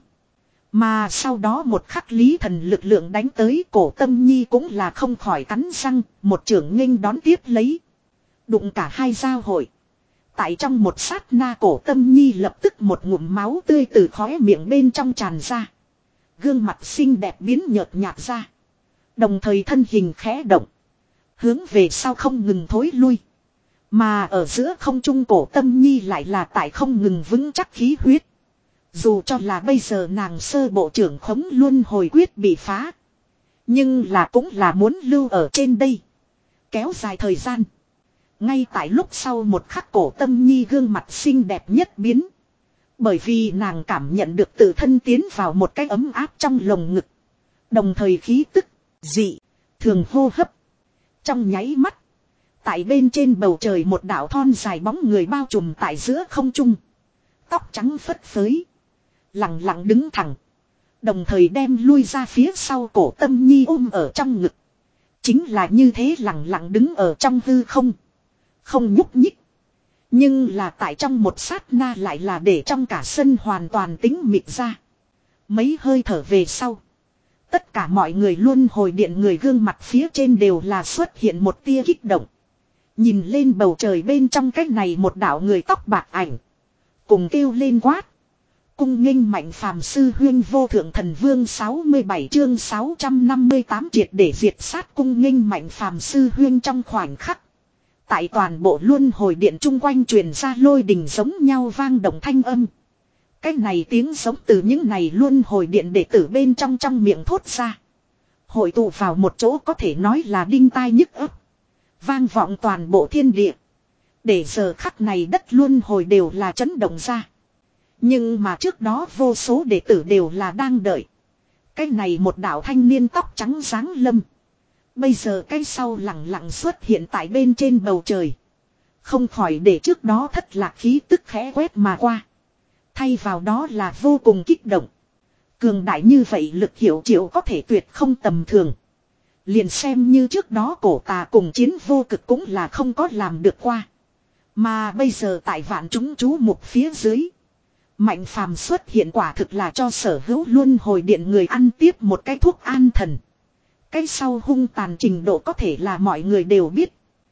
Mà sau đó một khắc Lý Thần lực lượng đánh tới, Cổ Tâm Nhi cũng là không khỏi cắn răng, một chưởng nghênh đón tiếp lấy. Đụng cả hai giao hội. Tại trong một sát na Cổ Tâm Nhi lập tức một ngụm máu tươi từ khóe miệng bên trong tràn ra. Gương mặt xinh đẹp biến nhợt nhạt ra. Đồng thời thân hình khẽ động. Hướng về sau không ngừng thối lui. Mà ở giữa không trung Cổ Tâm Nhi lại là tại không ngừng vững chắc khí huyết. Dù cho là bây giờ nàng sơ bộ trưởng khống luân hồi quyết bị phá. Nhưng là cũng là muốn lưu ở trên đây. Kéo dài thời gian. Ngay tại lúc sau một khắc Cổ Tâm Nhi gương mặt xinh đẹp nhất biến. Bởi vì nàng cảm nhận được tự thân tiến vào một cái ấm áp trong lồng ngực. Đồng thời khí tức, dị, thường hô hấp. Trong nháy mắt. Tại bên trên bầu trời một đạo thon dài bóng người bao trùm tại giữa không trung. Tóc trắng phất phới. Lặng lặng đứng thẳng. Đồng thời đem lui ra phía sau Cổ Tâm Nhi ôm ở trong ngực. Chính là như thế lặng lặng đứng ở trong hư không. Không nhúc nhích. Nhưng là tại trong một sát na lại là để trong cả sân hoàn toàn tĩnh mịch ra. Mấy hơi thở về sau. Tất cả mọi người luôn hồi điện người gương mặt phía trên đều là xuất hiện một tia kích động. Nhìn lên bầu trời bên trong cái này một đạo người tóc bạc ảnh. Cùng kêu lên quát. Cung nghênh mạnh phàm sư huyên vô thượng thần vương sáu mươi bảy chương sáu trăm năm mươi tám triệt để diệt sát cung nghênh mạnh phàm sư huyên trong khoảnh khắc. Tại toàn bộ luân hồi điện chung quanh truyền ra lôi đình giống nhau vang động thanh âm. Cái này tiếng giống từ những này luân hồi điện đệ tử bên trong trong miệng thốt ra. Hội tụ vào một chỗ có thể nói là đinh tai nhức ấp. Vang vọng toàn bộ thiên địa. Để giờ khắc này đất luân hồi đều là chấn động ra. Nhưng mà trước đó vô số đệ tử đều là đang đợi. Cái này một đạo thanh niên tóc trắng dáng lâm. Bây giờ cái sau lặng lặng xuất hiện tại bên trên bầu trời. Không khỏi để trước đó thất lạc khí tức khẽ quét mà qua. Thay vào đó là vô cùng kích động. Cường đại như vậy lực hiệu triệu có thể tuyệt không tầm thường. Liền xem như trước đó cổ tà cùng chiến vô cực cũng là không có làm được qua. Mà bây giờ tại vạn chúng chú mục phía dưới. Mạnh phàm xuất hiện quả thực là cho sở hữu luân hồi điện người ăn tiếp một cái thuốc an thần. Cái sau hung tàn trình độ có thể là mọi người đều biết.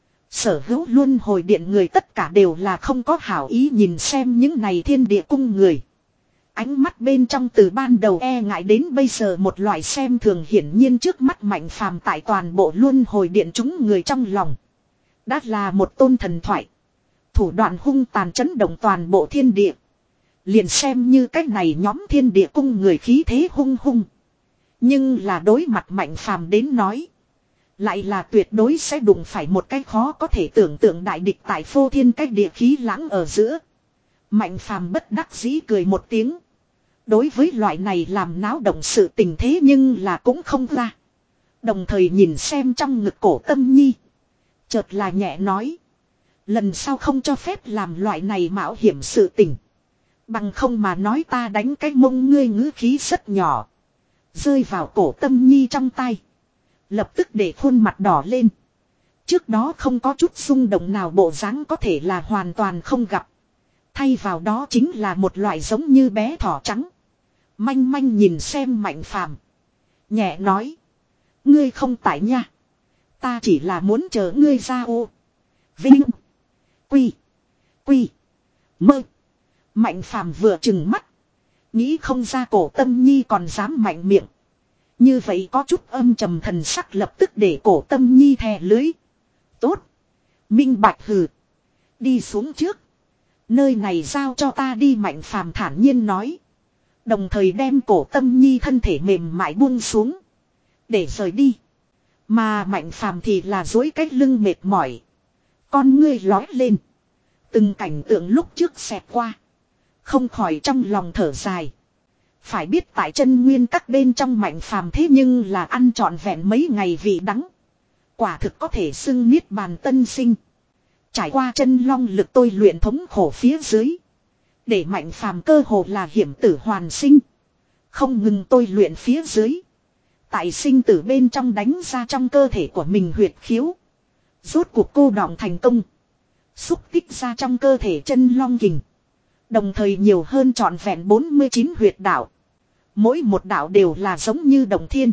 Sở hữu luân hồi điện người tất cả đều là không có hảo ý nhìn xem những này thiên địa cung người. Ánh mắt bên trong từ ban đầu e ngại đến bây giờ một loại xem thường hiển nhiên trước mắt mạnh phàm tại toàn bộ luân hồi điện chúng người trong lòng. Đã là một tôn thần thoại. Thủ đoạn hung tàn chấn động toàn bộ thiên địa. Liền xem như cách này nhóm thiên địa cung người khí thế hung hung. Nhưng là đối mặt mạnh phàm đến nói. Lại là tuyệt đối sẽ đụng phải một cái khó có thể tưởng tượng đại địch tại phô thiên cách địa khí lãng ở giữa. Mạnh phàm bất đắc dĩ cười một tiếng. Đối với loại này làm náo động sự tình thế nhưng là cũng không ra. Đồng thời nhìn xem trong ngực cổ Tâm Nhi. Chợt là nhẹ nói. Lần sau không cho phép làm loại này mạo hiểm sự tình. Bằng không mà nói ta đánh cái mông ngươi ngữ khí rất nhỏ. Rơi vào cổ Tâm Nhi trong tay. Lập tức để khuôn mặt đỏ lên. Trước đó không có chút xung động nào bộ dáng có thể là hoàn toàn không gặp. Thay vào đó chính là một loại giống như bé thỏ trắng. Manh manh nhìn xem mạnh phàm. Nhẹ nói. Ngươi không tại nha. Ta chỉ là muốn chờ ngươi ra ô. Vinh. Quy. Quy. Mơ. Mạnh phàm vừa trừng mắt. Nghĩ không ra cổ Tâm Nhi còn dám mạnh miệng. Như vậy có chút âm trầm thần sắc lập tức để cổ Tâm Nhi thè lưới. Tốt. Minh bạch hừ. Đi xuống trước. Nơi này giao cho ta đi mạnh phàm thản nhiên nói. Đồng thời đem cổ Tâm Nhi thân thể mềm mại buông xuống. Để rời đi. Mà mạnh phàm thì là dối cái lưng mệt mỏi. Con ngươi lói lên. Từng cảnh tượng lúc trước xẹt qua. Không khỏi trong lòng thở dài. Phải biết tại chân nguyên các bên trong mạnh phàm thế nhưng là ăn trọn vẹn mấy ngày vị đắng. Quả thực có thể xưng niết bàn tân sinh. Trải qua chân long lực tôi luyện thống khổ phía dưới. Để mạnh phàm cơ hồ là hiểm tử hoàn sinh. Không ngừng tôi luyện phía dưới. Tại sinh tử bên trong đánh ra trong cơ thể của mình huyệt khiếu. Rốt cuộc cô đọng thành công. Xúc tích ra trong cơ thể chân long kình. Đồng thời nhiều hơn trọn vẹn bốn mươi chín huyệt đạo. Mỗi một đạo đều là giống như đồng thiên.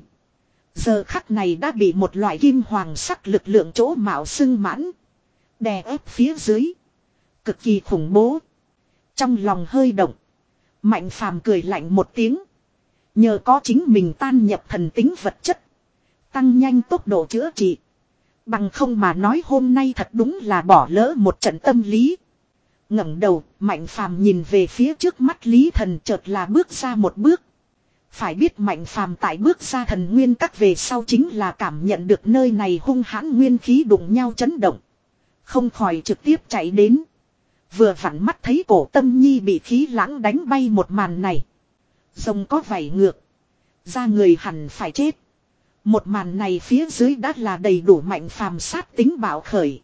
Giờ khắc này đã bị một loại kim hoàng sắc lực lượng chỗ mạo sưng mãn. Đè ép phía dưới. Cực kỳ khủng bố. Trong lòng hơi động. Mạnh phàm cười lạnh một tiếng. Nhờ có chính mình tan nhập thần tính vật chất. Tăng nhanh tốc độ chữa trị. Bằng không mà nói hôm nay thật đúng là bỏ lỡ một trận tâm lý. Ngẩng đầu, Mạnh phàm nhìn về phía trước mắt Lý Thần chợt là bước ra một bước. Phải biết Mạnh phàm tại bước ra thần nguyên các về sau chính là cảm nhận được nơi này hung hãn nguyên khí đụng nhau chấn động. Không khỏi trực tiếp chạy đến. Vừa vặn mắt thấy cổ Tâm Nhi bị khí lãng đánh bay một màn này. Rồng có vảy ngược. Ra người hẳn phải chết. Một màn này phía dưới đã là đầy đủ Mạnh phàm sát tính bạo khởi.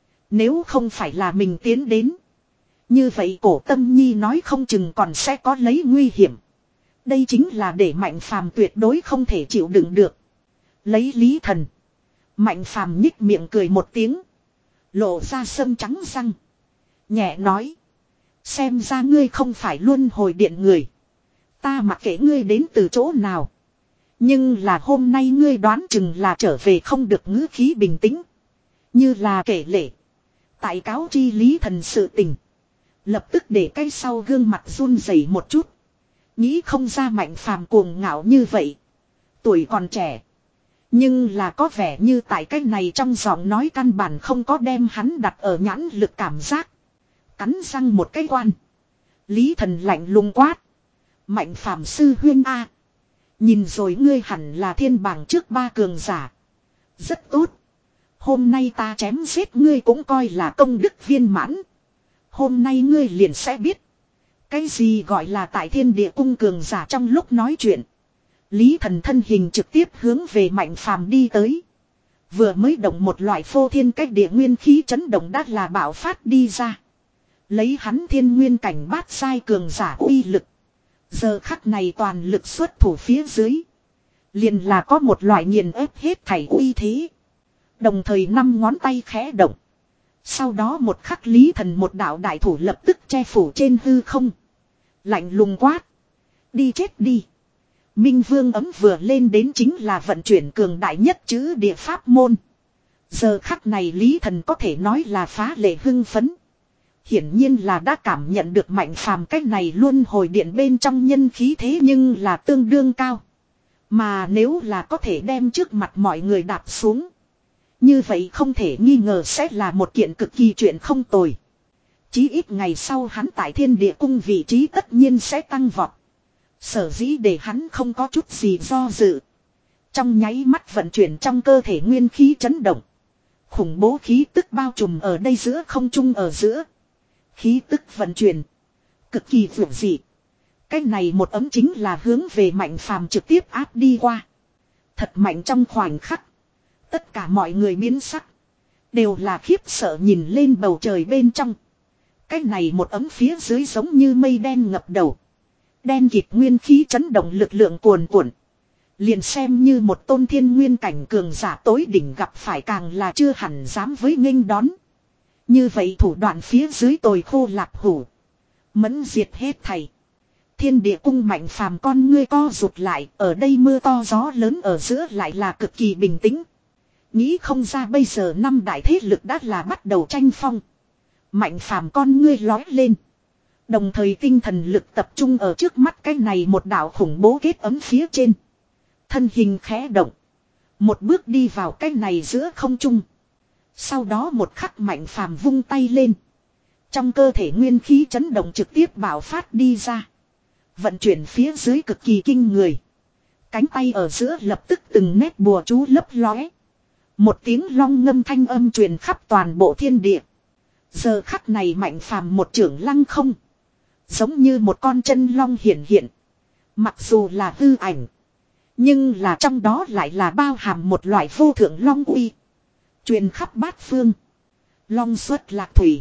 Nếu không phải là mình tiến đến. Như vậy cổ Tâm Nhi nói không chừng còn sẽ có lấy nguy hiểm. Đây chính là để Mạnh phàm tuyệt đối không thể chịu đựng được. Lấy Lý Thần. Mạnh phàm nhích miệng cười một tiếng. Lộ ra sâm trắng răng. Nhẹ nói. Xem ra ngươi không phải luân hồi điện người. Ta mặc kệ ngươi đến từ chỗ nào. Nhưng là hôm nay ngươi đoán chừng là trở về không được ngữ khí bình tĩnh. Như là kể lể. Tại cáo chi Lý Thần sự tình. Lập tức để cái sau gương mặt run rẩy một chút. Nghĩ không ra Mạnh phàm cuồng ngạo như vậy. Tuổi còn trẻ. Nhưng là có vẻ như tại cái này trong giọng nói căn bản không có đem hắn đặt ở nhãn lực cảm giác. Cắn răng một cái quan. Lý Thần lạnh lùng quát. Mạnh phàm sư huyên A. Nhìn rồi ngươi hẳn là thiên bảng trước ba cường giả. Rất tốt. Hôm nay ta chém giết ngươi cũng coi là công đức viên mãn. Hôm nay ngươi liền sẽ biết. Cái gì gọi là tại thiên địa cung cường giả trong lúc nói chuyện. Lý Thần thân hình trực tiếp hướng về Mạnh Phàm đi tới. Vừa mới động một loại phô thiên cách địa nguyên khí chấn động đã là bạo phát đi ra. Lấy hắn thiên nguyên cảnh bát sai cường giả uy lực. Giờ khắc này toàn lực xuất thủ phía dưới. Liền là có một loại nghiền ép hết thảy uy thế. Đồng thời năm ngón tay khẽ động. Sau đó một khắc Lý Thần một đạo đại thủ lập tức che phủ trên hư không. Lạnh lùng quát. Đi chết đi. Minh Vương ấm vừa lên đến chính là vận chuyển cường đại nhất chữ địa pháp môn. Giờ khắc này Lý Thần có thể nói là phá lệ hưng phấn. Hiển nhiên là đã cảm nhận được Mạnh Phàm cách này luôn hồi điện bên trong nhân khí thế nhưng là tương đương cao. Mà nếu là có thể đem trước mặt mọi người đạp xuống. Như vậy không thể nghi ngờ sẽ là một kiện cực kỳ chuyện không tồi. Chí ít ngày sau hắn tại Thiên Địa Cung vị trí tất nhiên sẽ tăng vọt. Sở dĩ để hắn không có chút gì do dự. Trong nháy mắt vận chuyển trong cơ thể nguyên khí chấn động. Khủng bố khí tức bao trùm ở đây giữa không trung ở giữa. Khí tức vận chuyển. Cực kỳ vượt dị. Cái này một ấm chính là hướng về Mạnh Phàm trực tiếp áp đi qua. Thật mạnh trong khoảnh khắc. Tất cả mọi người biến sắc. Đều là khiếp sợ nhìn lên bầu trời bên trong. Cái này một ấm phía dưới giống như mây đen ngập đầu. Đen kịt nguyên khí chấn động lực lượng cuồn cuộn. Liền xem như một tôn thiên nguyên cảnh cường giả tối đỉnh gặp phải càng là chưa hẳn dám với nghênh đón. Như vậy thủ đoạn phía dưới tồi khô lạp hủ. Mẫn diệt hết thầy. Thiên Địa Cung Mạnh Phàm con ngươi co rụt lại. Ở đây mưa to gió lớn ở giữa lại là cực kỳ bình tĩnh. Nghĩ không ra bây giờ năm đại thế lực đã là bắt đầu tranh phong. Mạnh Phàm con ngươi lói lên. Đồng thời tinh thần lực tập trung ở trước mắt cái này một đạo khủng bố kết ấm phía trên. Thân hình khẽ động. Một bước đi vào cái này giữa không trung. Sau đó một khắc Mạnh Phàm vung tay lên. Trong cơ thể nguyên khí chấn động trực tiếp bạo phát đi ra. Vận chuyển phía dưới cực kỳ kinh người. Cánh tay ở giữa lập tức từng nét bùa chú lấp lóe. Một tiếng long ngâm thanh âm truyền khắp toàn bộ thiên địa. Giờ khắc này Mạnh Phàm một trưởng lăng không. Giống như một con chân long hiển hiện. Mặc dù là hư ảnh. Nhưng là trong đó lại là bao hàm một loại vô thượng long uy. Truyền khắp bát phương. Long xuất lạc thủy.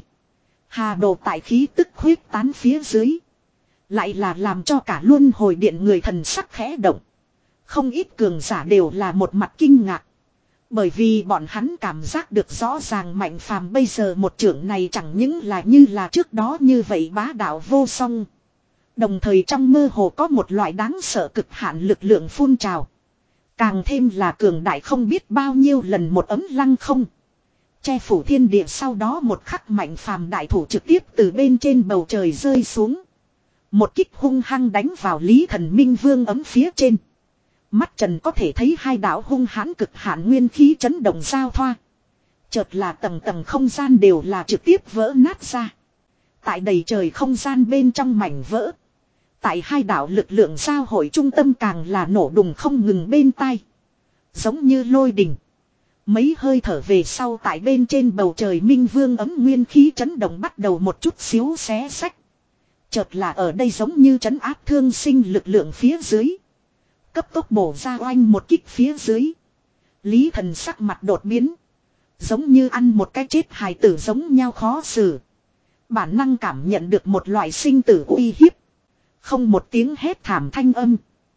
Hà đồ tại khí tức huyết tán phía dưới. Lại là làm cho cả luân hồi điện người thần sắc khẽ động. Không ít cường giả đều là một mặt kinh ngạc. Bởi vì bọn hắn cảm giác được rõ ràng Mạnh Phàm bây giờ một trưởng này chẳng những là như là trước đó như vậy bá đạo vô song. Đồng thời trong mơ hồ có một loại đáng sợ cực hạn lực lượng phun trào. Càng thêm là cường đại không biết bao nhiêu lần một ấm lăng không. Che phủ thiên địa sau đó một khắc Mạnh Phàm đại thủ trực tiếp từ bên trên bầu trời rơi xuống. Một kích hung hăng đánh vào Lý Thần Minh Vương ấm phía trên. Mắt trần có thể thấy hai đạo hung hãn cực hạn nguyên khí chấn động giao thoa. Chợt là tầng tầng không gian đều là trực tiếp vỡ nát ra. Tại đầy trời không gian bên trong mảnh vỡ. Tại hai đạo lực lượng giao hội trung tâm càng là nổ đùng không ngừng bên tai. Giống như lôi đình. Mấy hơi thở về sau tại bên trên bầu trời Minh Vương ấm nguyên khí chấn động bắt đầu một chút xíu xé sách. Chợt là ở đây giống như trấn áp thương sinh lực lượng phía dưới. Cấp tốc bổ ra oanh một kích phía dưới. Lý Thần sắc mặt đột biến. Giống như ăn một cái chết hài tử giống nhau khó xử. Bản năng cảm nhận được một loại sinh tử uy hiếp. Không một tiếng hét thảm thanh âm.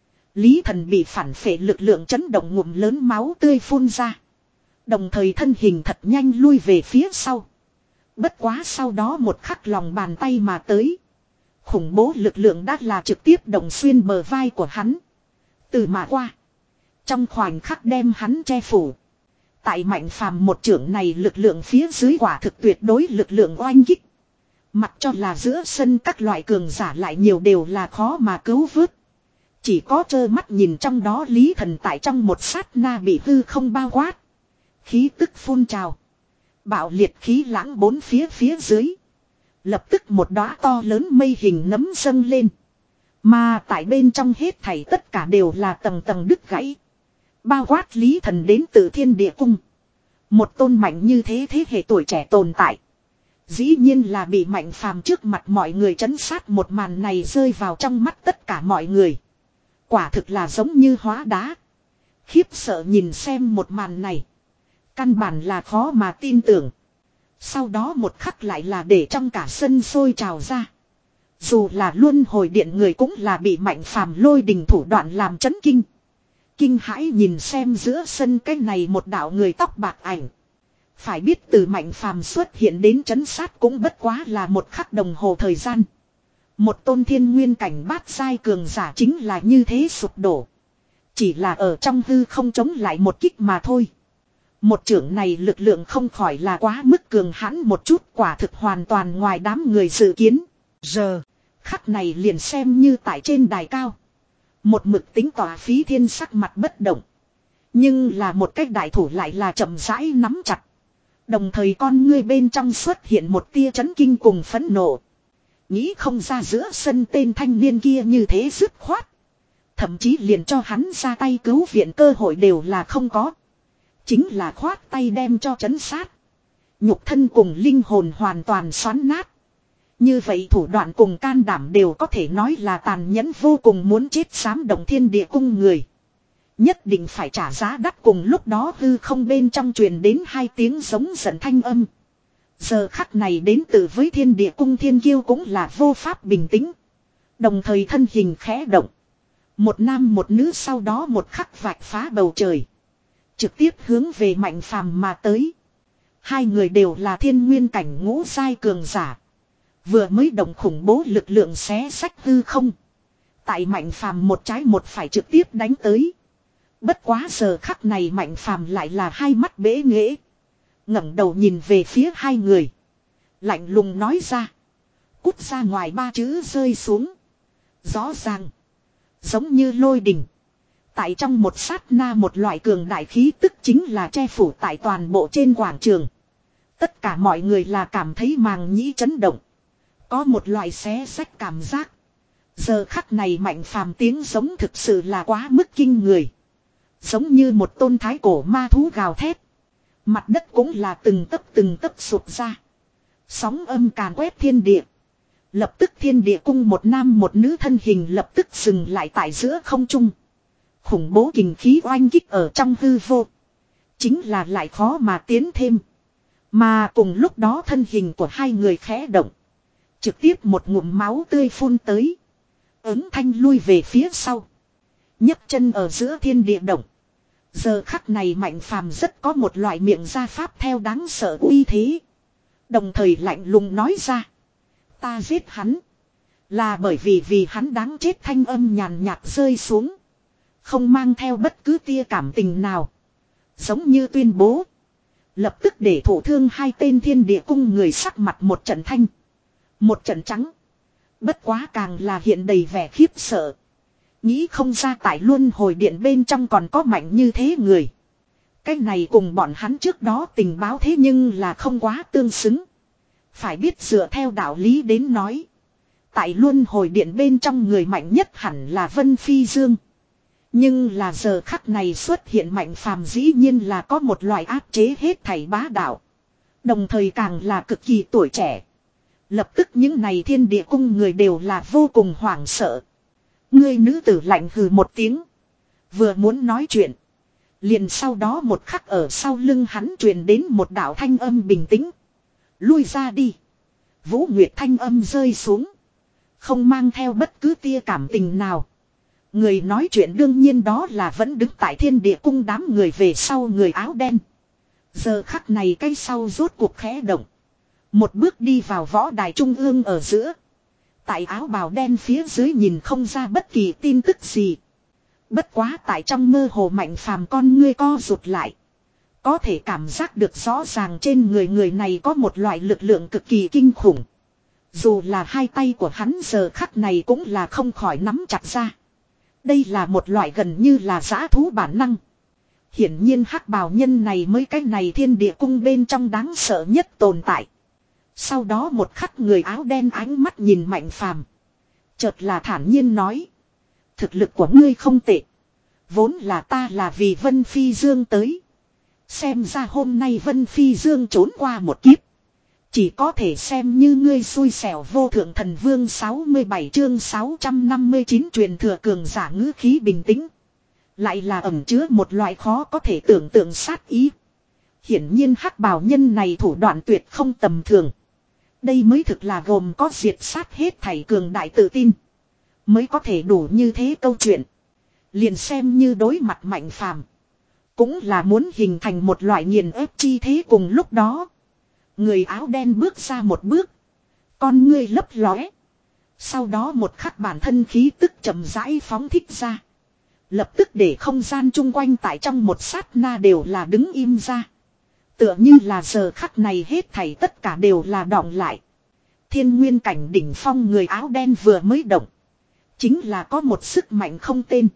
Lý Thần bị phản phệ lực lượng chấn động ngụm lớn máu tươi phun ra. Đồng thời thân hình thật nhanh lui về phía sau. Bất quá sau đó một khắc lòng bàn tay mà tới. Khủng bố lực lượng đã là trực tiếp động xuyên bờ vai của hắn. Từ mà qua. Trong khoảnh khắc đem hắn che phủ. Tại Mạnh Phàm một trưởng này lực lượng phía dưới quả thực tuyệt đối lực lượng oanh kích. Mặc cho là giữa sân các loại cường giả lại nhiều đều là khó mà cứu vớt. Chỉ có trơ mắt nhìn trong đó Lý Thần tại trong một sát na bị hư không bao quát. Khí tức phun trào. Bạo liệt khí lãng bốn phía phía dưới. Lập tức một đóa to lớn mây hình nấm dâng lên. Mà tại bên trong hết thảy tất cả đều là tầng tầng đứt gãy. Bao quát Lý Thần đến từ Thiên Địa Cung. Một tôn mạnh như thế thế hệ tuổi trẻ tồn tại. Dĩ nhiên là bị Mạnh Phàm trước mặt mọi người trấn sát một màn này rơi vào trong mắt tất cả mọi người. Quả thực là giống như hóa đá. Khiếp sợ nhìn xem một màn này. Căn bản là khó mà tin tưởng. Sau đó một khắc lại là để trong cả sân sôi trào ra. Dù là luân hồi điện người cũng là bị Mạnh Phàm lôi đình thủ đoạn làm chấn kinh. Kinh hãi nhìn xem giữa sân cái này một đạo người tóc bạc ảnh. Phải biết từ Mạnh Phàm xuất hiện đến trấn sát cũng bất quá là một khắc đồng hồ thời gian. Một tôn thiên nguyên cảnh bát giai cường giả chính là như thế sụp đổ. Chỉ là ở trong hư không chống lại một kích mà thôi. Một trưởng này lực lượng không khỏi là quá mức cường hãn một chút, quả thực hoàn toàn ngoài đám người dự kiến. Giờ, khắc này liền xem như tại trên đài cao. Một mực tính tỏa Phí Thiên sắc mặt bất động. Nhưng là một cách đại thủ lại là chậm rãi nắm chặt. Đồng thời con ngươi bên trong xuất hiện một tia chấn kinh cùng phẫn nộ. Nghĩ không ra giữa sân tên thanh niên kia như thế dứt khoát. Thậm chí liền cho hắn ra tay cứu viện cơ hội đều là không có. Chính là khoát tay đem cho trấn sát. Nhục thân cùng linh hồn hoàn toàn xoắn nát. Như vậy thủ đoạn cùng can đảm đều có thể nói là tàn nhẫn vô cùng, muốn chết xám động thiên địa cung người. Nhất định phải trả giá đắt. Cùng lúc đó hư không bên trong truyền đến hai tiếng giống giận thanh âm. Giờ khắc này đến từ với thiên địa cung thiên kiêu cũng là vô pháp bình tĩnh. Đồng thời thân hình khẽ động. Một nam một nữ sau đó một khắc vạch phá bầu trời. Trực tiếp hướng về Mạnh Phàm mà tới. Hai người đều là thiên nguyên cảnh ngũ giai cường giả. Vừa mới động khủng bố lực lượng xé sách hư không. Tại Mạnh Phàm một trái một phải trực tiếp đánh tới. Bất quá giờ khắc này Mạnh Phàm lại là hai mắt bế nghễ. ngẩng đầu nhìn về phía hai người. Lạnh lùng nói ra. Cút ra ngoài, ba chữ rơi xuống. Rõ ràng. Giống như lôi đình. Tại trong một sát na một loại cường đại khí tức chính là che phủ tại toàn bộ trên quảng trường. Tất cả mọi người là cảm thấy màng nhĩ chấn động. Có một loại xé xách cảm giác. Giờ khắc này Mạnh Phàm tiếng giống thực sự là quá mức kinh người. Giống như một tôn thái cổ ma thú gào thét. Mặt đất cũng là từng tấc từng tấc sụp ra. Sóng âm càn quét thiên địa. Lập tức thiên địa cung một nam một nữ thân hình lập tức dừng lại tại giữa không trung. Khủng bố kình khí oanh kích ở trong hư vô. Chính là lại khó mà tiến thêm. Mà cùng lúc đó thân hình của hai người khẽ động. Trực tiếp một ngụm máu tươi phun tới. Ứng thanh lui về phía sau. nhấc chân ở giữa thiên địa động. Giờ khắc này Mạnh Phàm rất có một loại miệng gia pháp theo đáng sợ uy thế. Đồng thời lạnh lùng nói ra. Ta giết hắn. Là bởi vì vì hắn đáng chết, thanh âm nhàn nhạt rơi xuống. Không mang theo bất cứ tia cảm tình nào. Giống như tuyên bố. Lập tức để thổ thương hai tên thiên địa cung người sắc mặt một trận thanh. Một trận trắng. Bất quá càng là hiện đầy vẻ khiếp sợ. Nghĩ không ra tại luân hồi điện bên trong còn có mạnh như thế người. Cái này cùng bọn hắn trước đó tình báo thế nhưng là không quá tương xứng. Phải biết dựa theo đạo lý đến nói. Tại luân hồi điện bên trong người mạnh nhất hẳn là Vân Phi Dương. Nhưng là giờ khắc này xuất hiện Mạnh Phàm dĩ nhiên là có một loại áp chế hết thảy bá đạo. Đồng thời càng là cực kỳ tuổi trẻ. Lập tức những này thiên địa cung người đều là vô cùng hoảng sợ. Ngươi nữ tử lạnh hừ một tiếng. Vừa muốn nói chuyện. Liền sau đó một khắc ở sau lưng hắn truyền đến một đạo thanh âm bình tĩnh. Lui ra đi. Vũ Nguyệt thanh âm rơi xuống. Không mang theo bất cứ tia cảm tình nào. Người nói chuyện đương nhiên đó là vẫn đứng tại thiên địa cung đám người về sau người áo đen. Giờ khắc này cây sau rốt cuộc khẽ động. Một bước đi vào võ đài trung ương ở giữa. Tại áo bào đen phía dưới nhìn không ra bất kỳ tin tức gì. Bất quá tại trong mơ hồ Mạnh Phàm con ngươi co rụt lại. Có thể cảm giác được rõ ràng trên người người này có một loại lực lượng cực kỳ kinh khủng. Dù là hai tay của hắn giờ khắc này cũng là không khỏi nắm chặt ra. Đây là một loại gần như là dã thú bản năng. Hiển nhiên hắc bào nhân này mới cái này thiên địa cung bên trong đáng sợ nhất tồn tại. Sau đó một khắc người áo đen ánh mắt nhìn Mạnh Phàm, chợt là thản nhiên nói. Thực lực của ngươi không tệ. Vốn là ta là vì Vân Phi Dương tới. Xem ra hôm nay Vân Phi Dương trốn qua một kiếp. Chỉ có thể xem như ngươi xui xẻo. Vô thượng thần vương sáu mươi bảy chương sáu trăm năm mươi chín truyền thừa cường giả ngữ khí bình tĩnh. Lại là ẩn chứa một loại khó có thể tưởng tượng sát ý. Hiển nhiên hắc bào nhân này thủ đoạn tuyệt không tầm thường. Đây mới thực là gồm có diệt sát hết thảy cường đại tự tin. Mới có thể đủ như thế câu chuyện. Liền xem như đối mặt Mạnh Phàm, cũng là muốn hình thành một loại nghiền ép chi thế. Cùng lúc đó, người áo đen bước ra một bước, con ngươi lấp lóe. Sau đó một khắc bản thân khí tức chậm rãi phóng thích ra. Lập tức để không gian chung quanh tại trong một sát na đều là đứng im ra. Tựa như là giờ khắc này hết thảy tất cả đều là đọng lại. Thiên nguyên cảnh đỉnh phong người áo đen vừa mới động, chính là có một sức mạnh không tên.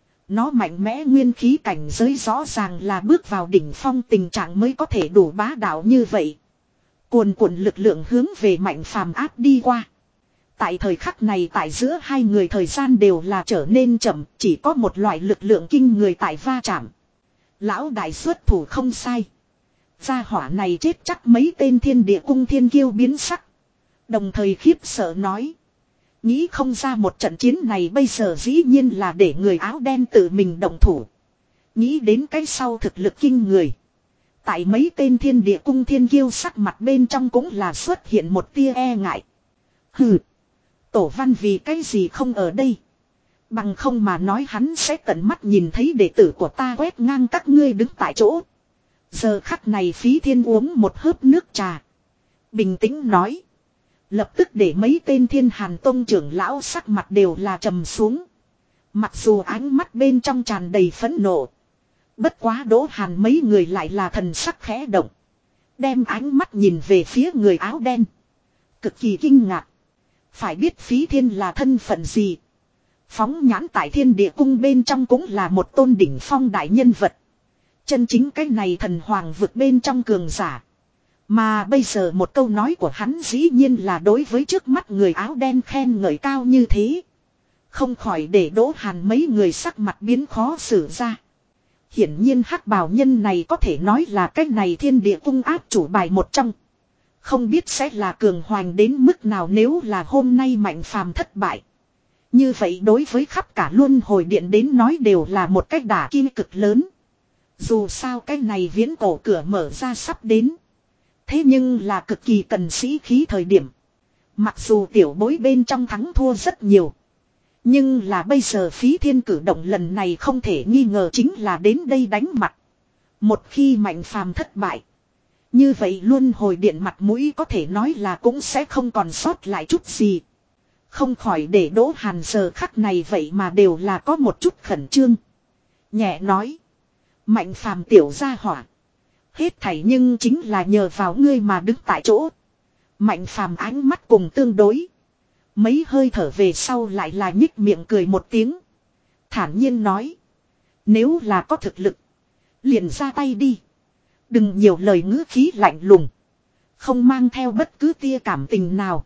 Nó mạnh mẽ nguyên khí cảnh giới rõ ràng là bước vào đỉnh phong tình trạng mới có thể đủ bá đạo như vậy. Cuồn cuộn lực lượng hướng về Mạnh Phàm áp đi qua. Tại thời khắc này tại giữa hai người thời gian đều là trở nên chậm, chỉ có một loại lực lượng kinh người tại va chạm. Lão đại xuất thủ không sai. Gia hỏa này chết chắc mấy tên thiên địa cung thiên kiêu biến sắc. Đồng thời khiếp sợ nói. Nghĩ không ra một trận chiến này bây giờ dĩ nhiên là để người áo đen tự mình động thủ. Nghĩ đến cái sau thực lực kinh người. Tại mấy tên thiên địa cung thiên kiêu sắc mặt bên trong cũng là xuất hiện một tia e ngại. Hừ. Tổ văn vì cái gì không ở đây. Bằng không mà nói hắn sẽ tận mắt nhìn thấy đệ tử của ta quét ngang các ngươi đứng tại chỗ. Giờ khắc này Phí Thiên uống một hớp nước trà. Bình tĩnh nói. Lập tức để mấy tên Thiên Hàn Tông trưởng lão sắc mặt đều là trầm xuống. Mặc dù ánh mắt bên trong tràn đầy phẫn nộ. Bất quá Đỗ Hàn mấy người lại là thần sắc khẽ động. Đem ánh mắt nhìn về phía người áo đen. Cực kỳ kinh ngạc. Phải biết Phí Thiên là thân phận gì. Phóng nhãn tại thiên địa cung bên trong cũng là một tôn đỉnh phong đại nhân vật. Chân chính cái này thần hoàng vực bên trong cường giả. Mà bây giờ một câu nói của hắn dĩ nhiên là đối với trước mắt người áo đen khen ngợi cao như thế. Không khỏi để Đỗ Hàn mấy người sắc mặt biến khó xử ra. Hiển nhiên hắc bào nhân này có thể nói là cái này thiên địa cung áp chủ bài một trong. Không biết sẽ là cường hoành đến mức nào nếu là hôm nay Mạnh Phàm thất bại. Như vậy đối với khắp cả luân hồi điện đến nói đều là một cách đả kích cực lớn. Dù sao cái này viễn cổ cửa mở ra sắp đến. Thế nhưng là cực kỳ cần sĩ khí thời điểm. Mặc dù tiểu bối bên trong thắng thua rất nhiều. Nhưng là bây giờ Phí Thiên cử động lần này không thể nghi ngờ chính là đến đây đánh mặt. Một khi Mạnh Phàm thất bại. Như vậy luân hồi điện mặt mũi có thể nói là cũng sẽ không còn sót lại chút gì. Không khỏi để Đỗ Hàn giờ khắc này vậy mà đều là có một chút khẩn trương. Nhẹ nói. Mạnh Phàm tiểu gia hỏa. Hết thảy nhưng chính là nhờ vào ngươi mà đứng tại chỗ. Mạnh Phàm ánh mắt cùng tương đối. Mấy hơi thở về sau lại là nhích miệng cười một tiếng. Thản nhiên nói. Nếu là có thực lực. Liền ra tay đi. Đừng nhiều lời ngữ khí lạnh lùng. Không mang theo bất cứ tia cảm tình nào.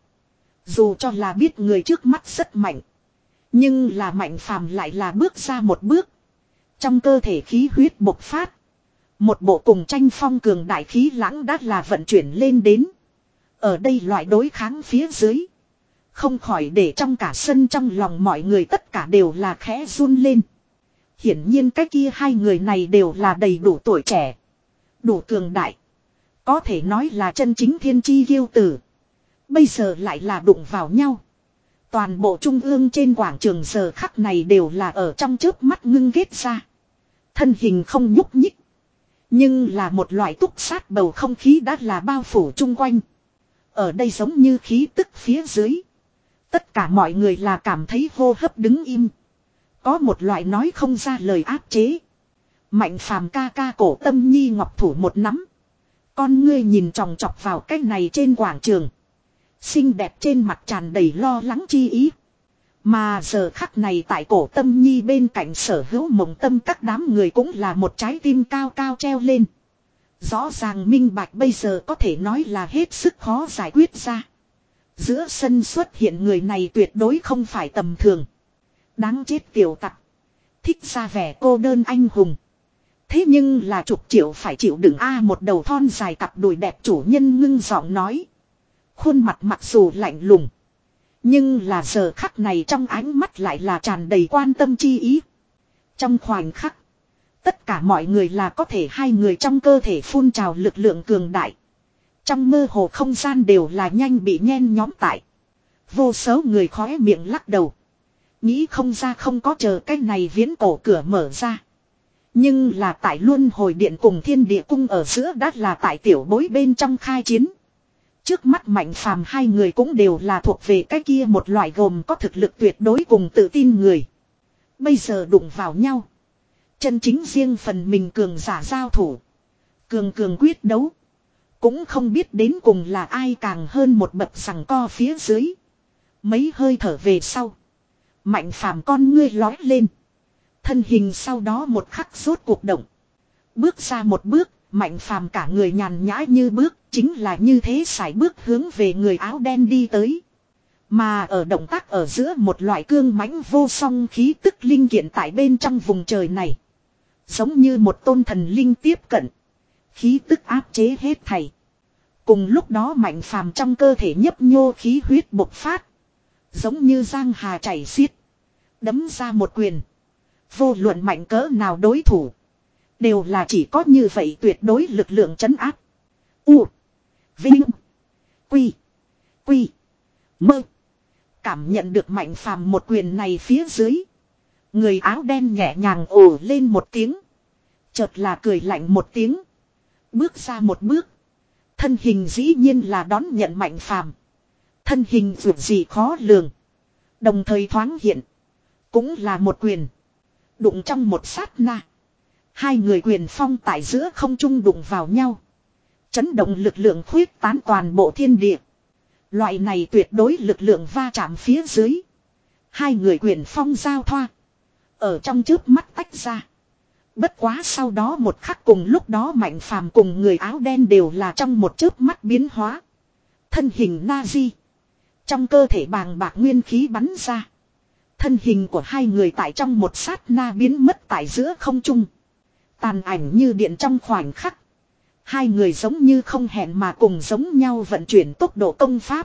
Dù cho là biết người trước mắt rất mạnh. Nhưng là Mạnh Phàm lại là bước ra một bước. Trong cơ thể khí huyết bộc phát. Một bộ cùng tranh phong cường đại khí lãng đã là vận chuyển lên đến. Ở đây loại đối kháng phía dưới. Không khỏi để trong cả sân trong lòng mọi người tất cả đều là khẽ run lên. Hiển nhiên cái kia hai người này đều là đầy đủ tuổi trẻ. Đủ cường đại. Có thể nói là chân chính thiên chi kiêu tử. Bây giờ lại là đụng vào nhau. Toàn bộ trung ương trên quảng trường giờ khắc này đều là ở trong chớp mắt ngưng ghét ra. Thân hình không nhúc nhích. Nhưng là một loại túc sát bầu không khí đã là bao phủ chung quanh. Ở đây giống như khí tức phía dưới. Tất cả mọi người là cảm thấy hô hấp đứng im. Có một loại nói không ra lời áp chế. Mạnh Phàm ca ca cổ Tâm Nhi ngọc thủ một nắm. Con ngươi nhìn tròng trọc vào cái này trên quảng trường. Xinh đẹp trên mặt tràn đầy lo lắng chi ý. Mà giờ khắc này tại cổ Tâm Nhi bên cạnh Sở Hữu Mộng Tâm các đám người cũng là một trái tim cao cao treo lên. Rõ ràng minh bạch bây giờ có thể nói là hết sức khó giải quyết ra. Giữa sân xuất hiện người này tuyệt đối không phải tầm thường. Đáng chết tiểu tặc. Thích ra vẻ cô đơn anh hùng. Thế nhưng là chục triệu phải chịu đựng a một đầu thon dài cặp đùi đẹp chủ nhân ngưng giọng nói. Khuôn mặt mặc dù lạnh lùng. Nhưng là giờ khắc này trong ánh mắt lại là tràn đầy quan tâm chi ý. Trong khoảnh khắc. Tất cả mọi người là có thể hai người trong cơ thể phun trào lực lượng cường đại. Trong mơ hồ không gian đều là nhanh bị nhen nhóm tại. Vô số người khóe miệng lắc đầu. Nghĩ không ra không có chờ cái này viễn cổ cửa mở ra. Nhưng là tại luân hồi điện cùng thiên địa cung ở giữa đã là tại tiểu bối bên trong khai chiến. Trước mắt Mạnh Phàm hai người cũng đều là thuộc về cái kia một loại gồm có thực lực tuyệt đối cùng tự tin người. Bây giờ đụng vào nhau. Chân chính riêng phần mình cường giả giao thủ. Cường cường quyết đấu. Cũng không biết đến cùng là ai càng hơn một bậc rằng co phía dưới. Mấy hơi thở về sau. Mạnh Phàm con ngươi lói lên. Thân hình sau đó một khắc rốt cuộc động. Bước ra một bước, Mạnh Phàm cả người nhàn nhã như bước, chính là như thế sải bước hướng về người áo đen đi tới. Mà ở động tác ở giữa một loại cương mãnh vô song khí tức linh kiện tại bên trong vùng trời này. Giống như một tôn thần linh tiếp cận. Khí tức áp chế hết thảy. Cùng lúc đó Mạnh Phàm trong cơ thể nhấp nhô khí huyết bộc phát. Giống như giang hà chảy xiết. Đấm ra một quyền. Vô luận mạnh cỡ nào đối thủ. Đều là chỉ có như vậy tuyệt đối lực lượng trấn áp. U. Vinh. Quy. Quy. Mơ. Cảm nhận được Mạnh Phàm một quyền này phía dưới. Người áo đen nhẹ nhàng ồ lên một tiếng. Chợt là cười lạnh một tiếng. Bước ra một bước. Thân hình dĩ nhiên là đón nhận Mạnh Phàm. Thân hình vượt gì khó lường. Đồng thời thoáng hiện. Cũng là một quyền. Đụng trong một sát na. Hai người quyền phong tại giữa không trung đụng vào nhau. Chấn động lực lượng khuyết tán toàn bộ thiên địa. Loại này tuyệt đối lực lượng va chạm phía dưới. Hai người quyền phong giao thoa. Ở trong chớp mắt tách ra. Bất quá sau đó một khắc cùng lúc đó Mạnh Phàm cùng người áo đen đều là trong một chớp mắt biến hóa. Thân hình na di. Trong cơ thể bàng bạc nguyên khí bắn ra. Thân hình của hai người tại trong một sát na biến mất tại giữa không trung. Tàn ảnh như điện trong khoảnh khắc. Hai người giống như không hẹn mà cùng giống nhau vận chuyển tốc độ công pháp.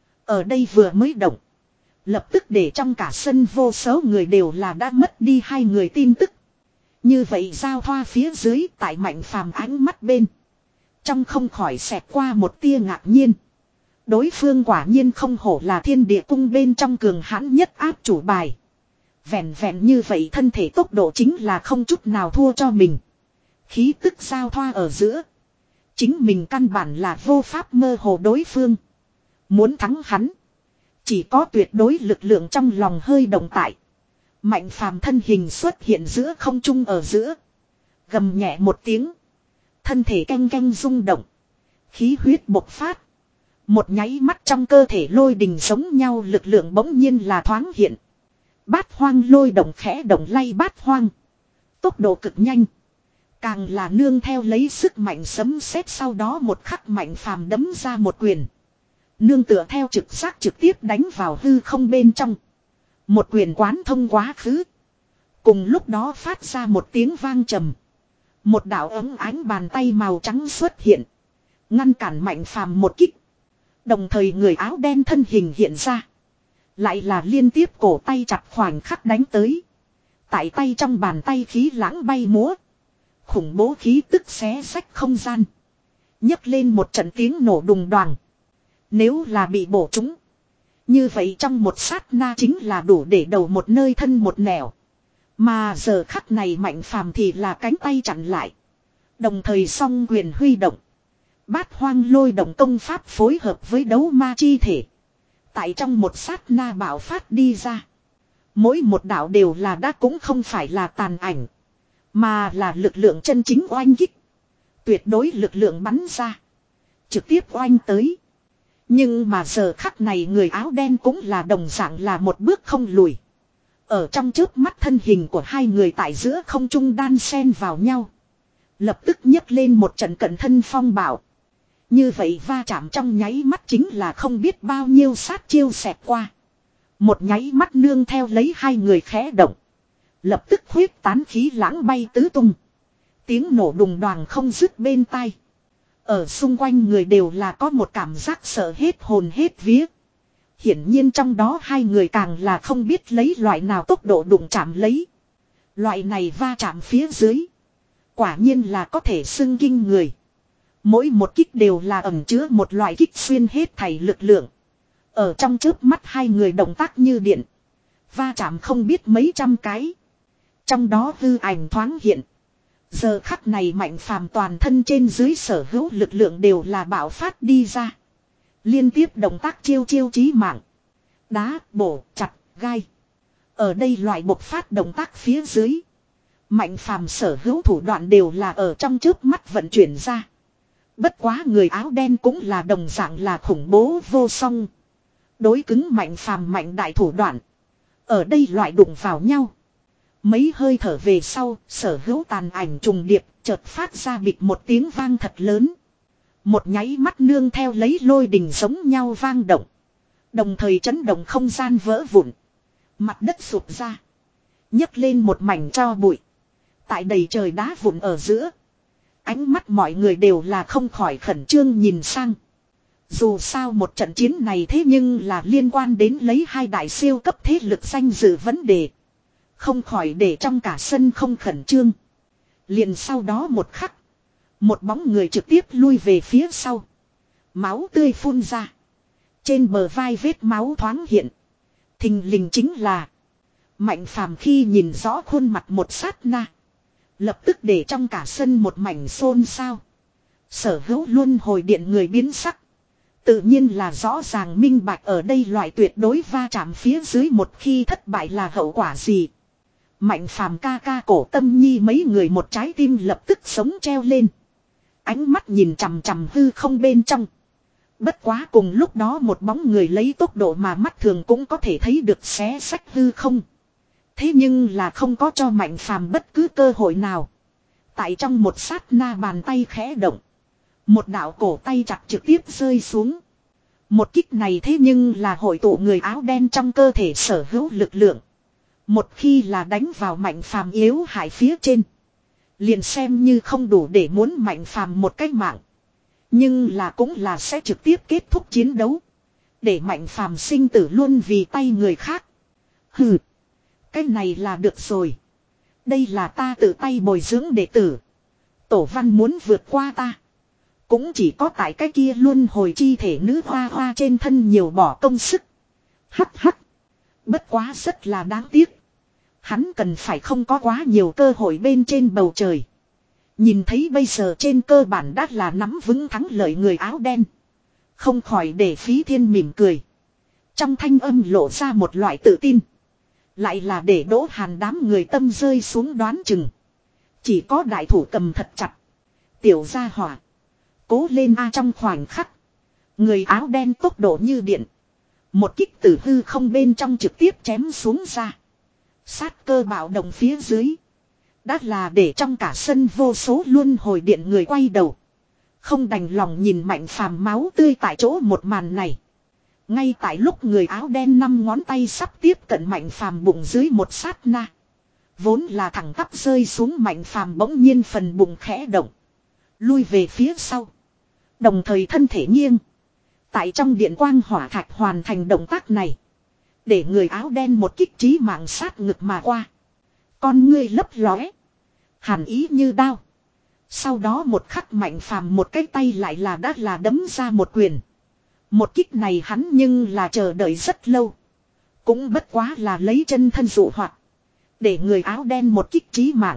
Ở đây vừa mới động. Lập tức để trong cả sân vô số người đều là đã mất đi hai người tin tức. Như vậy giao thoa phía dưới tại Mạnh Phàm ánh mắt bên. Trong không khỏi xẹt qua một tia ngạc nhiên. Đối phương quả nhiên không hổ là thiên địa cung bên trong cường hãn nhất áp chủ bài. Vẹn vẹn như vậy thân thể tốc độ chính là không chút nào thua cho mình. Khí tức giao thoa ở giữa. Chính mình căn bản là vô pháp mơ hồ đối phương. Muốn thắng hắn. Chỉ có tuyệt đối lực lượng trong lòng hơi động tại. Mạnh Phàm thân hình xuất hiện giữa không trung ở giữa. Gầm nhẹ một tiếng. Thân thể canh canh rung động. Khí huyết bộc phát. Một nháy mắt trong cơ thể lôi đình giống nhau lực lượng bỗng nhiên là thoáng hiện. Bát hoang lôi động khẽ động lay bát hoang. Tốc độ cực nhanh. Càng là nương theo lấy sức mạnh sấm sét sau đó một khắc Mạnh Phàm đấm ra một quyền. Nương tựa theo trực giác trực tiếp đánh vào hư không bên trong. Một quyền quán thông quá khứ. Cùng lúc đó phát ra một tiếng vang trầm. Một đạo ấm ánh bàn tay màu trắng xuất hiện. Ngăn cản Mạnh Phàm một kích. Đồng thời người áo đen thân hình hiện ra. Lại là liên tiếp cổ tay chặt khoảnh khắc đánh tới. Tại tay trong bàn tay khí lãng bay múa. Khủng bố khí tức xé rách không gian. Nhấc lên một trận tiếng nổ đùng đoàng. Nếu là bị bổ trúng. Như vậy trong một sát na chính là đủ để đầu một nơi thân một nẻo. Mà giờ khắc này Mạnh Phàm thì là cánh tay chặn lại. Đồng thời song quyền huy động. Bát hoang lôi động công pháp phối hợp với đấu ma chi thể. Tại trong một sát na bạo phát đi ra. Mỗi một đạo đều là đã cũng không phải là tàn ảnh. Mà là lực lượng chân chính oanh kích. Tuyệt đối lực lượng bắn ra. Trực tiếp oanh tới. Nhưng mà giờ khắc này người áo đen cũng là đồng dạng là một bước không lùi. Ở trong chớp mắt thân hình của hai người tại giữa không trung đan xen vào nhau. Lập tức nhấc lên một trận cận thân phong bạo. Như vậy va chạm trong nháy mắt chính là không biết bao nhiêu sát chiêu xẹt qua. Một nháy mắt nương theo lấy hai người khẽ động. Lập tức huyết tán khí lãng bay tứ tung. Tiếng nổ đùng đoàng không dứt bên tai. Ở xung quanh người đều là có một cảm giác sợ hết hồn hết vía. Hiển nhiên trong đó hai người càng là không biết lấy loại nào tốc độ đụng chạm lấy. Loại này va chạm phía dưới. Quả nhiên là có thể xưng kinh người. Mỗi một kích đều là ẩn chứa một loại kích xuyên hết thảy lực lượng. Ở trong chớp mắt hai người động tác như điện. Va chạm không biết mấy trăm cái. Trong đó hư ảnh thoáng hiện. Giờ khắc này Mạnh Phàm toàn thân trên dưới sở hữu lực lượng đều là bạo phát đi ra. Liên tiếp động tác chiêu chiêu chí mạng. Đá, bổ, chặt, gai. Ở đây loại bộc phát động tác phía dưới. Mạnh Phàm sở hữu thủ đoạn đều là ở trong chớp mắt vận chuyển ra. Bất quá người áo đen cũng là đồng dạng là khủng bố vô song. Đối cứng Mạnh Phàm mạnh đại thủ đoạn. Ở đây loại đụng vào nhau. Mấy hơi thở về sau, sở hữu tàn ảnh trùng điệp, chợt phát ra bịch một tiếng vang thật lớn. Một nháy mắt nương theo lấy lôi đình giống nhau vang động. Đồng thời chấn động không gian vỡ vụn. Mặt đất sụp ra. Nhấc lên một mảnh tro bụi. Tại đầy trời đá vụn ở giữa. Ánh mắt mọi người đều là không khỏi khẩn trương nhìn sang. Dù sao một trận chiến này thế nhưng là liên quan đến lấy hai đại siêu cấp thế lực danh dự vấn đề. Không khỏi để trong cả sân không khẩn trương. Liền sau đó một khắc. Một bóng người trực tiếp lui về phía sau. Máu tươi phun ra. Trên bờ vai vết máu thoáng hiện. Thình lình chính là. Mạnh Phàm khi nhìn rõ khuôn mặt một sát na. Lập tức để trong cả sân một mảnh xôn xao. Sở hữu luân hồi điện người biến sắc. Tự nhiên là rõ ràng minh bạch ở đây loại tuyệt đối va chạm phía dưới một khi thất bại là hậu quả gì. Mạnh Phàm ca ca Cổ Tâm Nhi mấy người một trái tim lập tức sống treo lên. Ánh mắt nhìn chằm chằm hư không bên trong. Bất quá cùng lúc đó một bóng người lấy tốc độ mà mắt thường cũng có thể thấy được xé sách hư không. Thế nhưng là không có cho Mạnh Phàm bất cứ cơ hội nào. Tại trong một sát na bàn tay khẽ động. Một đạo cổ tay chặt trực tiếp rơi xuống. Một kích này thế nhưng là hội tụ người áo đen trong cơ thể sở hữu lực lượng. Một khi là đánh vào Mạnh Phàm yếu hại phía trên. Liền xem như không đủ để muốn Mạnh Phàm một cái mạng. Nhưng là cũng là sẽ trực tiếp kết thúc chiến đấu. Để Mạnh Phàm sinh tử luôn vì tay người khác. Hừ. Cái này là được rồi. Đây là ta tự tay bồi dưỡng đệ tử. Tổ văn muốn vượt qua ta. Cũng chỉ có tại cái kia luôn hồi chi thể nữ hoa hoa trên thân nhiều bỏ công sức. Hắc hắc. Bất quá rất là đáng tiếc. Hắn cần phải không có quá nhiều cơ hội bên trên bầu trời. Nhìn thấy bây giờ trên cơ bản đã là nắm vững thắng lợi người áo đen. Không khỏi để Phí Thiên mỉm cười. Trong thanh âm lộ ra một loại tự tin. Lại là để Đỗ Hàn đám người tâm rơi xuống đoán chừng. Chỉ có đại thủ cầm thật chặt. Tiểu gia hỏa. Cố lên a trong khoảnh khắc. Người áo đen tốc độ như điện. Một kích tử hư không bên trong trực tiếp chém xuống ra. Sát cơ bạo động phía dưới. Đã là để trong cả sân vô số luân hồi điện người quay đầu. Không đành lòng nhìn Mạnh Phàm máu tươi tại chỗ một màn này. Ngay tại lúc người áo đen năm ngón tay sắp tiếp cận Mạnh Phàm bụng dưới một sát na. Vốn là thẳng tắp rơi xuống Mạnh Phàm bỗng nhiên phần bụng khẽ động. Lui về phía sau. Đồng thời thân thể nghiêng. Tại trong điện quang hỏa thạch hoàn thành động tác này. Để người áo đen một kích chí mạng sát ngực mà qua. Con ngươi lấp lóe. Hàn ý như đao. Sau đó một khắc Mạnh Phàm một cái tay lại là đã là đấm ra một quyền. Một kích này hắn nhưng là chờ đợi rất lâu. Cũng bất quá là lấy chân thân dụ hoạt. Để người áo đen một kích chí mạng.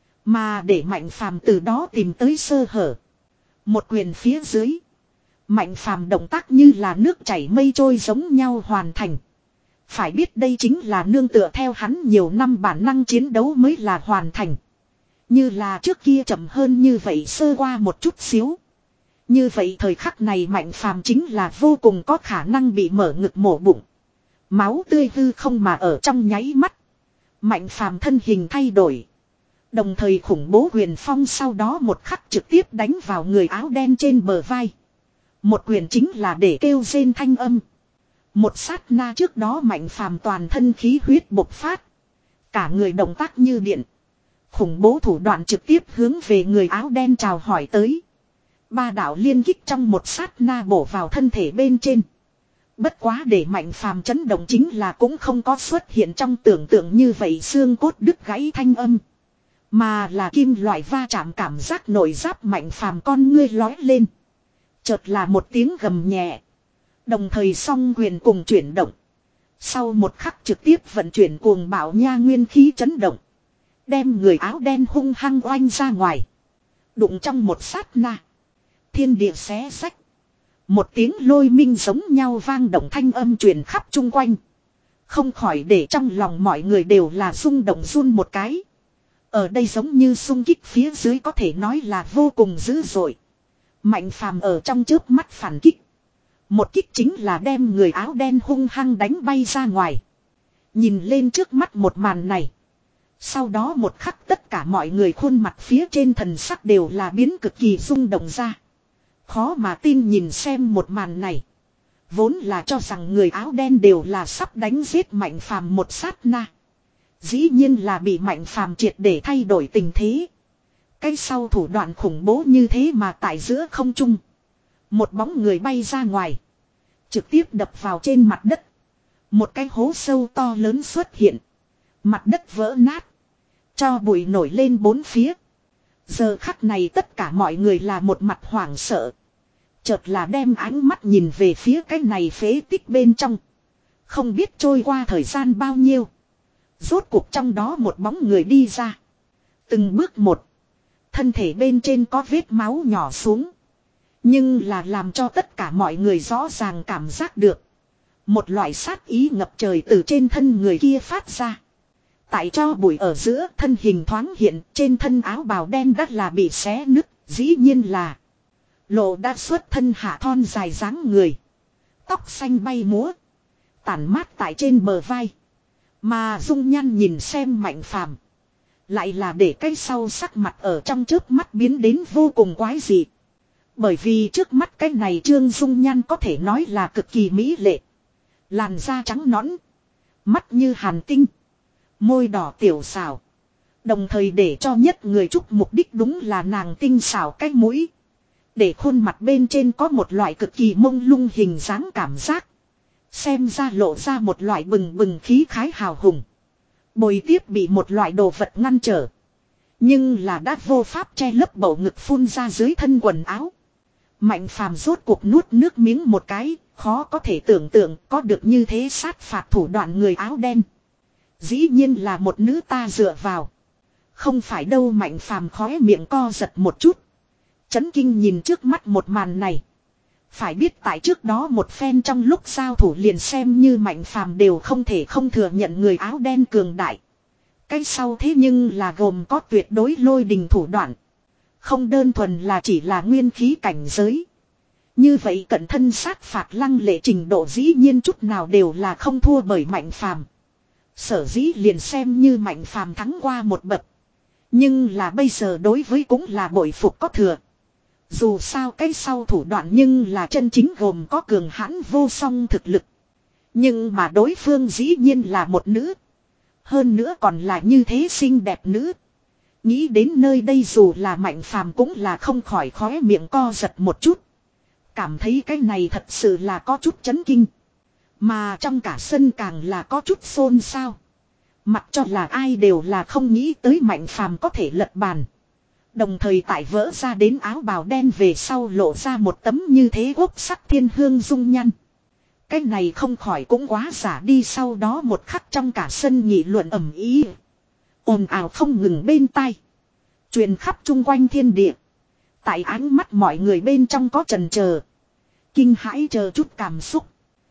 Mà để Mạnh Phàm từ đó tìm tới sơ hở. Một quyền phía dưới. Mạnh Phàm động tác như là nước chảy mây trôi giống nhau hoàn thành. Phải biết đây chính là nương tựa theo hắn nhiều năm bản năng chiến đấu mới là hoàn thành. Như là trước kia chậm hơn như vậy sơ qua một chút xíu. Như vậy thời khắc này Mạnh Phàm chính là vô cùng có khả năng bị mở ngực mổ bụng. Máu tươi hư không mà ở trong nháy mắt. Mạnh Phàm thân hình thay đổi. Đồng thời khủng bố quyền phong sau đó một khắc trực tiếp đánh vào người áo đen trên bờ vai. Một quyền chính là để kêu rên thanh âm. Một sát na trước đó Mạnh Phàm toàn thân khí huyết bộc phát. Cả người động tác như điện. Khủng bố thủ đoạn trực tiếp hướng về người áo đen chào hỏi tới. Ba đạo liên kích trong một sát na bổ vào thân thể bên trên. Bất quá để Mạnh Phàm chấn động chính là cũng không có xuất hiện trong tưởng tượng như vậy xương cốt đứt gãy thanh âm. Mà là kim loại va chạm cảm giác nổi giáp Mạnh Phàm con ngươi lói lên. Chợt là một tiếng gầm nhẹ. Đồng thời song quyền cùng chuyển động. Sau một khắc trực tiếp vận chuyển cuồng bạo nha nguyên khí chấn động. Đem người áo đen hung hăng oanh ra ngoài. Đụng trong một sát na. Thiên địa xé xách. Một tiếng lôi minh giống nhau vang động thanh âm truyền khắp chung quanh. Không khỏi để trong lòng mọi người đều là rung động run một cái. Ở đây giống như xung kích phía dưới có thể nói là vô cùng dữ dội. Mạnh Phàm ở trong chớp mắt phản kích. Một kích chính là đem người áo đen hung hăng đánh bay ra ngoài. Nhìn lên trước mắt một màn này. Sau đó một khắc tất cả mọi người khuôn mặt phía trên thần sắc đều là biến cực kỳ rung động ra. Khó mà tin nhìn xem một màn này. Vốn là cho rằng người áo đen đều là sắp đánh giết Mạnh Phàm một sát na. Dĩ nhiên là bị Mạnh Phàm triệt để thay đổi tình thế. Cái sau thủ đoạn khủng bố như thế mà tại giữa không trung. Một bóng người bay ra ngoài. Trực tiếp đập vào trên mặt đất. Một cái hố sâu to lớn xuất hiện. Mặt đất vỡ nát. Cho bụi nổi lên bốn phía. Giờ khắc này tất cả mọi người là một mặt hoảng sợ. Chợt là đem ánh mắt nhìn về phía cái này phế tích bên trong. Không biết trôi qua thời gian bao nhiêu. Rốt cuộc trong đó một bóng người đi ra. Từng bước một. Thân thể bên trên có vết máu nhỏ xuống. Nhưng là làm cho tất cả mọi người rõ ràng cảm giác được. Một loại sát ý ngập trời từ trên thân người kia phát ra. Tại cho bụi ở giữa thân hình thoáng hiện trên thân áo bào đen đất là bị xé nứt. Dĩ nhiên là lộ đã xuất thân hạ thon dài dáng người. Tóc xanh bay múa. Tản mát tại trên bờ vai. Mà dung nhan nhìn xem Mạnh Phàm lại là để cái sau sắc mặt ở trong chớp mắt biến đến vô cùng quái dị. Bởi vì trước mắt cái này trương dung nhan có thể nói là cực kỳ mỹ lệ. Làn da trắng nõn. Mắt như hàn tinh. Môi đỏ tiểu xảo. Đồng thời để cho nhất người chúc mục đích đúng là nàng tinh xảo cái mũi. Để khuôn mặt bên trên có một loại cực kỳ mông lung hình dáng cảm giác. Xem ra lộ ra một loại bừng bừng khí khái hào hùng. Bồi tiếp bị một loại đồ vật ngăn trở. Nhưng là đã vô pháp che lấp bầu ngực phun ra dưới thân quần áo. Mạnh Phàm rốt cuộc nuốt nước miếng một cái. Khó có thể tưởng tượng có được như thế sát phạt thủ đoạn người áo đen. Dĩ nhiên là một nữ ta dựa vào. Không phải đâu. Mạnh Phàm khóe miệng co giật một chút. Chấn kinh nhìn trước mắt một màn này. Phải biết tại trước đó một phen trong lúc giao thủ liền xem như Mạnh Phàm đều không thể không thừa nhận người áo đen cường đại. Cái sau thế nhưng là gồm có tuyệt đối lôi đình thủ đoạn. Không đơn thuần là chỉ là nguyên khí cảnh giới. Như vậy cận thân sát phạt lăng lệ trình độ dĩ nhiên chút nào đều là không thua bởi Mạnh Phàm. Sở dĩ liền xem như Mạnh Phàm thắng qua một bậc. Nhưng là bây giờ đối với cũng là bội phục có thừa. Dù sao cái sau thủ đoạn nhưng là chân chính gồm có cường hãn vô song thực lực. Nhưng mà đối phương dĩ nhiên là một nữ. Hơn nữa còn là như thế xinh đẹp nữ. Nghĩ đến nơi đây dù là Mạnh Phàm cũng là không khỏi khóe miệng co giật một chút. Cảm thấy cái này thật sự là có chút chấn kinh. Mà trong cả sân càng là có chút xôn xao. Mặc cho là ai đều là không nghĩ tới Mạnh Phàm có thể lật bàn. Đồng thời tại vỡ ra đến áo bào đen về sau lộ ra một tấm như thế quốc sắc thiên hương dung nhăn. Cái này không khỏi cũng quá giả đi. Sau đó một khắc trong cả sân nghị luận ầm ĩ, ồn ào không ngừng bên tai, truyền khắp chung quanh thiên địa. Tại ánh mắt mọi người bên trong có chần chờ, kinh hãi chờ chút cảm xúc.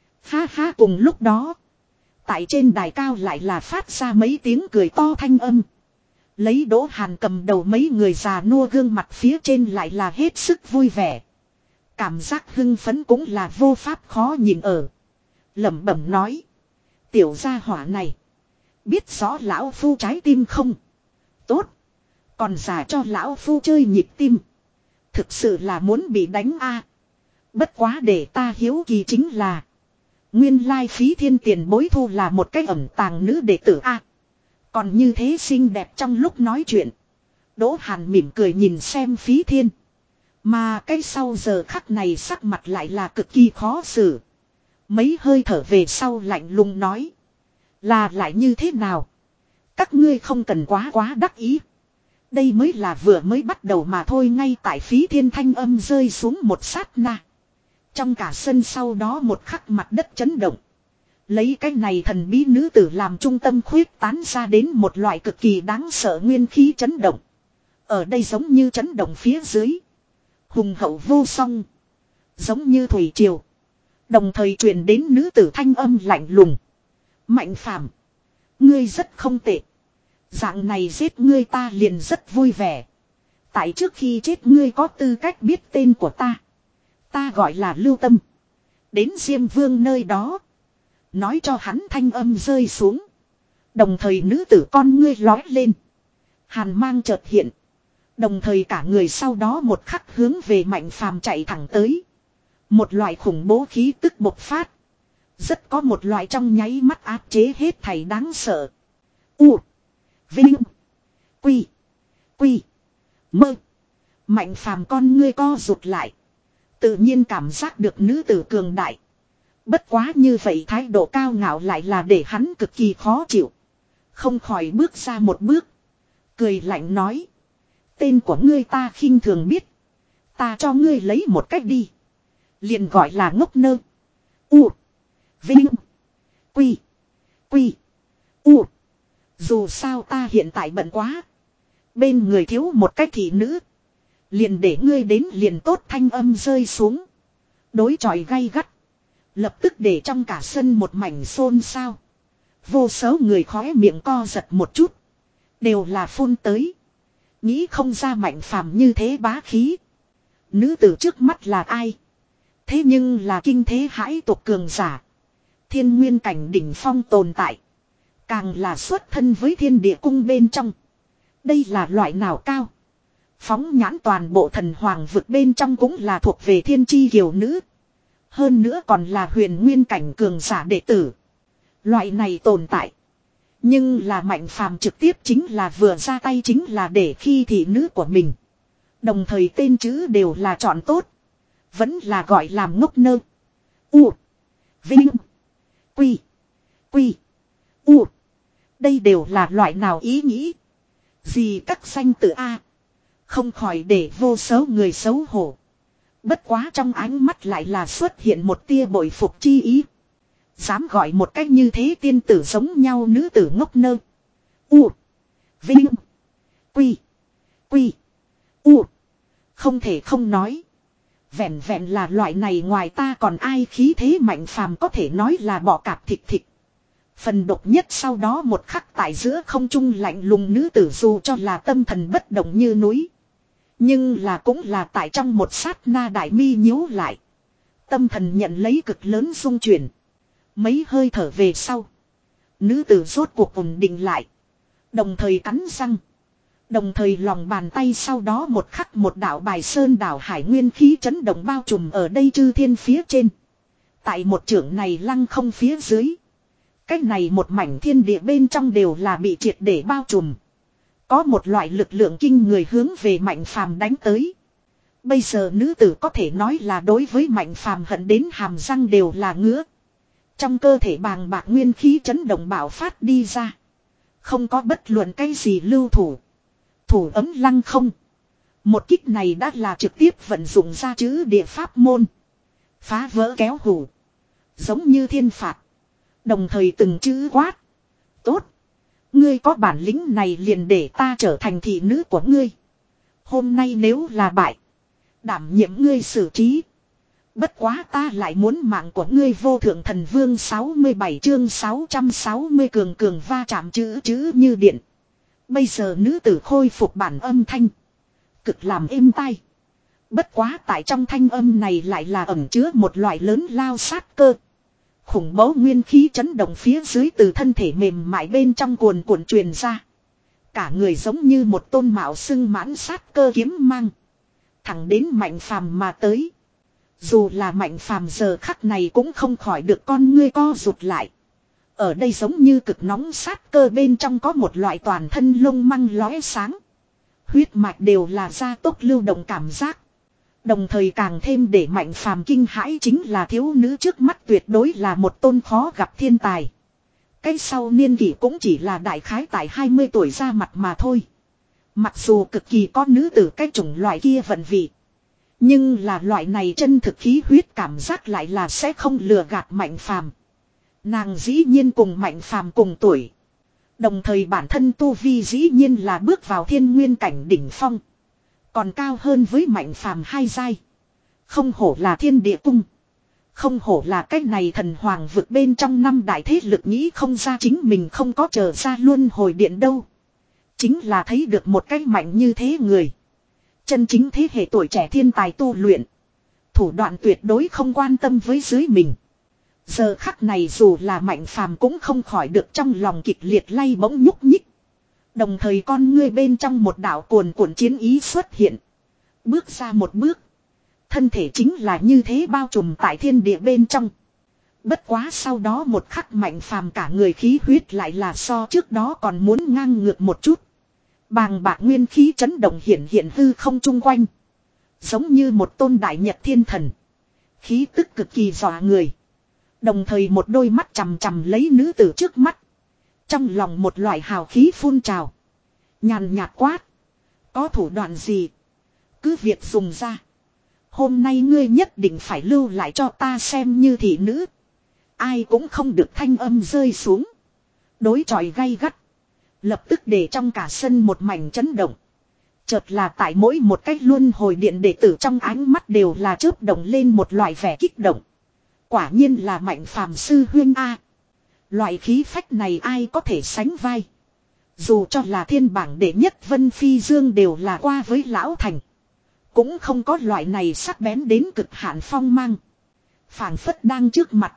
Ha ha, cùng lúc đó tại trên đài cao lại là phát ra mấy tiếng cười to thanh âm. Lấy Đỗ Hàn cầm đầu mấy người già nua gương mặt phía trên lại là hết sức vui vẻ. Cảm giác hưng phấn cũng là vô pháp khó nhìn ở. Lẩm bẩm nói. Tiểu gia hỏa này. Biết rõ lão phu trái tim không? Tốt. Còn giả cho lão phu chơi nhịp tim. Thực sự là muốn bị đánh a. Bất quá để ta hiếu kỳ chính là. Nguyên lai Phí Thiên tiền bối thu là một cái ẩn tàng nữ đệ tử a. Còn như thế xinh đẹp trong lúc nói chuyện. Đỗ Hàn mỉm cười nhìn xem Phí Thiên. Mà cái sau giờ khắc này sắc mặt lại là cực kỳ khó xử. Mấy hơi thở về sau lạnh lùng nói. Là lại như thế nào? Các ngươi không cần quá quá đắc ý. Đây mới là vừa mới bắt đầu mà thôi, ngay tại Phí Thiên thanh âm rơi xuống một sát na. Trong cả sân sau đó một khắc mặt đất chấn động. Lấy cái này thần bí nữ tử làm trung tâm khuyết tán ra đến một loại cực kỳ đáng sợ nguyên khí chấn động. Ở đây giống như chấn động phía dưới. Hùng hậu vô song. Giống như thủy triều. Đồng thời truyền đến nữ tử thanh âm lạnh lùng. Mạnh Phàm, ngươi rất không tệ. Dạng này giết ngươi ta liền rất vui vẻ. Tại trước khi chết ngươi có tư cách biết tên của ta. Ta gọi là Lưu Tâm. Đến Diêm Vương nơi đó. Nói cho hắn thanh âm rơi xuống. Đồng thời nữ tử con ngươi lói lên. Hàn mang chợt hiện. Đồng thời cả người sau đó một khắc hướng về Mạnh Phàm chạy thẳng tới. Một loại khủng bố khí tức bộc phát. Rất có một loại trong nháy mắt áp chế hết thảy đáng sợ. U. Vinh. Quy. Quy. Mơ. Mạnh Phàm con ngươi co rụt lại. Tự nhiên cảm giác được nữ tử cường đại. Bất quá như vậy thái độ cao ngạo lại là để hắn cực kỳ khó chịu. Không khỏi bước ra một bước. Cười lạnh nói. Tên của ngươi ta khinh thường biết. Ta cho ngươi lấy một cách đi. Liền gọi là ngốc nơ. U. Vinh. Quy. Quy. U. Dù sao ta hiện tại bận quá. Bên người thiếu một cách thị nữ. Liền để ngươi đến liền tốt, thanh âm rơi xuống. Đối chọi gay gắt. Lập tức để trong cả sân một mảnh xôn xao. Vô số người khóe miệng co giật một chút. Đều là phun tới. Nghĩ không ra Mạnh Phàm như thế bá khí. Nữ tử trước mắt là ai? Thế nhưng là kinh thế hãi tộc cường giả. Thiên nguyên cảnh đỉnh phong tồn tại. Càng là xuất thân với thiên địa cung bên trong. Đây là loại nào cao? Phóng nhãn toàn bộ thần hoàng vực bên trong cũng là thuộc về thiên chi kiều nữ. Hơn nữa còn là huyền nguyên cảnh cường giả đệ tử. Loại này tồn tại. Nhưng là Mạnh Phàm trực tiếp chính là vừa ra tay chính là để khi thị nữ của mình. Đồng thời tên chữ đều là chọn tốt. Vẫn là gọi làm ngốc nơ. U. Vinh. Quy. Quy. U. Đây đều là loại nào ý nghĩ. Gì các danh tự A. Không khỏi để vô số người xấu hổ. Bất quá trong ánh mắt lại là xuất hiện một tia bội phục chi ý. Dám gọi một cách như thế tiên tử giống nhau nữ tử ngốc nơ. U. Vinh. Quy. Quy. U. Không thể không nói. Vẹn vẹn là loại này ngoài ta còn ai khí thế Mạnh Phàm có thể nói là bọ cạp thịt thịt. Phần độc nhất sau đó một khắc tại giữa không trung lạnh lùng nữ tử dù cho là tâm thần bất động như núi. Nhưng là cũng là tại trong một sát na đại mi nhíu lại. Tâm thần nhận lấy cực lớn rung chuyển. Mấy hơi thở về sau. Nữ tử rốt cuộc ổn định lại. Đồng thời cắn răng. Đồng thời lòng bàn tay sau đó một khắc một đạo bài sơn đảo hải nguyên khí chấn động bao trùm ở đây chư thiên phía trên. Tại một trưởng này lăng không phía dưới. Cách này một mảnh thiên địa bên trong đều là bị triệt để bao trùm. Có một loại lực lượng kinh người hướng về Mạnh Phàm đánh tới. Bây giờ nữ tử có thể nói là đối với Mạnh Phàm hận đến hàm răng đều là ngứa. Trong cơ thể bàng bạc nguyên khí chấn động bạo phát đi ra. Không có bất luận cái gì lưu thủ. Thủ ấm lăng không. Một kích này đã là trực tiếp vận dụng ra chữ địa pháp môn. Phá vỡ kéo hủ. Giống như thiên phạt. Đồng thời từng chữ quát. Tốt. Ngươi có bản lĩnh này liền để ta trở thành thị nữ của ngươi. Hôm nay nếu là bại. Đảm nhiệm ngươi xử trí. Bất quá ta lại muốn mạng của ngươi vô thượng thần vương sáu mươi bảy chương sáu trăm sáu mươi cường cường va chạm chữ chữ như điện. Bây giờ nữ tử khôi phục bản âm thanh. Cực làm êm tai. Bất quá tại trong thanh âm này lại là ẩn chứa một loại lớn lao sát cơ. Khủng bố nguyên khí chấn động phía dưới từ thân thể mềm mại bên trong cuồn cuộn truyền ra. Cả người giống như một tôn mạo sưng mãn sát cơ kiếm mang. Thẳng đến Mạnh Phàm mà tới. Dù là Mạnh Phàm giờ khắc này cũng không khỏi được con ngươi co rụt lại. Ở đây giống như cực nóng sát cơ bên trong có một loại toàn thân lông măng lóe sáng. Huyết mạch đều là gia tốc lưu động cảm giác. Đồng thời càng thêm để Mạnh Phàm kinh hãi chính là thiếu nữ trước mắt tuyệt đối là một tôn khó gặp thiên tài. Cái sau niên kỷ cũng chỉ là đại khái tại hai mươi tuổi ra mặt mà thôi. Mặc dù cực kỳ có nữ tử cái chủng loại kia vận vị. Nhưng là loại này chân thực khí huyết cảm giác lại là sẽ không lừa gạt Mạnh Phàm. Nàng dĩ nhiên cùng Mạnh Phàm cùng tuổi. Đồng thời bản thân tu vi dĩ nhiên là bước vào thiên nguyên cảnh đỉnh phong. Còn cao hơn với Mạnh Phàm hai giai. Không hổ là thiên địa cung. Không hổ là cái này thần hoàng vực bên trong năm đại thế lực nghĩ không ra chính mình không có chờ ra luân hồi điện đâu. Chính là thấy được một cái mạnh như thế người. Chân chính thế hệ tuổi trẻ thiên tài tu luyện. Thủ đoạn tuyệt đối không quan tâm với dưới mình. Giờ khắc này dù là Mạnh Phàm cũng không khỏi được trong lòng kịch liệt lay bỗng nhúc nhích. Đồng thời con ngươi bên trong một đạo cuồn cuộn chiến ý xuất hiện. Bước ra một bước. Thân thể chính là như thế bao trùm tại thiên địa bên trong. Bất quá sau đó một khắc Mạnh Phàm cả người khí huyết lại là so trước đó còn muốn ngang ngược một chút. Bàng bạc nguyên khí chấn động hiện hiện hư không chung quanh. Giống như một tôn đại nhật thiên thần. Khí tức cực kỳ dọa người. Đồng thời một đôi mắt chằm chằm lấy nữ tử trước mắt. Trong lòng một loại hào khí phun trào. Nhàn nhạt quát. Có thủ đoạn gì? Cứ việc dùng ra. Hôm nay ngươi nhất định phải lưu lại cho ta xem như thị nữ. Ai cũng không được thanh âm rơi xuống. Đối chọi gay gắt. Lập tức để trong cả sân một mảnh chấn động. Chợt là tại mỗi một cách luân hồi điện đệ tử trong ánh mắt đều là chớp động lên một loại vẻ kích động. Quả nhiên là Mạnh Phàm sư huyên A. Loại khí phách này ai có thể sánh vai. Dù cho là thiên bảng đệ nhất Vân Phi Dương đều là qua với lão thành. Cũng không có loại này sắc bén đến cực hạn phong mang. Phảng phất đang trước mặt.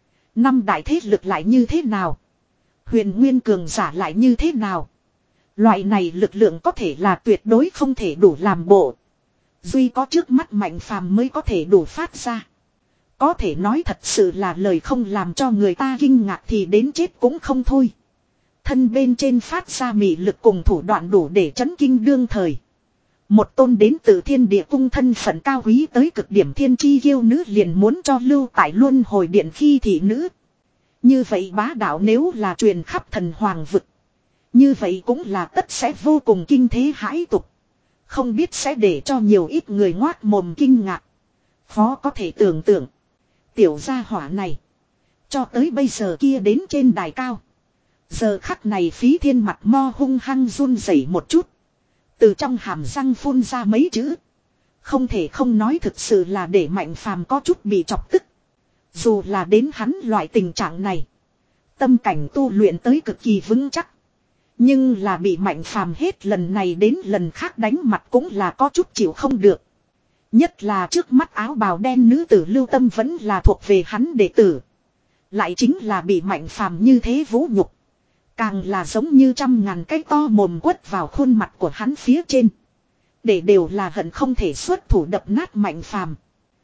Năm đại thế lực lại như thế nào? Huyền Nguyên cường giả lại như thế nào? Loại này lực lượng có thể là tuyệt đối không thể đủ làm bộ. Duy có trước mắt Mạnh Phàm mới có thể đủ phát ra. Có thể nói thật sự là lời không làm cho người ta kinh ngạc thì đến chết cũng không thôi. Thân bên trên phát ra mị lực cùng thủ đoạn đủ để chấn kinh đương thời. Một tôn đến từ thiên địa cung thân phận cao quý tới cực điểm thiên chi kiêu nữ liền muốn cho lưu tại luân hồi điện khi thị nữ. Như vậy bá đạo nếu là truyền khắp thần hoàng vực. Như vậy cũng là tất sẽ vô cùng kinh thế hãi tục. Không biết sẽ để cho nhiều ít người ngoác mồm kinh ngạc. Khó có thể tưởng tượng. Tiểu gia hỏa này. Cho tới bây giờ kia đến trên đài cao. Giờ khắc này Phí Thiên mặt mo hung hăng run rẩy một chút. Từ trong hàm răng phun ra mấy chữ. Không thể không nói thực sự là để Mạnh Phàm có chút bị chọc tức. Dù là đến hắn loại tình trạng này. Tâm cảnh tu luyện tới cực kỳ vững chắc. Nhưng là bị Mạnh Phàm hết lần này đến lần khác đánh mặt cũng là có chút chịu không được. Nhất là trước mắt áo bào đen nữ tử Lưu Tâm vẫn là thuộc về hắn đệ tử. Lại chính là bị Mạnh Phàm như thế vũ nhục. Càng là giống như trăm ngàn cái to mồm quất vào khuôn mặt của hắn phía trên. Để đều là hận không thể xuất thủ đập nát Mạnh Phàm.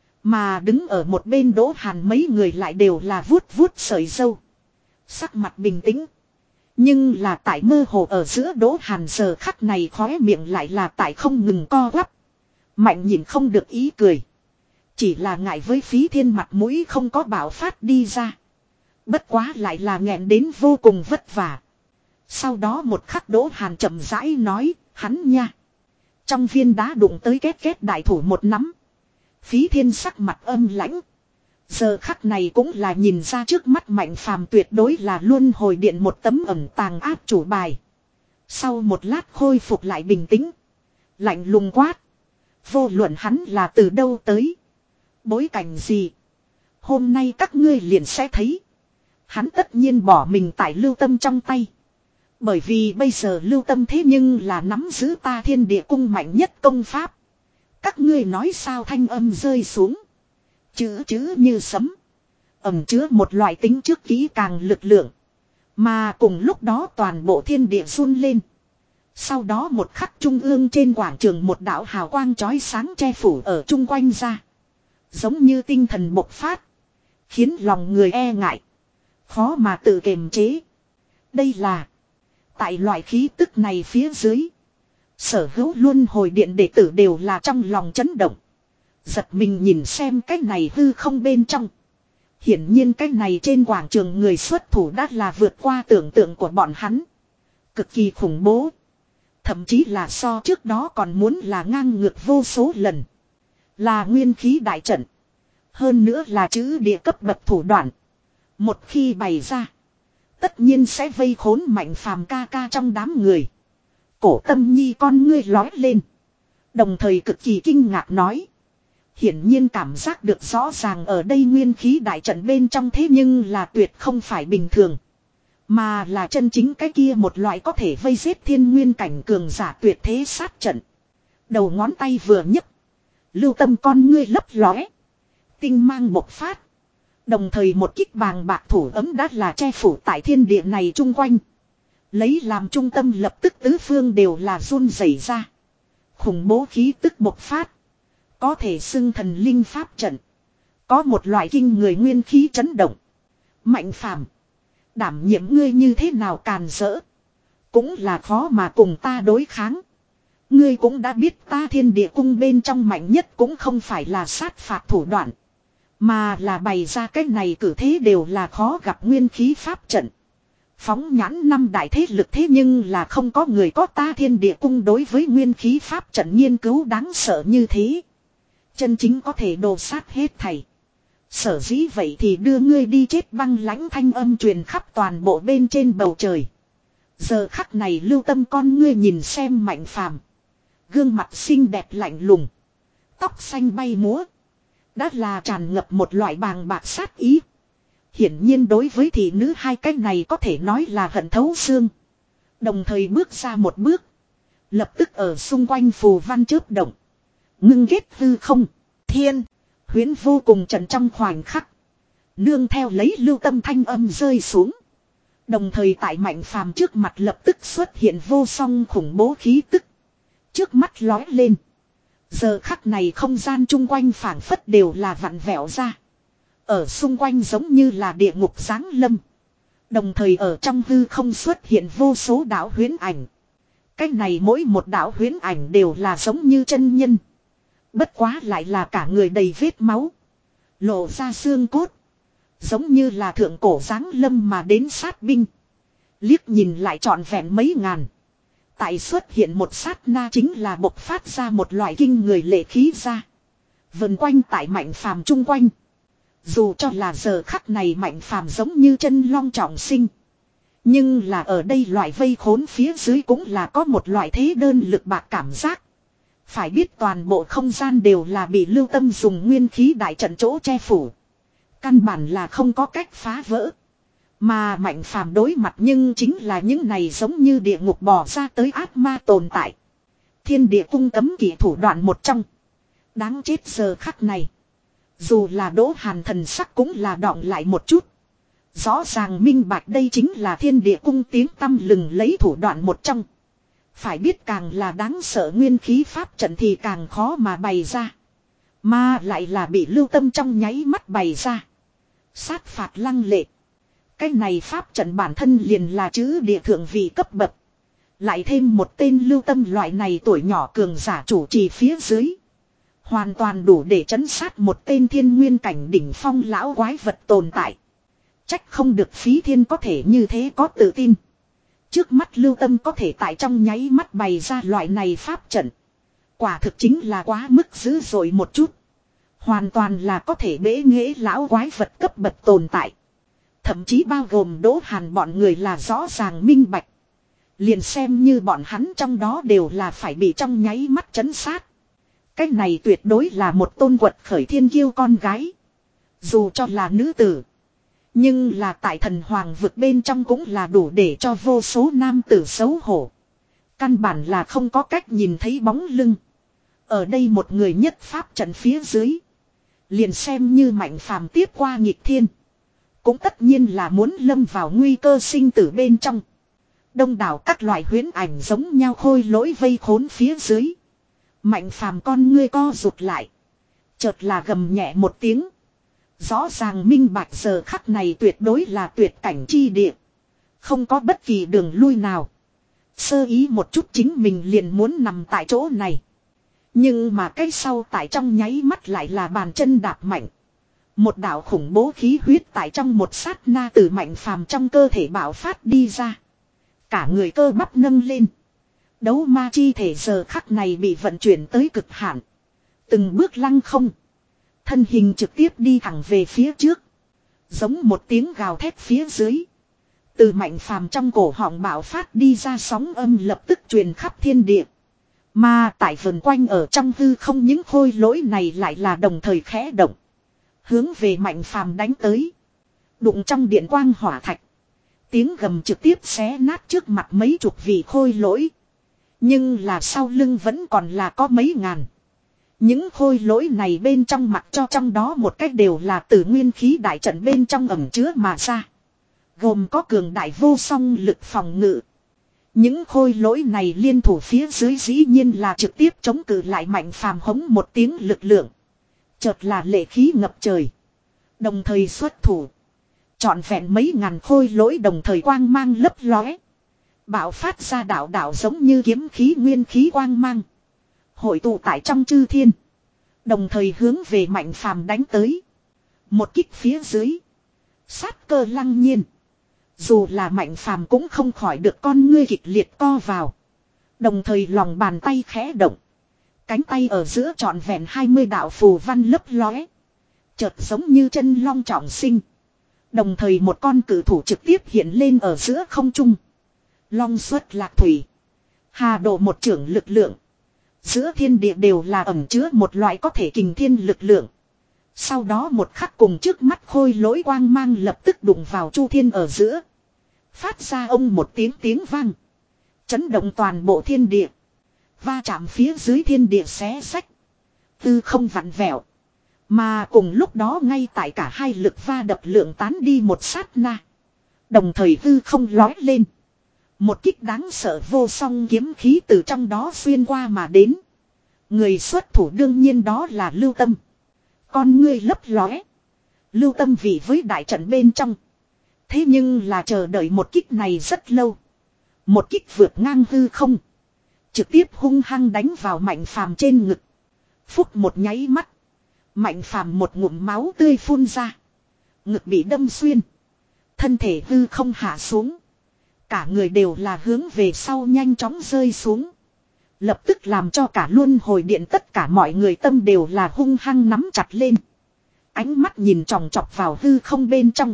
Mà đứng ở một bên Đỗ Hàn mấy người lại đều là vuốt vuốt sợi râu. Sắc mặt bình tĩnh. Nhưng là tại mơ hồ ở giữa Đỗ Hàn giờ khắc này khóe miệng lại là tại không ngừng co quắp. Mạnh nhìn không được ý cười. Chỉ là ngại với Phí Thiên mặt mũi không có bảo phát đi ra. Bất quá lại là nghẹn đến vô cùng vất vả. Sau đó một khắc Đỗ Hàn chậm rãi nói, hắn nha. Trong viên đá đụng tới két két đại thủ một nắm. Phí Thiên sắc mặt âm lãnh. Giờ khắc này cũng là nhìn ra trước mắt Mạnh Phàm tuyệt đối là luân hồi điện một tấm ẩn tàng áp chủ bài. Sau một lát khôi phục lại bình tĩnh. Lạnh lùng quát. Vô luận hắn là từ đâu tới. Bối cảnh gì. Hôm nay các ngươi liền sẽ thấy. Hắn tất nhiên bỏ mình tại Lưu Tâm trong tay. Bởi vì bây giờ Lưu Tâm thế nhưng là nắm giữ ta thiên địa cung mạnh nhất công pháp. Các ngươi nói sao thanh âm rơi xuống. Chữ chữ như sấm. Ẩm chứa một loại tính trước kỹ càng lực lượng. Mà cùng lúc đó toàn bộ thiên địa run lên. Sau đó một khắc trung ương trên quảng trường một đạo hào quang chói sáng che phủ ở chung quanh ra. Giống như tinh thần bộc phát. Khiến lòng người e ngại. Khó mà tự kiềm chế. Đây là. Tại loại khí tức này phía dưới. Sở hữu luân hồi điện đệ tử đều là trong lòng chấn động. Giật mình nhìn xem cái này hư không bên trong. Hiển nhiên cái này trên quảng trường người xuất thủ đã là vượt qua tưởng tượng của bọn hắn. Cực kỳ khủng bố. Thậm chí là so trước đó còn muốn là ngang ngược vô số lần. Là nguyên khí đại trận. Hơn nữa là chữ địa cấp bậc thủ đoạn. Một khi bày ra. Tất nhiên sẽ vây khốn Mạnh Phàm ca ca trong đám người. Cổ Tâm Nhi con ngươi lói lên. Đồng thời cực kỳ kinh ngạc nói. Hiển nhiên cảm giác được rõ ràng ở đây nguyên khí đại trận bên trong thế nhưng là tuyệt không phải bình thường. Mà là chân chính cái kia một loại có thể vây giết thiên nguyên cảnh cường giả tuyệt thế sát trận. Đầu ngón tay vừa nhấc. Lưu Tâm con ngươi lấp lóe. Tinh mang bộc phát. Đồng thời một kích bàng bạc thủ ấm đã là che phủ tại thiên địa này chung quanh. Lấy làm trung tâm lập tức tứ phương đều là run rẩy ra. Khủng bố khí tức bộc phát. Có thể xưng thần linh pháp trận. Có một loại kinh người nguyên khí chấn động. Mạnh Phàm, đảm nhiệm ngươi như thế nào càn rỡ. Cũng là khó mà cùng ta đối kháng. Ngươi cũng đã biết ta thiên địa cung bên trong mạnh nhất cũng không phải là sát phạt thủ đoạn. Mà là bày ra cách này cử thế đều là khó gặp nguyên khí pháp trận. Phóng nhãn năm đại thế lực thế nhưng là không có người có ta thiên địa cung đối với nguyên khí pháp trận nghiên cứu đáng sợ như thế. Chân chính có thể đồ sát hết thảy. Sở dĩ vậy thì đưa ngươi đi chết băng lãnh thanh âm truyền khắp toàn bộ bên trên bầu trời. Giờ khắc này Lưu Tâm con ngươi nhìn xem Mạnh Phàm. Gương mặt xinh đẹp lạnh lùng. Tóc xanh bay múa. Đã là tràn ngập một loại bàng bạc sát ý. Hiển nhiên đối với thị nữ hai cái này có thể nói là hận thấu xương. Đồng thời bước ra một bước. Lập tức ở xung quanh phù văn chớp động. Ngưng ghét hư không. Thiên. Huyễn vô cùng trần trong khoảnh khắc. Nương theo lấy Lưu Tâm thanh âm rơi xuống. Đồng thời tại Mạnh Phàm trước mặt lập tức xuất hiện vô song khủng bố khí tức. Trước mắt lói lên. Giờ khắc này không gian chung quanh phảng phất đều là vặn vẹo ra. Ở xung quanh giống như là địa ngục giáng lâm. Đồng thời ở trong hư không xuất hiện vô số đạo huyễn ảnh. Cách này mỗi một đạo huyễn ảnh đều là giống như chân nhân. Bất quá lại là cả người đầy vết máu. Lộ ra xương cốt. Giống như là thượng cổ giáng lâm mà đến sát binh. Liếc nhìn lại trọn vẹn mấy ngàn. Tại xuất hiện một sát na chính là bộc phát ra một loại kinh người lệ khí ra. Vần quanh tại Mạnh Phàm chung quanh. Dù cho là giờ khắc này Mạnh Phàm giống như chân long trọng sinh. Nhưng là ở đây loại vây khốn phía dưới cũng là có một loại thế đơn lực bạc cảm giác. Phải biết toàn bộ không gian đều là bị Lưu Tâm dùng nguyên khí đại trận chỗ che phủ. Căn bản là không có cách phá vỡ. Mà Mạnh Phàm đối mặt nhưng chính là những này giống như địa ngục bò ra tới ác ma tồn tại. Thiên địa cung cấm kỵ thủ đoạn một trong. Đáng chết giờ khắc này. Dù là Đỗ Hàn thần sắc cũng là đọng lại một chút. Rõ ràng minh bạch đây chính là thiên địa cung tiếng tăm lừng lấy thủ đoạn một trong. Phải biết càng là đáng sợ nguyên khí pháp trận thì càng khó mà bày ra. Mà lại là bị Lưu Tâm trong nháy mắt bày ra. Sát phạt lăng lệ. Cái này pháp trận bản thân liền là chữ địa thượng vị cấp bậc. Lại thêm một tên Lưu Tâm loại này tuổi nhỏ cường giả chủ trì phía dưới. Hoàn toàn đủ để trấn sát một tên thiên nguyên cảnh đỉnh phong lão quái vật tồn tại. Trách không được Phí Thiên có thể như thế có tự tin. Trước mắt Lưu Tâm có thể tại trong nháy mắt bày ra loại này pháp trận. Quả thực chính là quá mức dữ dội một chút. Hoàn toàn là có thể bế nghệ lão quái vật cấp bậc tồn tại. Thậm chí bao gồm Đỗ Hàn bọn người là rõ ràng minh bạch. Liền xem như bọn hắn trong đó đều là phải bị trong nháy mắt trấn sát. Cái này tuyệt đối là một tôn quật khởi thiên kiêu con gái. Dù cho là nữ tử. Nhưng là tại thần hoàng vực bên trong cũng là đủ để cho vô số nam tử xấu hổ. Căn bản là không có cách nhìn thấy bóng lưng. Ở đây một người nhất pháp trận phía dưới. Liền xem như Mạnh Phàm tiếp qua nghịch thiên. Cũng tất nhiên là muốn lâm vào nguy cơ sinh tử bên trong. Đông đảo các loại huyễn ảnh giống nhau khôi lỗi vây khốn phía dưới. Mạnh Phàm con ngươi co rụt lại. Chợt là gầm nhẹ một tiếng. Rõ ràng minh bạch giờ khắc này tuyệt đối là tuyệt cảnh chi địa. Không có bất kỳ đường lui nào. Sơ ý một chút chính mình liền muốn nằm tại chỗ này. Nhưng mà cái sau tại trong nháy mắt lại là bàn chân đạp mạnh. Một đạo khủng bố khí huyết tại trong một sát na từ Mạnh Phàm trong cơ thể bạo phát đi ra. Cả người cơ bắp nâng lên. Đấu ma chi thể giờ khắc này bị vận chuyển tới cực hạn. Từng bước lăng không. Thân hình trực tiếp đi thẳng về phía trước. Giống một tiếng gào thét phía dưới. Từ Mạnh Phàm trong cổ họng bạo phát đi ra sóng âm lập tức truyền khắp thiên địa. Mà tại vườn quanh ở trong hư không những khôi lỗi này lại là đồng thời khẽ động. Hướng về Mạnh Phàm đánh tới. Đụng trong điện quang hỏa thạch. Tiếng gầm trực tiếp xé nát trước mặt mấy chục vị khôi lỗi. Nhưng là sau lưng vẫn còn là có mấy ngàn. Những khôi lỗi này bên trong mặt cho trong đó một cách đều là từ nguyên khí đại trận bên trong ẩm chứa mà ra. Gồm có cường đại vô song lực phòng ngự. Những khôi lỗi này liên thủ phía dưới dĩ nhiên là trực tiếp chống cự lại Mạnh Phàm hống một tiếng lực lượng. Chợt là lệ khí ngập trời. Đồng thời xuất thủ. Trọn vẹn mấy ngàn khôi lỗi đồng thời quang mang lấp lóe. Bạo phát ra đạo đạo giống như kiếm khí nguyên khí quang mang. Hội tụ tại trong chư thiên. Đồng thời hướng về Mạnh Phàm đánh tới. Một kích phía dưới. Sát cơ lăng nhiên. Dù là Mạnh Phàm cũng không khỏi được con ngươi kịch liệt co vào. Đồng thời lòng bàn tay khẽ động. Cánh tay ở giữa trọn vẹn hai mươi đạo phù văn lấp lóe. Chợt giống như chân long trọng sinh. Đồng thời một con cử thủ trực tiếp hiện lên ở giữa không trung. Long xuất lạc thủy. Hà độ một trưởng lực lượng. Giữa thiên địa đều là ẩn chứa một loại có thể kình thiên lực lượng. Sau đó một khắc cùng trước mắt khôi lỗi quang mang lập tức đụng vào chu thiên ở giữa. Phát ra ông một tiếng tiếng vang. Chấn động toàn bộ thiên địa. Va chạm phía dưới thiên địa xé sách. Tư không vặn vẹo. Mà cùng lúc đó ngay tại cả hai lực va đập lượng tán đi một sát na. Đồng thời tư không lói lên. Một kích đáng sợ vô song kiếm khí từ trong đó xuyên qua mà đến. Người xuất thủ đương nhiên đó là Lưu Tâm. Con ngươi lấp lóe. Lưu Tâm vì với đại trận bên trong. Thế nhưng là chờ đợi một kích này rất lâu. Một kích vượt ngang hư không. Trực tiếp hung hăng đánh vào Mạnh Phàm trên ngực. Phúc một nháy mắt. Mạnh Phàm một ngụm máu tươi phun ra. Ngực bị đâm xuyên. Thân thể hư không hạ xuống. Cả người đều là hướng về sau nhanh chóng rơi xuống. Lập tức làm cho cả luân hồi điện tất cả mọi người tâm đều là hung hăng nắm chặt lên. Ánh mắt nhìn tròng trọc vào hư không bên trong.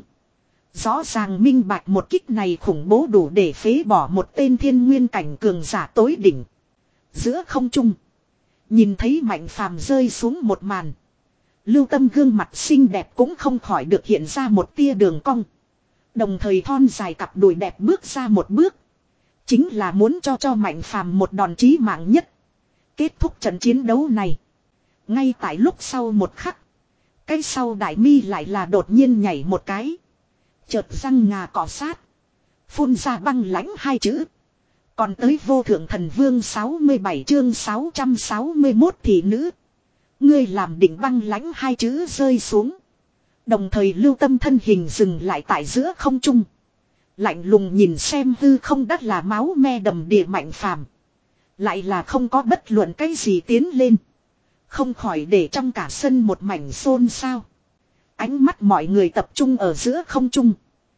Rõ ràng minh bạch một kích này khủng bố đủ để phế bỏ một tên thiên nguyên cảnh cường giả tối đỉnh. Giữa không trung. Nhìn thấy Mạnh Phàm rơi xuống một màn. Lưu Tâm gương mặt xinh đẹp cũng không khỏi được hiện ra một tia đường cong. Đồng thời thon dài cặp đùi đẹp bước ra một bước. Chính là muốn cho cho Mạnh Phàm một đòn chí mạng nhất. Kết thúc trận chiến đấu này. Ngay tại lúc sau một khắc. Cái sau đại mi lại là đột nhiên nhảy một cái. Chợt răng ngà cọ sát. Phun ra băng lãnh hai chữ. Còn tới vô thượng thần vương sáu mươi bảy chương sáu trăm sáu mươi mốt thị nữ. Ngươi làm đỉnh băng lãnh hai chữ rơi xuống. Đồng thời Lưu Tâm thân hình dừng lại tại giữa không trung. Lạnh lùng nhìn xem hư không đất là máu me đầm đìa Mạnh Phàm. Lại là không có bất luận cái gì tiến lên. Không khỏi để trong cả sân một mảnh xôn xao. Ánh mắt mọi người tập trung ở giữa không trung.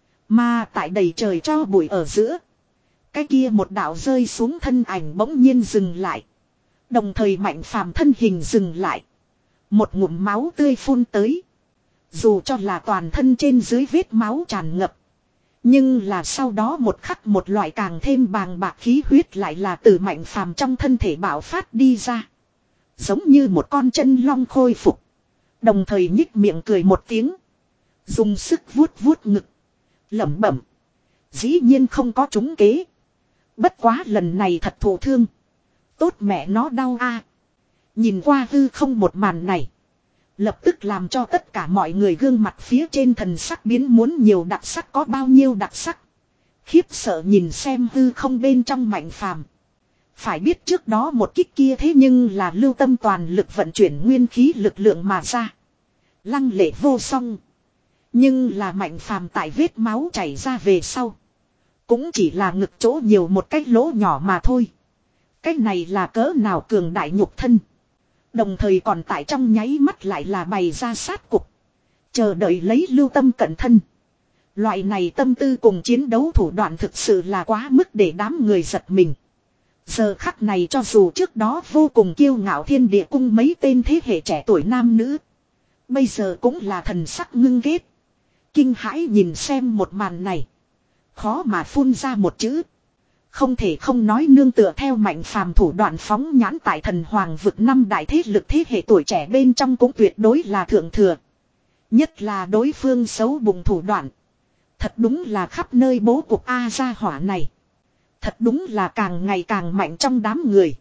Mà tại đầy trời cho bụi ở giữa. Cái kia một đạo rơi xuống thân ảnh bỗng nhiên dừng lại. Đồng thời Mạnh Phàm thân hình dừng lại. Một ngụm máu tươi phun tới. Dù cho là toàn thân trên dưới vết máu tràn ngập. Nhưng là sau đó một khắc một loại càng thêm bàng bạc khí huyết lại là từ Mạnh Phàm trong thân thể bạo phát đi ra. Giống như một con chân long khôi phục. Đồng thời nhích miệng cười một tiếng. Dùng sức vuốt vuốt ngực. Lẩm bẩm. Dĩ nhiên không có trúng kế. Bất quá lần này thật thụ thương. Tốt mẹ nó đau a. Nhìn qua hư không một màn này. Lập tức làm cho tất cả mọi người gương mặt phía trên thần sắc biến muốn nhiều đặc sắc có bao nhiêu đặc sắc. Khiếp sợ nhìn xem hư không bên trong Mạnh Phàm. Phải biết trước đó một kích kia thế nhưng là Lưu Tâm toàn lực vận chuyển nguyên khí lực lượng mà ra. Lăng lệ vô song. Nhưng là Mạnh Phàm tại vết máu chảy ra về sau. Cũng chỉ là ngực chỗ nhiều một cái lỗ nhỏ mà thôi. Cái này là cỡ nào cường đại nhục thân. Đồng thời còn tại trong nháy mắt lại là bày ra sát cục. Chờ đợi lấy Lưu Tâm cẩn thân. Loại này tâm tư cùng chiến đấu thủ đoạn thực sự là quá mức để đám người giật mình. Giờ khắc này cho dù trước đó vô cùng kiêu ngạo Thiên Địa cung mấy tên thế hệ trẻ tuổi nam nữ. Bây giờ cũng là thần sắc ngưng ghét. Kinh hãi nhìn xem một màn này. Khó mà phun ra một chữ. Không thể không nói nương tựa theo Mạnh Phàm thủ đoạn phóng nhãn tại thần hoàng vực năm đại thế lực thế hệ tuổi trẻ bên trong cũng tuyệt đối là thượng thừa. Nhất là đối phương xấu bụng thủ đoạn. Thật đúng là khắp nơi bố cục A gia hỏa này. Thật đúng là càng ngày càng mạnh trong đám người.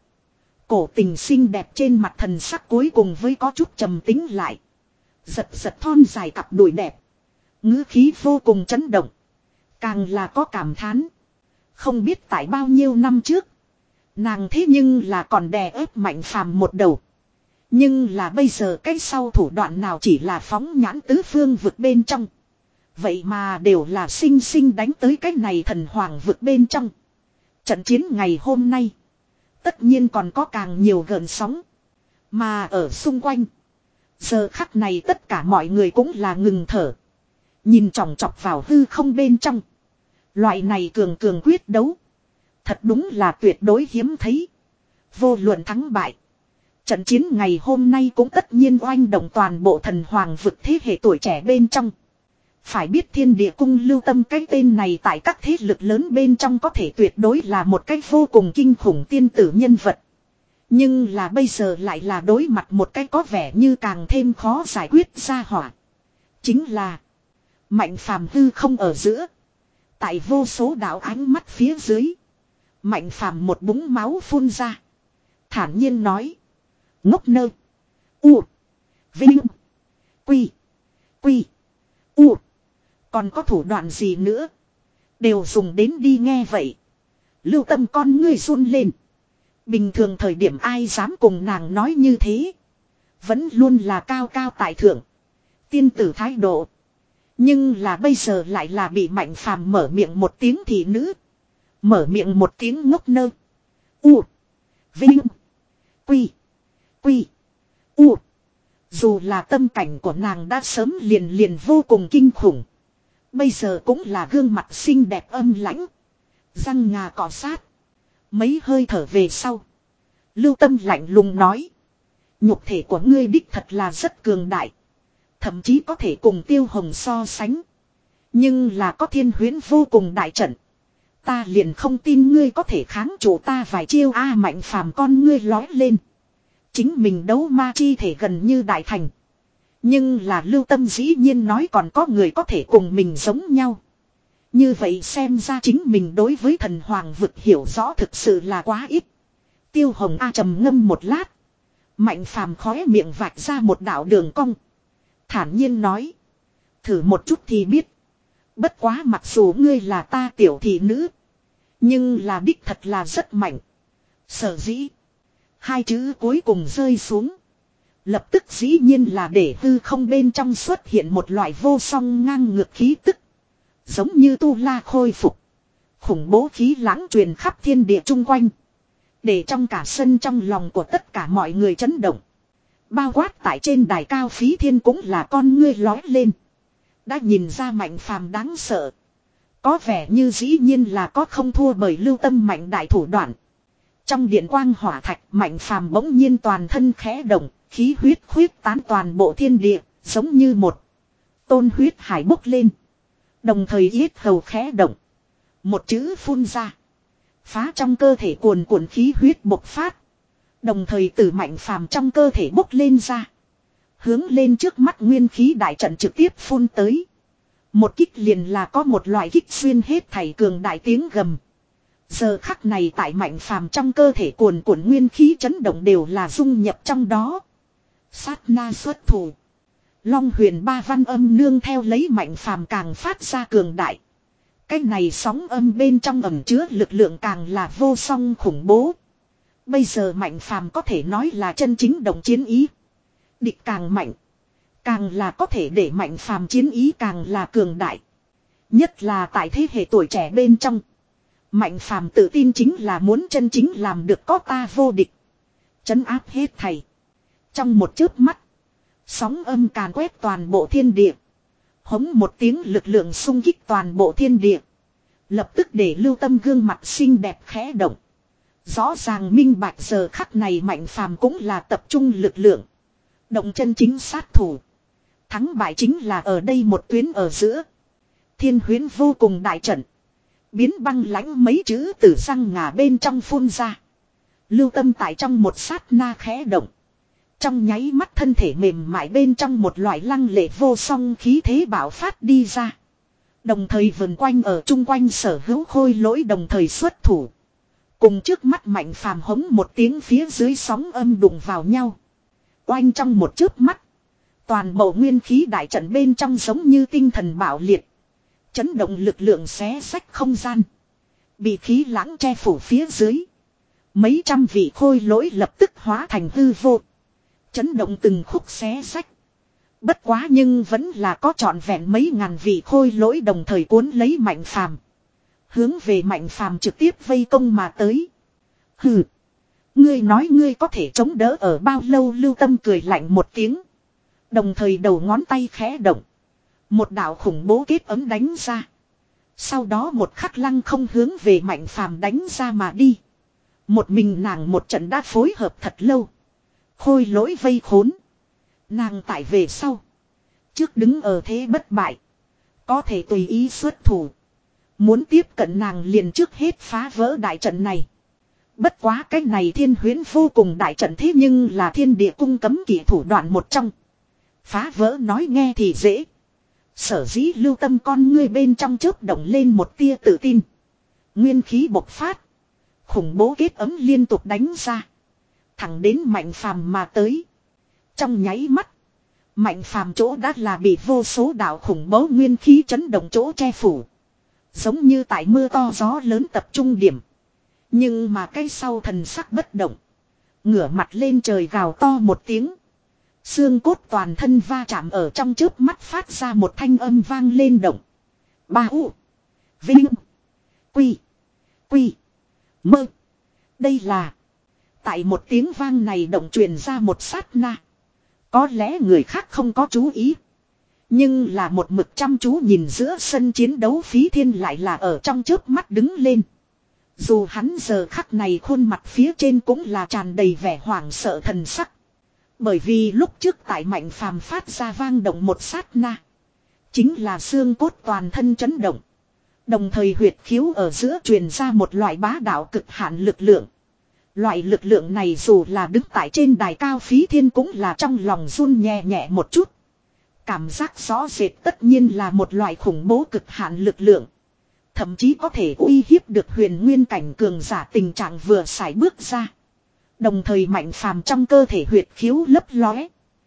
Cổ tình xinh đẹp trên mặt thần sắc cuối cùng với có chút trầm tính lại. Giật giật thon dài cặp đùi đẹp. Ngữ khí vô cùng chấn động. Càng là có cảm thán. Không biết tại bao nhiêu năm trước. Nàng thế nhưng là còn đè ép Mạnh Phàm một đầu. Nhưng là bây giờ cái sau thủ đoạn nào chỉ là phóng nhãn tứ phương vực bên trong. Vậy mà đều là sinh sinh đánh tới cái này thần hoàng vực bên trong. Trận chiến ngày hôm nay. Tất nhiên còn có càng nhiều gợn sóng. Mà ở xung quanh. Giờ khắc này tất cả mọi người cũng là ngừng thở. Nhìn chòng chọc vào hư không bên trong. Loại này cường cường quyết đấu. Thật đúng là tuyệt đối hiếm thấy. Vô luận thắng bại. Trận chiến ngày hôm nay cũng tất nhiên oanh động toàn bộ thần hoàng vực thế hệ tuổi trẻ bên trong. Phải biết Thiên Địa cung Lưu Tâm cái tên này tại các thế lực lớn bên trong có thể tuyệt đối là một cái vô cùng kinh khủng tiên tử nhân vật. Nhưng là bây giờ lại là đối mặt một cái có vẻ như càng thêm khó giải quyết ra hỏa. Chính là Mạnh Phàm hư không ở giữa. Tại vô số đạo ánh mắt phía dưới. Mạnh Phàm một búng máu phun ra. Thản nhiên nói. Ngốc nơ. U. Vinh. Quy. Quy. U. Còn có thủ đoạn gì nữa. Đều dùng đến đi nghe vậy. Lưu Tâm con ngươi run lên. Bình thường thời điểm ai dám cùng nàng nói như thế. Vẫn luôn là cao cao tại thượng. Tiên tử thái độ. Nhưng là bây giờ lại là bị Mạnh Phàm mở miệng một tiếng thị nữ. Mở miệng một tiếng ngốc nơ. U. Vinh. Quy. Quy. U. Dù là tâm cảnh của nàng đã sớm liền liền vô cùng kinh khủng. Bây giờ cũng là gương mặt xinh đẹp âm lãnh. Răng ngà cọ sát. Mấy hơi thở về sau. Lưu Tâm lạnh lùng nói. Nhục thể của ngươi đích thật là rất cường đại. Thậm chí có thể cùng Tiêu Hồng so sánh. Nhưng là có Thiên Huyễn vô cùng đại trận. Ta liền không tin ngươi có thể kháng chủ ta vài chiêu. A Mạnh Phàm con ngươi lói lên. Chính mình đấu ma chi thể gần như đại thành. Nhưng là Lưu Tâm dĩ nhiên nói còn có người có thể cùng mình giống nhau. Như vậy xem ra chính mình đối với thần hoàng vực hiểu rõ thực sự là quá ít. Tiêu Hồng A trầm ngâm một lát. Mạnh Phàm khóe miệng vạch ra một đạo đường cong. Thản nhiên nói. Thử một chút thì biết. Bất quá mặc dù ngươi là ta tiểu thị nữ. Nhưng là đích thật là rất mạnh. Sở dĩ. Hai chữ cuối cùng rơi xuống. Lập tức dĩ nhiên là để hư không bên trong xuất hiện một loại vô song ngang ngược khí tức. Giống như tu la khôi phục. Khủng bố khí lãng truyền khắp thiên địa chung quanh. Để trong cả sân trong lòng của tất cả mọi người chấn động. Bao quát tại trên đài cao Phí Thiên cũng là con ngươi lói lên. Đã nhìn ra Mạnh Phàm đáng sợ. Có vẻ như dĩ nhiên là có không thua bởi Lưu Tâm mạnh đại thủ đoạn. Trong điện quang hỏa thạch Mạnh Phàm bỗng nhiên toàn thân khẽ động. Khí huyết khuyết tán toàn bộ thiên địa. Giống như một tôn huyết hải bốc lên. Đồng thời yết hầu khẽ động. Một chữ phun ra. Phá trong cơ thể cuồn cuộn khí huyết bộc phát. Đồng thời từ Mạnh Phàm trong cơ thể bốc lên ra. Hướng lên trước mắt nguyên khí đại trận trực tiếp phun tới. Một kích liền là có một loại kích xuyên hết thảy cường đại tiếng gầm. Giờ khắc này tại Mạnh Phàm trong cơ thể cuồn cuộn nguyên khí chấn động đều là dung nhập trong đó. Sát na xuất thủ. Long huyền ba văn âm nương theo lấy Mạnh Phàm càng phát ra cường đại. Cái này sóng âm bên trong ẩm chứa lực lượng càng là vô song khủng bố. Bây giờ Mạnh Phàm có thể nói là chân chính đồng chiến ý. Địch càng mạnh. Càng là có thể để Mạnh Phàm chiến ý càng là cường đại. Nhất là tại thế hệ tuổi trẻ bên trong. Mạnh Phàm tự tin chính là muốn chân chính làm được có ta vô địch. Trấn áp hết thầy. Trong một chớp mắt. Sóng âm càn quét toàn bộ thiên địa. Hống một tiếng lực lượng xung kích toàn bộ thiên địa. Lập tức để Lưu Tâm gương mặt xinh đẹp khẽ động. Rõ ràng minh bạch giờ khắc này Mạnh Phàm cũng là tập trung lực lượng. Động chân chính sát thủ. Thắng bại chính là ở đây một tuyến ở giữa. Thiên huyễn vô cùng đại trận. Biến băng lãnh mấy chữ từ răng ngà bên trong phun ra. Lưu Tâm tại trong một sát na khẽ động. Trong nháy mắt thân thể mềm mại bên trong một loại lăng lệ vô song khí thế bạo phát đi ra. Đồng thời vần quanh ở chung quanh sở hữu khôi lỗi đồng thời xuất thủ. Cùng trước mắt Mạnh Phàm hống một tiếng phía dưới sóng âm đụng vào nhau. Oanh trong một chớp mắt. Toàn bộ nguyên khí đại trận bên trong giống như tinh thần bạo liệt. Chấn động lực lượng xé rách không gian. Bị khí lãng che phủ phía dưới. Mấy trăm vị khôi lỗi lập tức hóa thành hư vô. Chấn động từng khúc xé rách. Bất quá nhưng vẫn là có trọn vẹn mấy ngàn vị khôi lỗi đồng thời cuốn lấy Mạnh Phàm. Hướng về Mạnh Phàm trực tiếp vây công mà tới. Hừ. Ngươi nói ngươi có thể chống đỡ ở bao lâu? Lưu Tâm cười lạnh một tiếng. Đồng thời đầu ngón tay khẽ động. Một đạo khủng bố kết ấm đánh ra. Sau đó một khắc lăng không hướng về Mạnh Phàm đánh ra mà đi. Một mình nàng một trận đã phối hợp thật lâu. Khôi lỗi vây khốn. Nàng tại về sau. Trước đứng ở thế bất bại. Có thể tùy ý xuất thủ. Muốn tiếp cận nàng liền trước hết phá vỡ đại trận này. Bất quá cái này thiên huyễn vô cùng đại trận thế nhưng là thiên địa cung cấm kỵ thủ đoạn một trong. Phá vỡ nói nghe thì dễ. Sở dĩ Lưu Tâm con ngươi bên trong chớp động lên một tia tự tin. Nguyên khí bộc phát. Khủng bố kết ấm liên tục đánh ra. Thẳng đến Mạnh Phàm mà tới. Trong nháy mắt. Mạnh Phàm chỗ đã là bị vô số đạo khủng bố nguyên khí chấn động chỗ che phủ. Giống như tại mưa to gió lớn tập trung điểm. Nhưng mà cái sau thần sắc bất động. Ngửa mặt lên trời gào to một tiếng. Xương cốt toàn thân va chạm ở trong chớp mắt phát ra một thanh âm vang lên động. Ba u. Vinh. Quy. Quy. Mơ. Đây là. Tại một tiếng vang này động truyền ra một sát na. Có lẽ người khác không có chú ý. Nhưng là một mực chăm chú nhìn giữa sân chiến đấu Phí Thiên lại là ở trong chớp mắt đứng lên. Dù hắn giờ khắc này khuôn mặt phía trên cũng là tràn đầy vẻ hoảng sợ thần sắc. Bởi vì lúc trước tại Mạnh Phàm phát ra vang động một sát na. Chính là xương cốt toàn thân chấn động. Đồng thời huyệt khiếu ở giữa truyền ra một loại bá đạo cực hạn lực lượng. Loại lực lượng này dù là đứng tại trên đài cao Phí Thiên cũng là trong lòng run nhẹ nhẹ một chút. Cảm giác rõ rệt tất nhiên là một loại khủng bố cực hạn lực lượng. Thậm chí có thể uy hiếp được huyền nguyên cảnh cường giả tình trạng vừa sải bước ra. Đồng thời Mạnh Phàm trong cơ thể huyệt khiếu lấp lóe.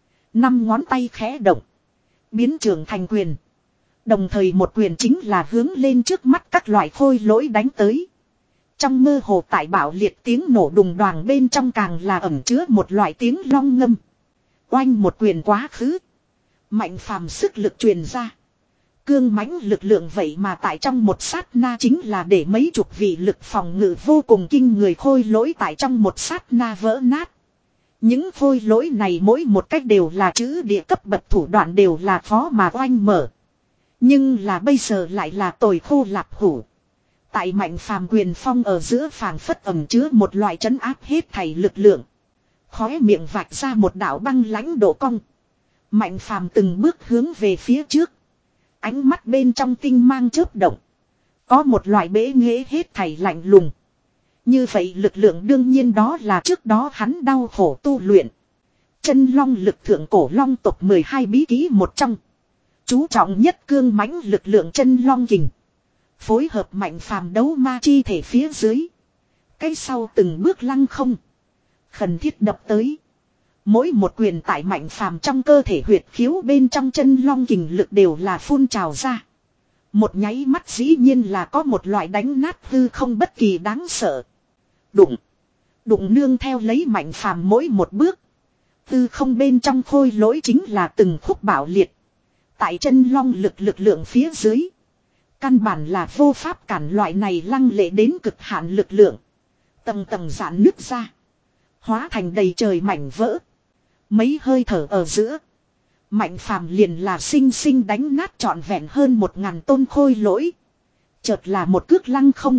Năm ngón tay khẽ động. Biến trường thành quyền. Đồng thời một quyền chính là hướng lên trước mắt các loại khôi lỗi đánh tới. Trong mơ hồ tại bạo liệt tiếng nổ đùng đoàng bên trong càng là ẩn chứa một loại tiếng long ngâm. Oanh một quyền quá khứ. Mạnh Phàm sức lực truyền ra. Cương mãnh lực lượng vậy mà tại trong một sát na chính là để mấy chục vị lực phòng ngự vô cùng kinh người khôi lỗi tại trong một sát na vỡ nát. Những khôi lỗi này mỗi một cách đều là chữ địa cấp bậc thủ đoạn đều là khó mà oanh mở. Nhưng là bây giờ lại là tồi khô lạp hủ. Tại Mạnh Phàm quyền phong ở giữa phảng phất ẩm chứa một loại trấn áp hết thảy lực lượng. Khóe miệng vạch ra một đạo băng lãnh độ cong. Mạnh Phàm từng bước hướng về phía trước. Ánh mắt bên trong tinh mang chớp động. Có một loại bế nghệ hết thảy lạnh lùng. Như vậy lực lượng đương nhiên đó là trước đó hắn đau khổ tu luyện. Chân long lực thượng cổ long tộc mười hai bí kỹ một trong. Chú trọng nhất cương mãnh lực lượng chân long kình. Phối hợp Mạnh Phàm đấu ma chi thể phía dưới. Cái sau từng bước lăng không. Khẩn thiết đập tới. Mỗi một quyền tại Mạnh Phàm trong cơ thể huyệt khiếu bên trong chân long kình lực đều là phun trào ra. Một nháy mắt dĩ nhiên là có một loại đánh nát hư không bất kỳ đáng sợ. Đụng. Đụng nương theo lấy Mạnh Phàm mỗi một bước. Hư không bên trong khôi lỗi chính là từng khúc bạo liệt. Tại chân long lực lực lượng phía dưới. Căn bản là vô pháp cản loại này lăng lệ đến cực hạn lực lượng. Tầng tầng giãn nứt ra. Hóa thành đầy trời mảnh vỡ. Mấy hơi thở ở giữa. Mạnh phàm liền là sinh sinh đánh nát trọn vẹn hơn một ngàn tôn khôi lỗi. Chợt là một cước lăng không.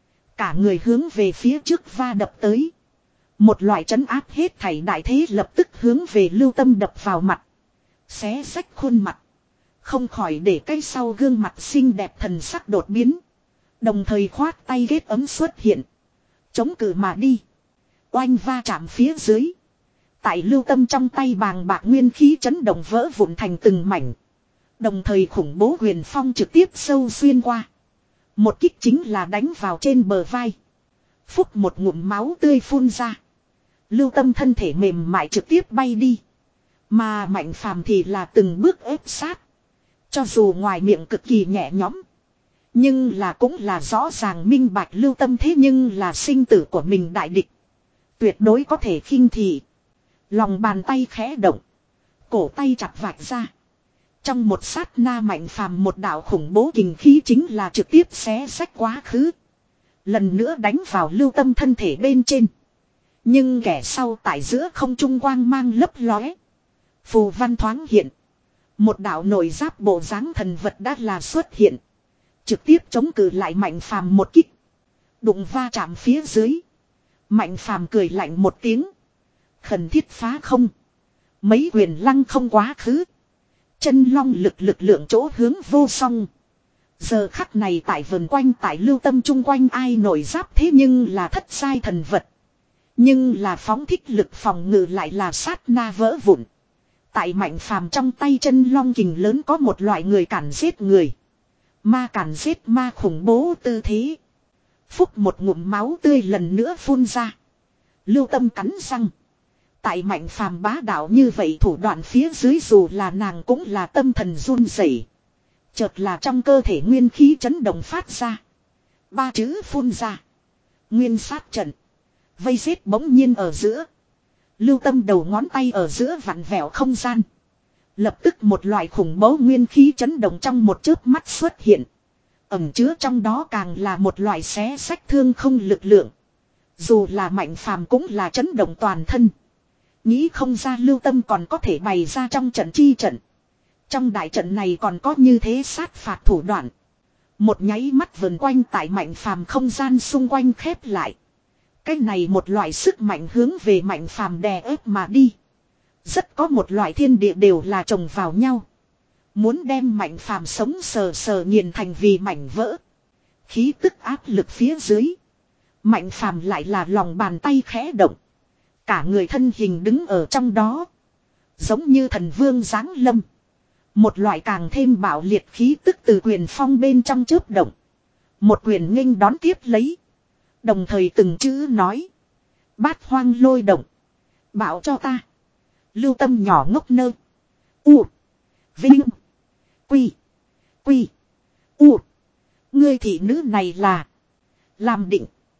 Cả người hướng về phía trước va đập tới. Một loại trấn áp hết thảy đại thế lập tức hướng về Lưu Tâm đập vào mặt. Xé rách khuôn mặt. Không khỏi để cái sau gương mặt xinh đẹp thần sắc đột biến. Đồng thời khoát tay ghét ấm xuất hiện. Chống cự mà đi. Oanh va chạm phía dưới. Tại Lưu Tâm trong tay bàng bạc nguyên khí chấn động vỡ vụn thành từng mảnh. Đồng thời khủng bố huyền phong trực tiếp sâu xuyên qua. Một kích chính là đánh vào trên bờ vai. Phúc một ngụm máu tươi phun ra. Lưu Tâm thân thể mềm mại trực tiếp bay đi. Mà Mạnh Phàm thì là từng bước ép sát. Cho dù ngoài miệng cực kỳ nhẹ nhõm. Nhưng là cũng là rõ ràng minh bạch Lưu Tâm thế nhưng là sinh tử của mình đại địch. Tuyệt đối có thể khinh thị. Lòng bàn tay khẽ động. Cổ tay chặt vạch ra. Trong một sát na Mạnh Phàm một đạo khủng bố kình khí chính là trực tiếp xé xách quá khứ. Lần nữa đánh vào Lưu Tâm thân thể bên trên. Nhưng kẻ sau tại giữa không trung quang mang lấp lóe. Phù văn thoáng hiện. Một đạo nội giáp bộ dáng thần vật đã là xuất hiện. Trực tiếp chống cự lại Mạnh Phàm một kích. Đụng va chạm phía dưới. Mạnh Phàm cười lạnh một tiếng. Khẩn thiết phá không. Mấy quyền lăng không quá khứ. Chân long lực lực lượng chỗ hướng vô song. Giờ khắc này tại vườn quanh tại Lưu Tâm chung quanh ai nổi giáp thế nhưng là thất sai thần vật. Nhưng là phóng thích lực phòng ngự lại là sát na vỡ vụn. Tại Mạnh Phàm trong tay chân long kình lớn có một loại người cản giết người. Ma cản giết ma khủng bố tư thế. Phúc một ngụm máu tươi lần nữa phun ra. Lưu Tâm cắn răng. Tại Mạnh Phàm bá đạo như vậy thủ đoạn phía dưới dù là nàng cũng là tâm thần run rẩy. Chợt là trong cơ thể nguyên khí chấn động phát ra. Ba chữ phun ra. Nguyên sát trận. Vây giết bỗng nhiên ở giữa. Lưu Tâm đầu ngón tay ở giữa vặn vẹo không gian. Lập tức một loại khủng bố nguyên khí chấn động trong một chớp mắt xuất hiện. Ẩn chứa trong đó càng là một loại xé sách thương không lực lượng. Dù là Mạnh Phàm cũng là chấn động toàn thân. Nghĩ không ra Lưu Tâm còn có thể bày ra trong trận chi trận. Trong đại trận này còn có như thế sát phạt thủ đoạn. Một nháy mắt vần quanh tại Mạnh Phàm không gian xung quanh khép lại. Cái này một loại sức mạnh hướng về Mạnh Phàm đè ép mà đi. Rất có một loại thiên địa đều là chồng vào nhau. Muốn đem Mạnh Phàm sống sờ sờ nghiền thành vì mảnh vỡ. Khí tức áp lực phía dưới. Mạnh Phàm lại là lòng bàn tay khẽ động. Cả người thân hình đứng ở trong đó. Giống như thần vương giáng lâm. Một loại càng thêm bạo liệt khí tức từ quyền phong bên trong chớp động. Một quyền nghênh đón tiếp lấy. Đồng thời từng chữ nói. Bát hoang lôi động. Bảo cho ta. Lưu Tâm nhỏ ngốc nơ. U. Vinh. Quy. Quy. U. Ngươi thị nữ này là. Làm định.